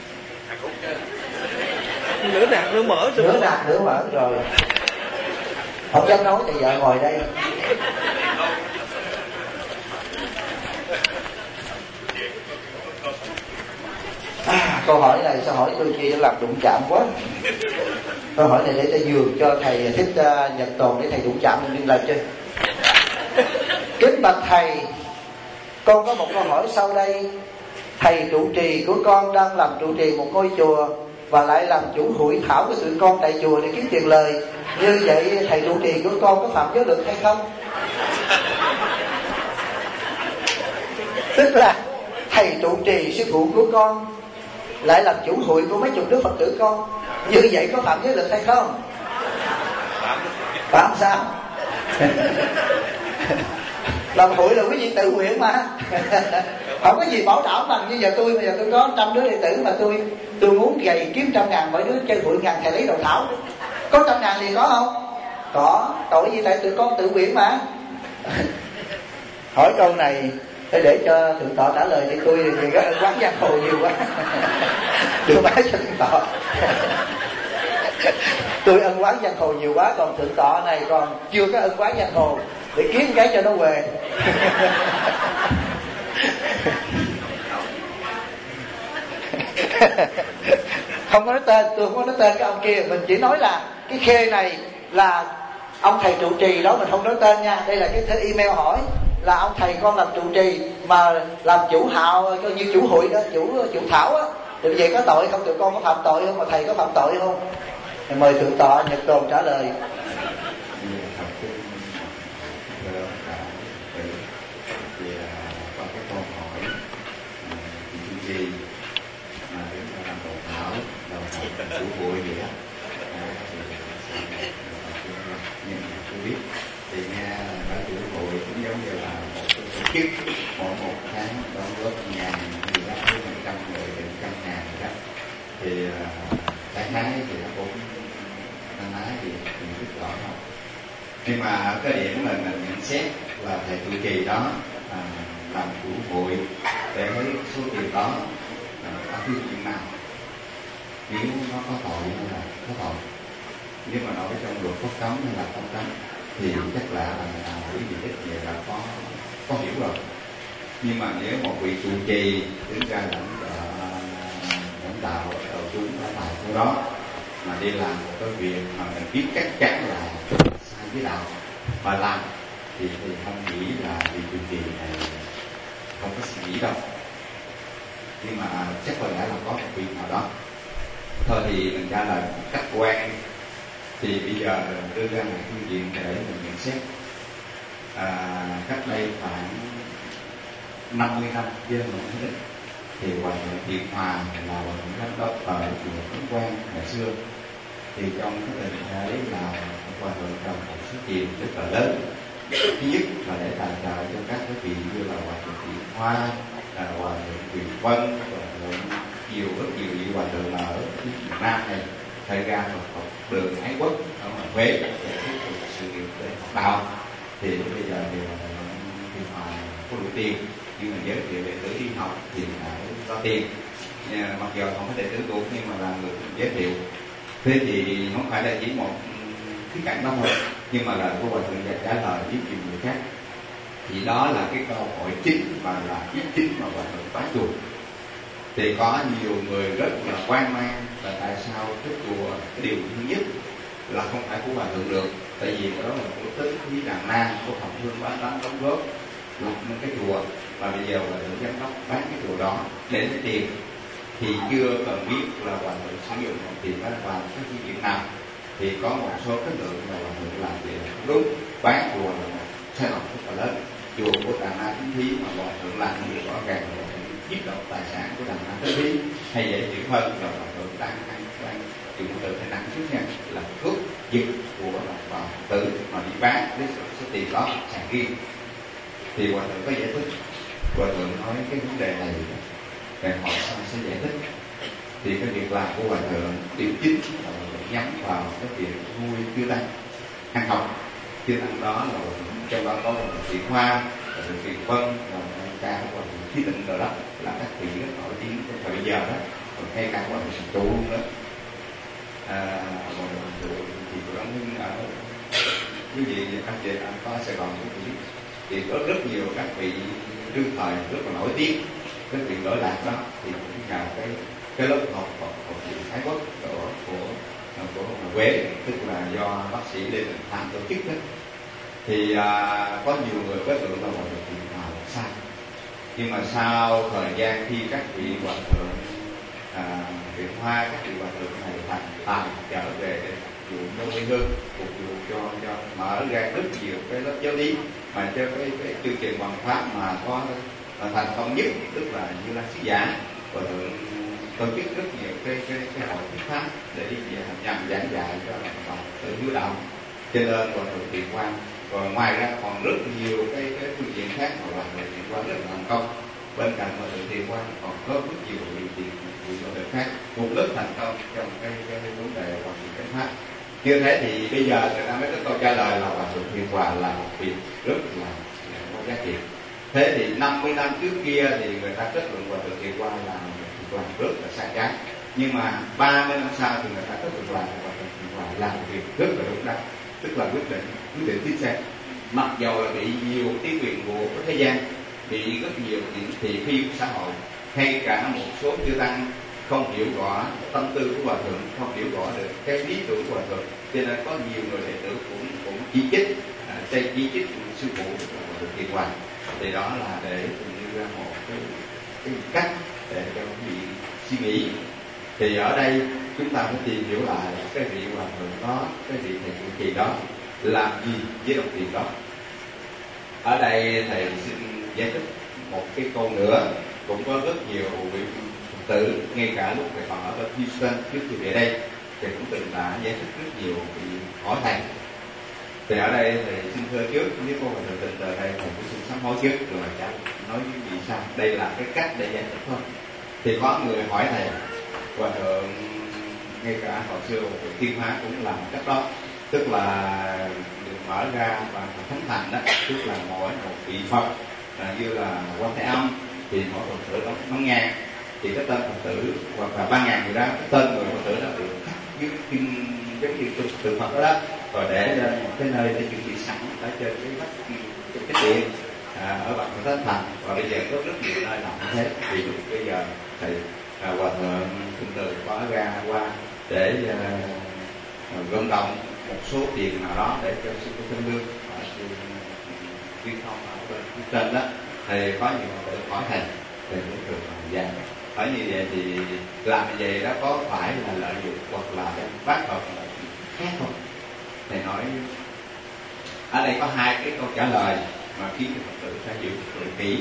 Nửa nạc nửa mở rồi. Nửa nạc nửa mở rồi. Không dám nói thì vợ ngồi đây. Câu hỏi này sao hỏi tôi kia làm đụng chạm quá. Câu hỏi này để ta nhường cho thầy Thích Nhật Tồn để thầy đụng chạm mình làm chơi. Kính bạch thầy, con có một câu hỏi sau đây. Thầy trụ trì của con đang làm trụ trì một ngôi chùa và lại làm chủ hội thảo của tụi con tại chùa để kiếm tiền lời. Như vậy thầy trụ trì của con có phạm giới luật hay không? Tức là thầy trụ trì sư phụ của con lại làm chủ hội của mấy chục đứa Phật tử con, như vậy có phạm giới luật hay không? Phạm sao? Làm hội là quý vị tự nguyện mà. Không có gì bảo đảm bằng. Như giờ tôi có 100 đứa đệ tử mà tôi muốn gầy kiếm 100.000 mỗi đứa chơi hội 1.000 thầy lấy đầu thảo, có 100.000 thì có không? Có. Tội gì? Tại tụi con tự nguyện mà. Hỏi câu này để cho Thượng Tọa trả lời, để tôi thì có quán giang hồ nhiều quá. Đưa bái cho Thượng Tọa. Tôi ân quán giang hồ nhiều quá, còn Thượng Tọa này còn chưa có ân quán giang hồ, để kiếm cái cho nó về. Không có nói tên, tôi không có nói tên cái ông kia, mình chỉ nói là cái khê này là ông thầy trụ trì đó, mình không nói tên nha. Đây là cái email hỏi là ông thầy con làm trụ trì mà làm chủ hào, coi như chủ hội đó, chủ thảo á, thì vậy có tội không? Tụi con có phạm tội không? Mà thầy có phạm tội không? Thì mời Thượng Tọa Nhật Tồn trả lời. Chủ hội gì đó nhưng mà tôi biết thì nghe là chủ hội cũng giống như là một tổ chức một tháng đóng góp 1.000 gì đó, với 100 người thì 100.000 gì đó, thì đại khái thì nó cũng năm nay thì mình biết rõ không. Nhưng mà cái điểm là mình nhận xét là thầy trụ trì đó làm chủ hội để lấy số tiền đó có cái chuyện nào, nếu nó có tội hay là có tội, nếu mà nói trong luật có cấm hay là không cấm thì chắc là quý vị ít về là có hiểu rồi. Nhưng mà nếu một vị trụ trì đứng ra lãnh đạo đầu chúng ở tại chỗ đó mà đi làm một cái việc mà mình biết chắc chắn là sai với đạo mà làm thì không nghĩ là vị trụ trì này không có suy nghĩ đâu. Nhưng mà chắc có lẽ là có một việc nào đó. Thôi thì mình trả lời khách quan. Thì bây giờ đưa ra một phương diện để mình nhận xét. Cách đây khoảng 50 năm chưa mình hết thì Hòa Thượng Thiện Hòa là Hòa Thượng giám đốc ở chùa Cấn Quang ngày xưa. Thì trong cái tình thế là Hòa Thượng cần một số tiền rất là lớn. Thứ nhất là để tài trợ cho các cái vị như là Hòa Thượng Thiện Hoa, Hòa Thượng Quyền Vân, Hòa Thượng rất nhiều vị Hòa Thượng ở Việt Nam này thời gian học đường Ái Quốc ở ngoài Huế để tiếp tục sự nghiệp để học đạo. Thì bây giờ thì Thiện Hòa có đủ tiền nhưng mà giới thiệu đệ tử đi học thì phải có tiền. Mặc dù không có đệ tử tuổi nhưng mà là người giới thiệu. Thế thì không phải là chỉ một khía cạnh đó thôi, nhưng mà là của Hòa Thượng trả lời với nhiều người khác. Thì đó là cái câu hỏi chính và là ý chính mà Hòa Thượng phá chùa. Thì có nhiều người rất là quan mang là tại sao cái chùa, cái điều thứ nhất là không phải của Hòa Thượng được, tại vì đó là của Tứ Thí Đàn Na, của Phạm Hương Bá Tánh đóng góp lập nên cái chùa, và bây giờ Hòa Thượng giám đốc bán cái chùa đó để lấy tiền. Thì chưa cần biết là Hòa Thượng sử dụng tiền đó vào cái chuyện nào. Thì có một số cái lượng là Hòa Thượng làm việc đúng, bán chùa là một sai lầm rất là lớn. Chùa của Đàn Na Chính Thí mà Hòa Thượng làm việc rõ ràng là giết độc tài sản của Đàn Na Chính Thí, hay dễ hiểu hơn là Hòa Thượng đang chịu tự thể năng trước nha, là cướp giật của bà tử mà đi bán với số tiền đó sàn riêng. Thì Hòa Thượng có giải thích. Hòa Thượng nói cái vấn đề này về họ sẽ giải thích. Thì cái việc làm của Hòa Thượng điều chính là nhắm vào cái việc nuôi chư tăng ăn học. Chư tăng đó là trong đó có một Thiện Hoa, một Thiện Vân, và ca của Thí Tịnh rồi đó, là các vị rất nổi tiếng trong thời bây giờ đó, còn ngay cả Hòa Thượng trụ luôn đó. Hòa Thượng trụ thì tụi đó ở quý vị các chị có Sài Gòn cũng biết, thì có rất nhiều các vị đương thời rất là nổi tiếng. cái việc lỗi lạc đó thì cũng nhờ cái lớp học viện Thái Quốc của Huế, tức là do bác sĩ Lê Đình Thành tổ chức đó. Thì có nhiều người kết luận là Hòa Thượng Thiện Hòa là sai, nhưng mà sau thời gian khi các vị Hòa Thượng Thiện Hoa, các vị Hòa Thượng này thành tài trở về để phục vụ cho quê hương, phục vụ cho mở ra rất nhiều cái lớp giáo lý mà cho cái chương trình hoàn pháp mà có thành công nhất, tức là Như Lai Sứ Giả. Hòa Thượng tổ chức rất nhiều cái hội thuyết pháp để nhằm giảng dạy cho bạn tự hiếu đạo, cho nên Hòa Thượng Thiện Hoa. Và ngoài ra còn rất nhiều cái phương diện khác mà Hòa Thượng Thiện Hoa rất là thành công. Bên cạnh Hòa Thượng Thiện Hoa còn có rất nhiều vị Hòa Thượng khác cũng rất thành công trong cái vấn đề hoàn thiện chánh pháp. Như thế thì bây giờ người ta mới có câu trả lời là Hòa Thượng Thiện Hòa là một vị rất là có giá trị. Thế thì 50 năm trước kia thì người ta kết luận Hòa Thượng Thiện Hoa là rất là sai trái, nhưng mà 30 năm sau thì người ta kết luận là Hòa Thượng Thiện Hòa làm việc rất là đúng đắn, tức là quyết định chính xác. Mặc dầu là bị nhiều tiếng quyền của thế gian, bị rất nhiều những thị phi của xã hội, hay cả một số chư tăng không hiểu rõ tâm tư của Hòa Thượng, không hiểu rõ được cái lý tưởng của Hòa Thượng, cho nên có nhiều người đệ tử cũng chỉ trích, chỉ trích sư phụ của Hòa Thượng Thiện Hòa. Thì đó là để đưa ra một cái cách để cho quý vị suy nghĩ. Thì ở đây chúng ta phải tìm hiểu lại cái vị Hòa Thượng đó, cái vị thầy trụ trì đó làm gì với đồng tiền đó. Ở đây thầy xin giải thích một cái câu nữa. Cũng có rất nhiều vị Phật tử, ngay cả lúc thầy còn ở bên Houston trước khi về đây, thầy cũng từng đã giải thích rất nhiều vị hỏi thầy. Thì ở đây thầy xin thưa trước, nếu cô Hòa Thượng tình từ đây thầy cũng xin sám hối trước rồi trả nói với vị sao. Đây là cái cách để giải thích thôi. Thì có người hỏi thầy, Hòa Thượng ngay cả hồi xưa Hòa Thượng Thiên Hóa cũng làm cách đó, tức là được mở ra bằng thánh thành đó, tức là mỗi một vị Phật như là Quan Thế Âm thì mỗi Phật tử đó nó ngang, thì cái tên Phật tử hoặc là 3.000 người đó, cái tên người Phật tử đó được khắc dưới kim giống như tượng Phật đó, rồi để lên một cái nơi để chuẩn bị sẵn ở trên cái điện ở bằng thánh thành. Và bây giờ có rất nhiều nơi làm như thế. Thì bây giờ thầy Hòa Thượng Tinh Từ có ra qua để vận động một số tiền nào đó để cho sư cô Tinh Lương và sư Viên Thông ở bên phía trên đó. Thì có nhiều người hỏi thầy cũng được dạy. Hỏi như vậy thì làm như vậy đó có phải là lợi dụng hoặc là bác học khác không? Thầy nói ở đây có hai cái câu trả lời mà khiến cho Phật tử phải hiểu kỹ.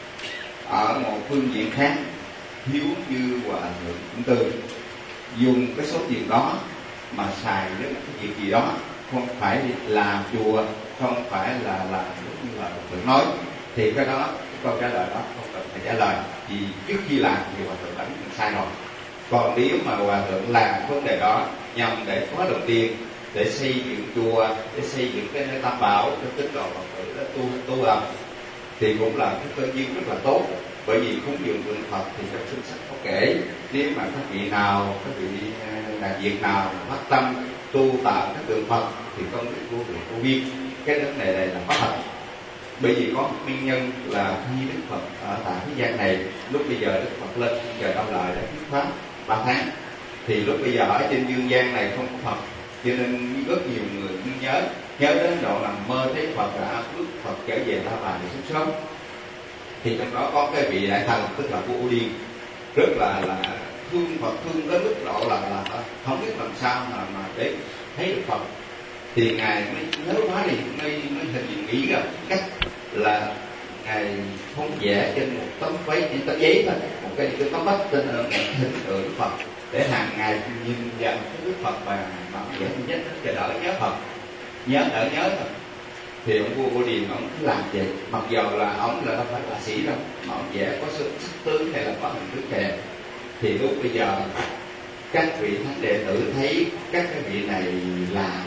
Ở một phương diện khác, nếu như Hòa Thượng Tinh Từ dùng cái số tiền đó mà xài với một cái việc gì đó, không phải làm chùa, không phải là làm như là Phật tử nói, thì cái đó, cái câu trả lời đó không cần phải trả lời, vì trước khi làm thì Hòa Thượng đã biết mình sai rồi. Còn nếu mà Hòa Thượng làm vấn đề đó nhằm để có đồng tiền, để xây dựng chùa, để xây dựng cái nơi tam bảo cho tín đồ Phật tử đó tu học, thì cũng là cái cơ duyên rất là tốt. Bởi vì cúng dường tượng Phật thì trong kinh sách có kể, nếu mà các vị nào, các vị đại diện nào phát tâm tu tạo các tượng Phật thì công đức vô lượng vô biên. Cái vấn đề này là có thật. Bởi vì có một nguyên nhân là khi Đức Phật ở tại thế gian này, lúc bây giờ Đức Phật lên trời Đau Lợi đã thuyết pháp 3 tháng, thì lúc bây giờ ở trên dương gian này không có Phật, cho nên rất nhiều người nhớ đến độ làm mơ thấy Phật đã bước Phật trở về Ta Bà để sống sớm. Thì trong đó có cái vị đại thần tức là vua U Điên rất là thương Phật, thương tới mức độ là không biết làm sao mà để thấy được Phật. Thì ngài mới nhớ quá đi, mới hình nghĩ ra cách là ngài không vẽ trên một tấm tấm giấy thôi, một cái tấm vách trên hình tượng Đức Phật, để hàng ngày nhìn vào cái Đức Phật và vẽ nhất cho đỡ nhớ Phật, đỡ nhớ thôi. Thì ông vua Bồ Điền ông cứ làm vậy, mặc dầu là ông là đâu phải là sĩ đâu, mà ông vẽ có sắc tướng hay là có hình thức kèm. Thì lúc bây giờ các vị thánh đệ tử thấy các cái vị này làm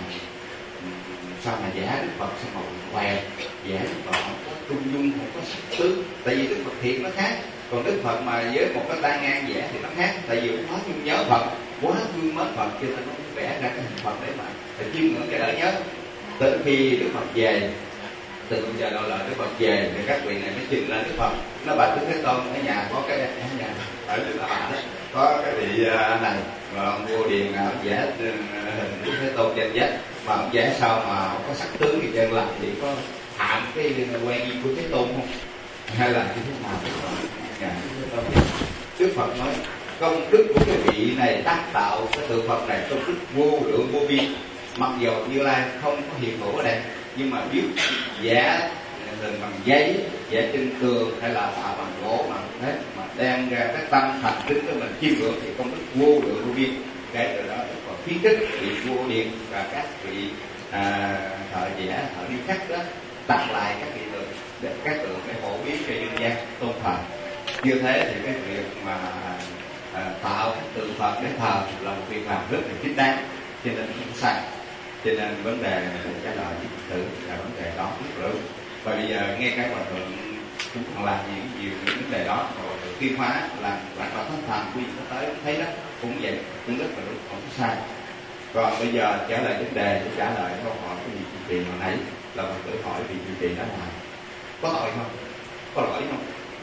sao mà vẽ Đức Phật sao mà què, vẽ Đức Phật không có trung dung, không có sắc tướng. Tại vì Đức Phật thiện nó khác, còn Đức Phật mà với một cái tay ngang vẽ thì nó khác. Tại vì quá nhung nhớ Phật, quá thương mến Phật, cho nên nó vẽ ra cái hình Phật để mà chiêm ngưỡng cái đỡ nhớ. Tới khi Đức Phật về từ bây giờ đâu là Đức Phật về thì các vị này mới trình lên Đức Phật, nó bạch Đức Thế Tôn ở nhà có cái nhà ở Đức Bà đó có cái vị này mà ông vua Điền ông vẽ hình Đức Thế Tôn trên vách, mà ông vẽ sao mà không có sắc tướng gì trên, làm chỉ có hạm cái quen gì của Thế Tôn không, hay là như thế nào? Đức Phật nói công đức của cái vị này tác tạo cái tượng Phật này công đức vô lượng vô biên, mặc dù Như Lai không có hiện hữu ở đây, nhưng mà biết vẽ hình bằng giấy, vẽ trên tường hay là tạo bằng gỗ mà thế mà đem ra cái tâm thành kính của mình chiêm ngưỡng thì công đức vô lượng vô biên. Cái từ đó Đức Phật khuyến khích vị vua Điền và các vị thợ vẽ, thợ điêu khắc đó tặng lại các vị tượng để các tượng để phổ biến cho dân gian tôn thờ. Như thế thì cái việc mà tạo các tượng Phật để thờ là một việc làm rất là chính đáng, cho nên không sai. Cho nên vấn đề trả lời với Phật tử là vấn đề đó rất lớn. Và bây giờ nghe cái hòa thượng cũng còn làm nhiều vấn đề đó, rồi Kim Hóa làm lãnh đạo thánh thần quy nó tới thấy đó cũng vậy, cũng rất là đúng, không sai. Còn bây giờ trả lời vấn đề để trả lời câu hỏi của vị trụ trì hồi nãy là Phật tử hỏi vị trụ trì đó là có lỗi không? Có lỗi không?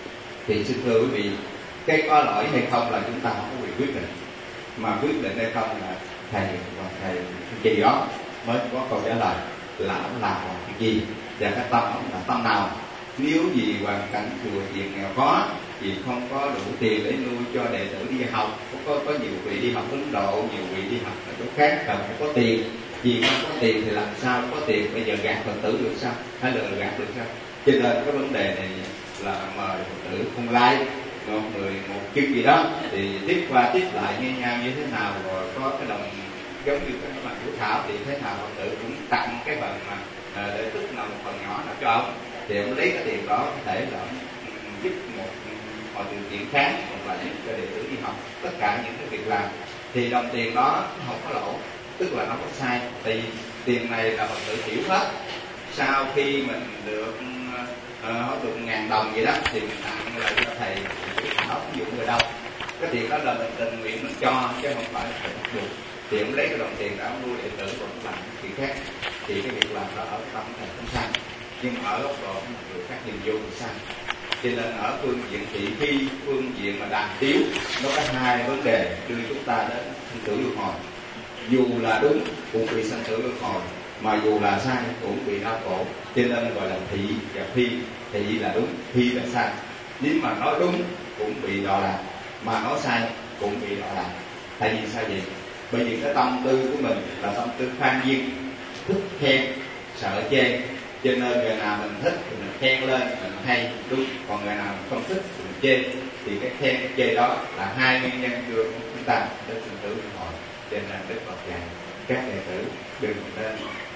Thì xin thưa quý vị, cái có lỗi hay không là chúng ta không có quyền quyết định, mà quyết định hay không là thầy và thầy trụ trì đó mới có câu trả lời là ông làm cái gì và cái tâm ông là tâm nào. Nếu gì hoàn cảnh chùa viện nghèo khó, vì không có đủ tiền để nuôi cho đệ tử đi học, có nhiều vị đi học Ấn Độ, nhiều vị đi học ở chỗ khác cần phải có tiền, vì không có tiền thì làm sao có tiền, bây giờ gạt Phật tử được sao, hay lừa gạt được sao? Cho nên cái vấn đề này là mời Phật tử không like một người một chương gì đó thì tiếp qua tiếp lại nghe nhau như thế nào, rồi có cái đồng giống như cái bằng chủ thảo thì thế nào Phật tử cũng tặng cái phần mà để tức nào một phần nhỏ nào cho ông, thì ông lấy cái tiền đó có thể là ông giúp một mọi điều kiện khác, hoặc là giúp cho đệ tử đi học, tất cả những cái việc làm thì đồng tiền đó không có lỗ, tức là nó có sai. Thì tiền này là Phật tử hiểu hết, sau khi mình được hỏi được 1.000 đồng vậy đó thì mình tặng lại cho thầy nó ví dụ người đâu, cái tiền đó là mình tình nguyện mình cho chứ không phải là bắt buộc. Thì ông lấy cái đồng tiền đó ông nuôi đệ tử còn làm chuyện khác, thì cái việc làm đó ở tâm thầy không sai, nhưng ở góc độ người khác nhìn vô thì sai. Cho nên ở phương diện thị phi, phương diện mà đàm tiếu, nó có hai vấn đề đưa chúng ta đến sanh tử luân hồi. Dù là đúng cũng bị sanh tử luân hồi, mà dù là sai cũng bị đau khổ. Cho nên gọi là thị và phi. Thị là đúng, phi là sai. Nếu mà nói đúng cũng bị đọa lạc, mà nói sai cũng bị đọa lạc. Tại vì sao vậy? Bởi vì cái tâm tư của mình là tâm tư khoan duyên, thích khen, sợ chê. Cho nên người nào mình thích thì mình khen lên, mình hay, đúng. Còn người nào mình không thích thì mình chê. Thì cái khen, cái chê đó là hai nguyên nhân đưa chúng ta đến sinh tử luân hồi. Cho nên Đức Phật dạy các đệ tử đừng nên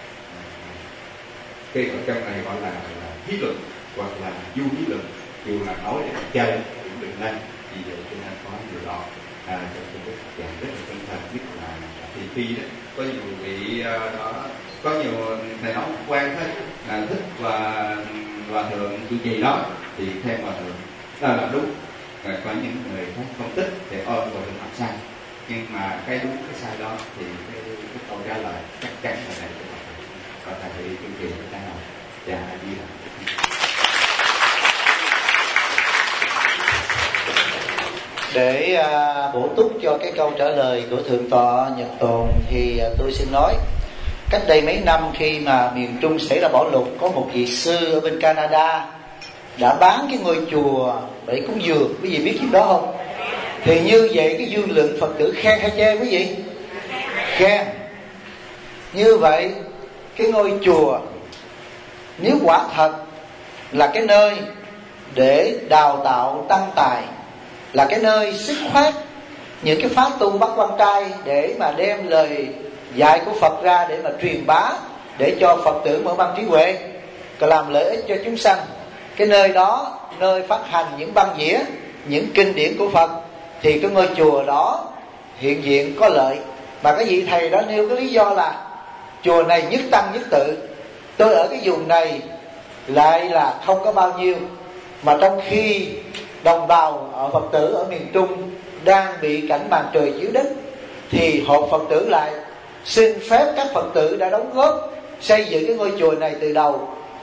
cái ở trong này gọi là thí luận hoặc là du thí luận, dù là nói để chơi cũng đừng nên. Vì vậy cho nên có nhiều đó trong Đức Phật dạy rất là chân thành, nhất là thị phi đó. Có nhiều vị đó, có nhiều thầy nói quan hết thích và thượng chủ trì đó thì theo hòa thượng đó là đúng. Rồi có những người khác không thích thì ôm hòa thượng làm sai, nhưng mà cái đúng cái sai đó thì cái câu trả lời chắc chắn là này của hòa thượng. Và thầy đi chương trình cái nào và đi làm. Để bổ túc cho cái câu trả lời của Thượng tọa Nhật Tồn thì tôi xin nói, cách đây mấy năm khi mà miền Trung xảy ra bão lụt, có một vị sư ở bên Canada đã bán cái ngôi chùa để cúng dường. Quý vị biết chuyện đó không? Thì như vậy cái dư lượng Phật tử khen hay chê quý vị? Khen. Như vậy cái ngôi chùa nếu quả thật là cái nơi để đào tạo tăng tài, là cái nơi sức khoát những cái pháp tu bắt quan trai để mà đem lời dạy của Phật ra để mà truyền bá, để cho Phật tử mở mang trí huệ, còn làm lợi ích cho chúng sanh, cái nơi đó nơi phát hành những băng đĩa, những kinh điển của Phật, thì cái ngôi chùa đó hiện diện có lợi. Mà cái vị thầy đó nêu cái lý do là chùa này nhất tăng nhất tự, tôi ở cái vùng này lại là không có bao nhiêu, mà trong khi đồng bào ở Phật tử ở miền Trung đang bị cảnh màn trời chiếu đất, thì hội Phật tử lại xin phép các Phật tử đã đóng góp xây dựng cái ngôi chùa này từ đầu,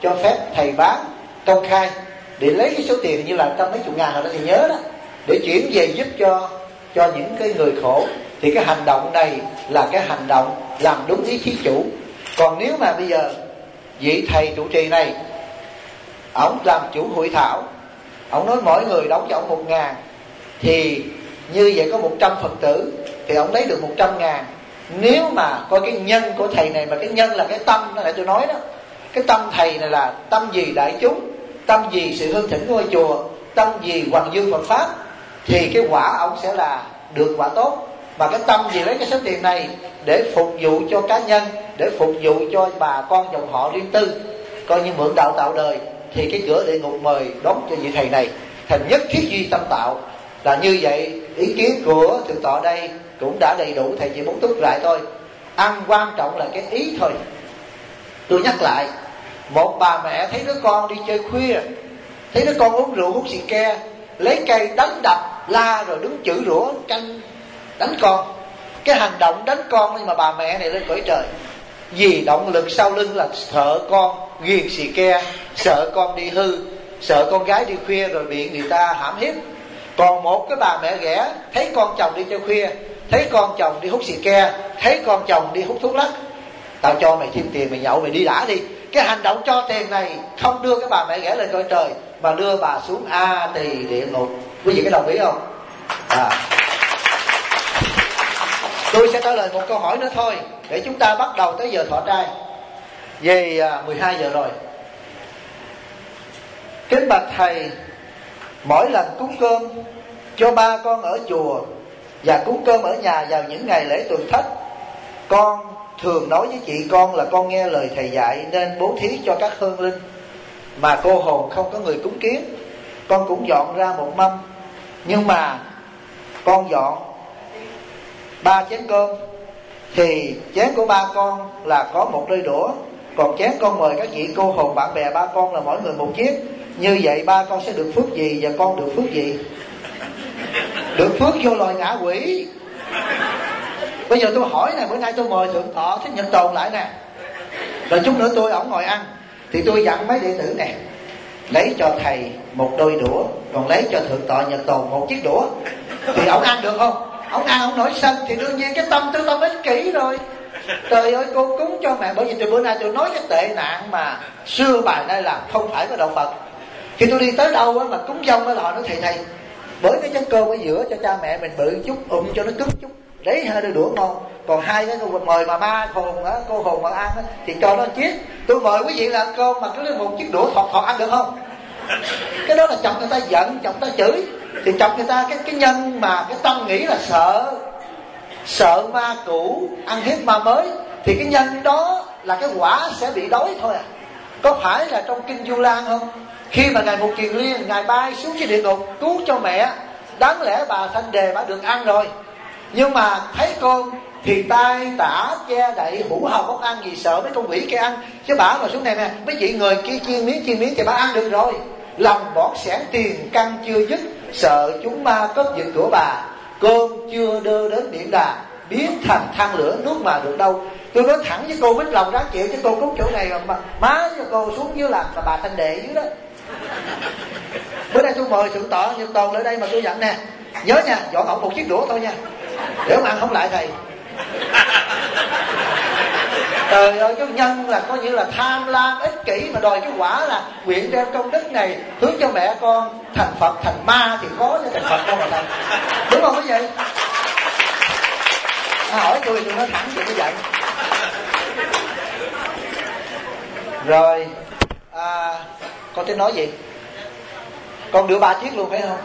cho phép thầy bán công khai để lấy cái số tiền như là trăm mấy chục ngàn rồi đó, thì nhớ đó, để chuyển về giúp cho những cái người khổ. Thì cái hành động này là cái hành động làm đúng ý thí chủ. Còn nếu mà bây giờ vị thầy trụ trì này, ổng làm chủ hội thảo, ổng nói mỗi người đóng cho ổng 1.000, thì như vậy có 100 Phật tử thì ổng lấy được 100.000. Nếu mà coi cái nhân của thầy này, mà cái nhân là cái tâm, nó lại tôi nói đó, cái tâm thầy này là tâm gì đại chúng, tâm gì sự hưng thịnh của ngôi chùa, tâm gì hoằng dương Phật pháp, thì cái quả ông sẽ là được quả tốt. Mà cái tâm gì lấy cái số tiền này để phục vụ cho cá nhân, để phục vụ cho bà con dòng họ riêng tư, coi như mượn đạo tạo đời, thì cái cửa địa ngục mời đón cho vị thầy này. Thành nhất thiết duy tâm tạo là như vậy. Ý kiến của thượng tọa đây cũng đã đầy đủ, thầy chỉ muốn túc lại thôi. Ăn quan trọng là cái ý thôi. Tôi nhắc lại, một bà mẹ thấy đứa con đi chơi khuya, thấy đứa con uống rượu hút xì ke, lấy cây đánh đập la rồi đứng chửi rủa canh đánh con. Cái hành động đánh con nhưng mà bà mẹ này lên cõi trời, vì động lực sau lưng là sợ con ghiền xì ke, sợ con đi hư, sợ con gái đi khuya rồi bị người ta hãm hiếp. Còn một cái bà mẹ ghẻ thấy con chồng đi chơi khuya, thấy con chồng đi hút xì ke, thấy con chồng đi hút thuốc lắc, tao cho mày thêm tiền, mày nhậu mày đi đã đi. Cái hành động cho tiền này không đưa cái bà mẹ ghẻ lên cõi trời, mà đưa bà xuống A Tỳ địa ngục. Quý vị có đồng ý không? Tôi sẽ trả lời một câu hỏi nữa thôi, để chúng ta bắt đầu tới giờ thọ trai. Về 12 giờ rồi. Kính bạch thầy, mỗi lần cúng cơm cho ba con ở chùa và cúng cơm ở nhà vào những ngày lễ tuần thất, con thường nói với chị con là con nghe lời thầy dạy nên bố thí cho các hương linh. Mà cô hồn không có người cúng kiến, con cũng dọn ra một mâm. Nhưng mà con dọn 3 chén cơm, thì chén của ba con là có một đôi đũa, còn chén con mời các vị cô hồn bạn bè ba con là mỗi người một chiếc. Như vậy ba con sẽ được phước gì và con được phước gì? Được phước vô loài ngã quỷ. Bây giờ tôi hỏi nè, bữa nay tôi mời thượng tọa Thích Nhật Tồn lại nè, rồi chút nữa ổng ngồi ăn, thì tôi dặn mấy đệ tử nè, lấy cho thầy một đôi đũa, còn lấy cho thượng tọa Nhật Tồn một chiếc đũa, thì ổng ăn được không? Ổng ăn ổng nổi sân, thì đương nhiên cái tâm tư tâm ích kỷ rồi. Trời ơi, cô cúng cho mẹ. Bởi vì từ bữa nay tôi nói cái tệ nạn mà xưa bài nay làm không phải có đạo Phật. Khi tôi đi tới đâu á mà cúng dông á là họ nói thầy bởi cái chén cơm ở giữa cho cha mẹ mình bự chút, cho nó cứng chút, lấy hai đôi đũa ngon. Còn hai cái mời mà ma hồn á, cô hồn mà ăn á, thì cho nó chiếc. Tôi mời quý vị là ăn cơm mà cứ lấy một chiếc đũa thọt ăn được không? Cái đó là chọc người ta giận, chọc người ta chửi. Thì chọc người ta cái nhân mà cái tâm nghĩ là sợ ma cũ ăn hiếp ma mới, thì cái nhân đó là cái quả sẽ bị đói thôi à. Có phải là trong kinh Du Lan không? Khi mà Ngài Mục Kiền Liên, Ngài bay xuống dưới địa ngục cứu cho mẹ, đáng lẽ bà Thanh Đề bà được ăn rồi, nhưng mà thấy con thì tai tả che đậy hủ hầu không ăn, vì sợ mấy con quỷ kia ăn. Chứ bà mà xuống này nè, mấy vị người kia chiên miếng thì bà ăn được rồi. Lòng bỏn sẻn tiền căn chưa dứt, sợ chúng ma cướp giật của bà. Cơm chưa đưa đến biển đà, biến thành than lửa nuốt mà được đâu. Tôi nói thẳng với cô, mít lòng ráng chịu, chứ cô cúng chỗ này mà má cho cô xuống dưới làm mà bà Thanh Đệ dưới đó. Bữa nay tôi mời thượng tọa Nhật Tồn lại đây mà tôi dặn nè, nhớ nha, dọn ổng một chiếc đũa thôi nha, để mà ăn không lại thầy. Trời ơi, cái nhân là coi như là tham lam ích kỷ, mà đòi cái quả là nguyện đem công đức này hướng cho mẹ con thành Phật thành ma thì khó cho thành Phật đâu mà thành. Đúng không quý vị? Hỏi tôi nói thẳng vậy như vậy. Rồi con tính nói gì? Con đưa 3 chiếc luôn phải không?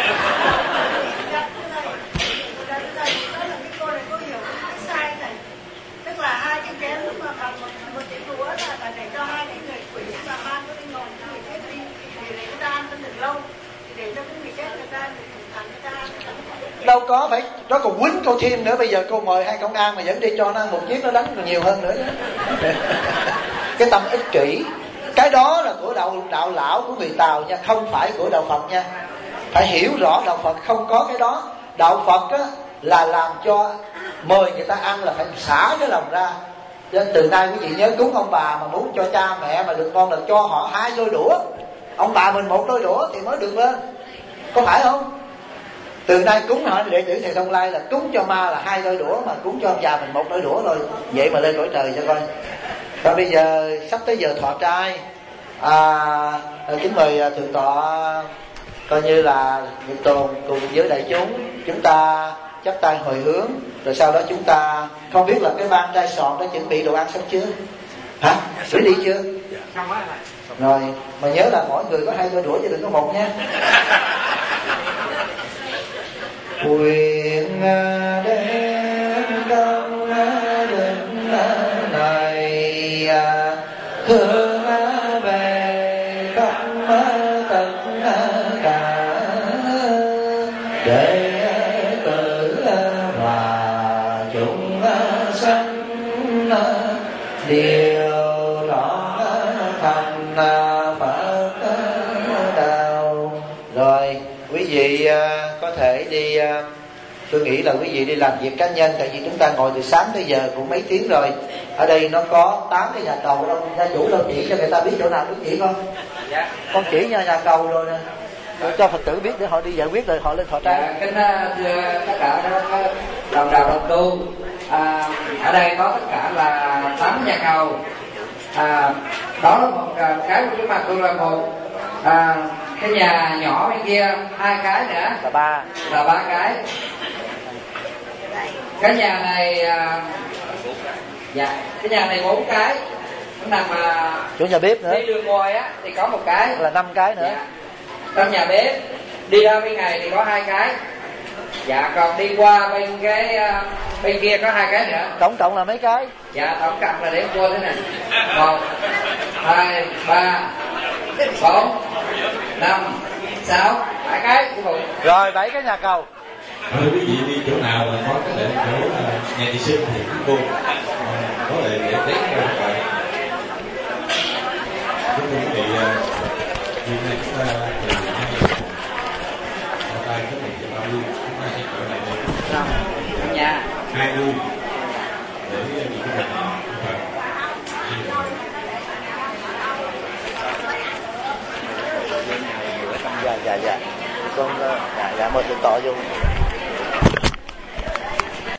Tức là 2 cái chén lúc mà bằng một chiếc đũa là để cho 2 cái người quỷ và mang nó đi ngồi người chết đi, để người ta ăn được lâu, để cho cái người chết người ta thành người ta. Đâu có, phải đó còn quýnh cô thêm nữa. Bây giờ cô mời 2 công an mà vẫn đi cho nó ăn một chiếc, nó đánh còn nhiều hơn nữa. Cái tâm ích kỷ, cái đó là của đạo lão của người Tàu nha, không phải của đạo Phật nha. Phải hiểu rõ đạo Phật không có cái đó. Đạo Phật á, là làm cho mời người ta ăn là phải xả cái lòng ra, Nên từ nay quý vị nhớ cúng ông bà mà muốn cho cha mẹ mà được con là cho họ 2 đôi đũa, ông bà mình 1 đôi đũa thì mới được lên, có phải không? Từ nay cúng họ đệ tử thầy Thông Lai là cúng cho ma là 2 đôi đũa, mà cúng cho ông già mình 1 đôi đũa thôi, vậy mà lên cõi trời cho coi. Và bây giờ sắp tới giờ thọ trai, kính mời thượng tọa coi như là Nhật Tồn cùng với đại chúng ta chắp tay hồi hướng, rồi sau đó chúng ta không biết là cái ban trai soạn đã chuẩn bị đồ ăn xong chưa? Hả? Xử đi chưa? Rồi, mà nhớ là mỗi người có 2 đôi đũa chứ đừng có 1 nha. Quyền đến công định này thương về không tất cả để tự hòa chúng sanh điều rõ thành Phật đạo. Rồi quý vị có thể đi, tôi nghĩ là quý vị đi làm việc cá nhân, tại vì chúng ta ngồi từ sáng tới giờ cũng mấy tiếng rồi. Ở đây nó có 8 cái nhà cầu đâu, gia chủ đâu chỉ cho người ta biết chỗ nào quý chỉ không? Dạ. Con chỉ nhà cầu rồi nè, cho Phật tử biết để họ đi giải quyết rồi họ lên thọ trai. Dạ, kính thưa tất cả đồng đạo đồng tu, ở đây có tất cả là 8 nhà cầu. Đó là một cái của chúng ta, tôi là một cái nhà nhỏ bên kia 2 cái nữa là 3 cái. Cái nhà này dạ, cái nhà này 4 cái. Nó nằm chỗ nhà bếp nữa. Đi đường ngồi á thì có 1 cái, là 5 cái nữa. Dạ. Trong nhà bếp đi ra bên này thì có 2 cái. Dạ, còn đi qua bên cái bên kia có 2 cái nữa. Tổng cộng là mấy cái? Dạ, tổng cộng là để cô thế này: 1, 2, 3, 4, 5, 6, 7 cái. Rồi 7 cái nhà cầu. Quý vị đi chỗ nào mà có cái lệnh chỗ nhà vệ sinh thì cũng cô có lệ để test ra vậy. Chúng tôi quý vị hôm nay chúng ta từ 2 cái này cho bao nhiêu chúng ta sẽ trở lại đây nhà 20 để những cái dạ con dạ mời thượng tọa vô.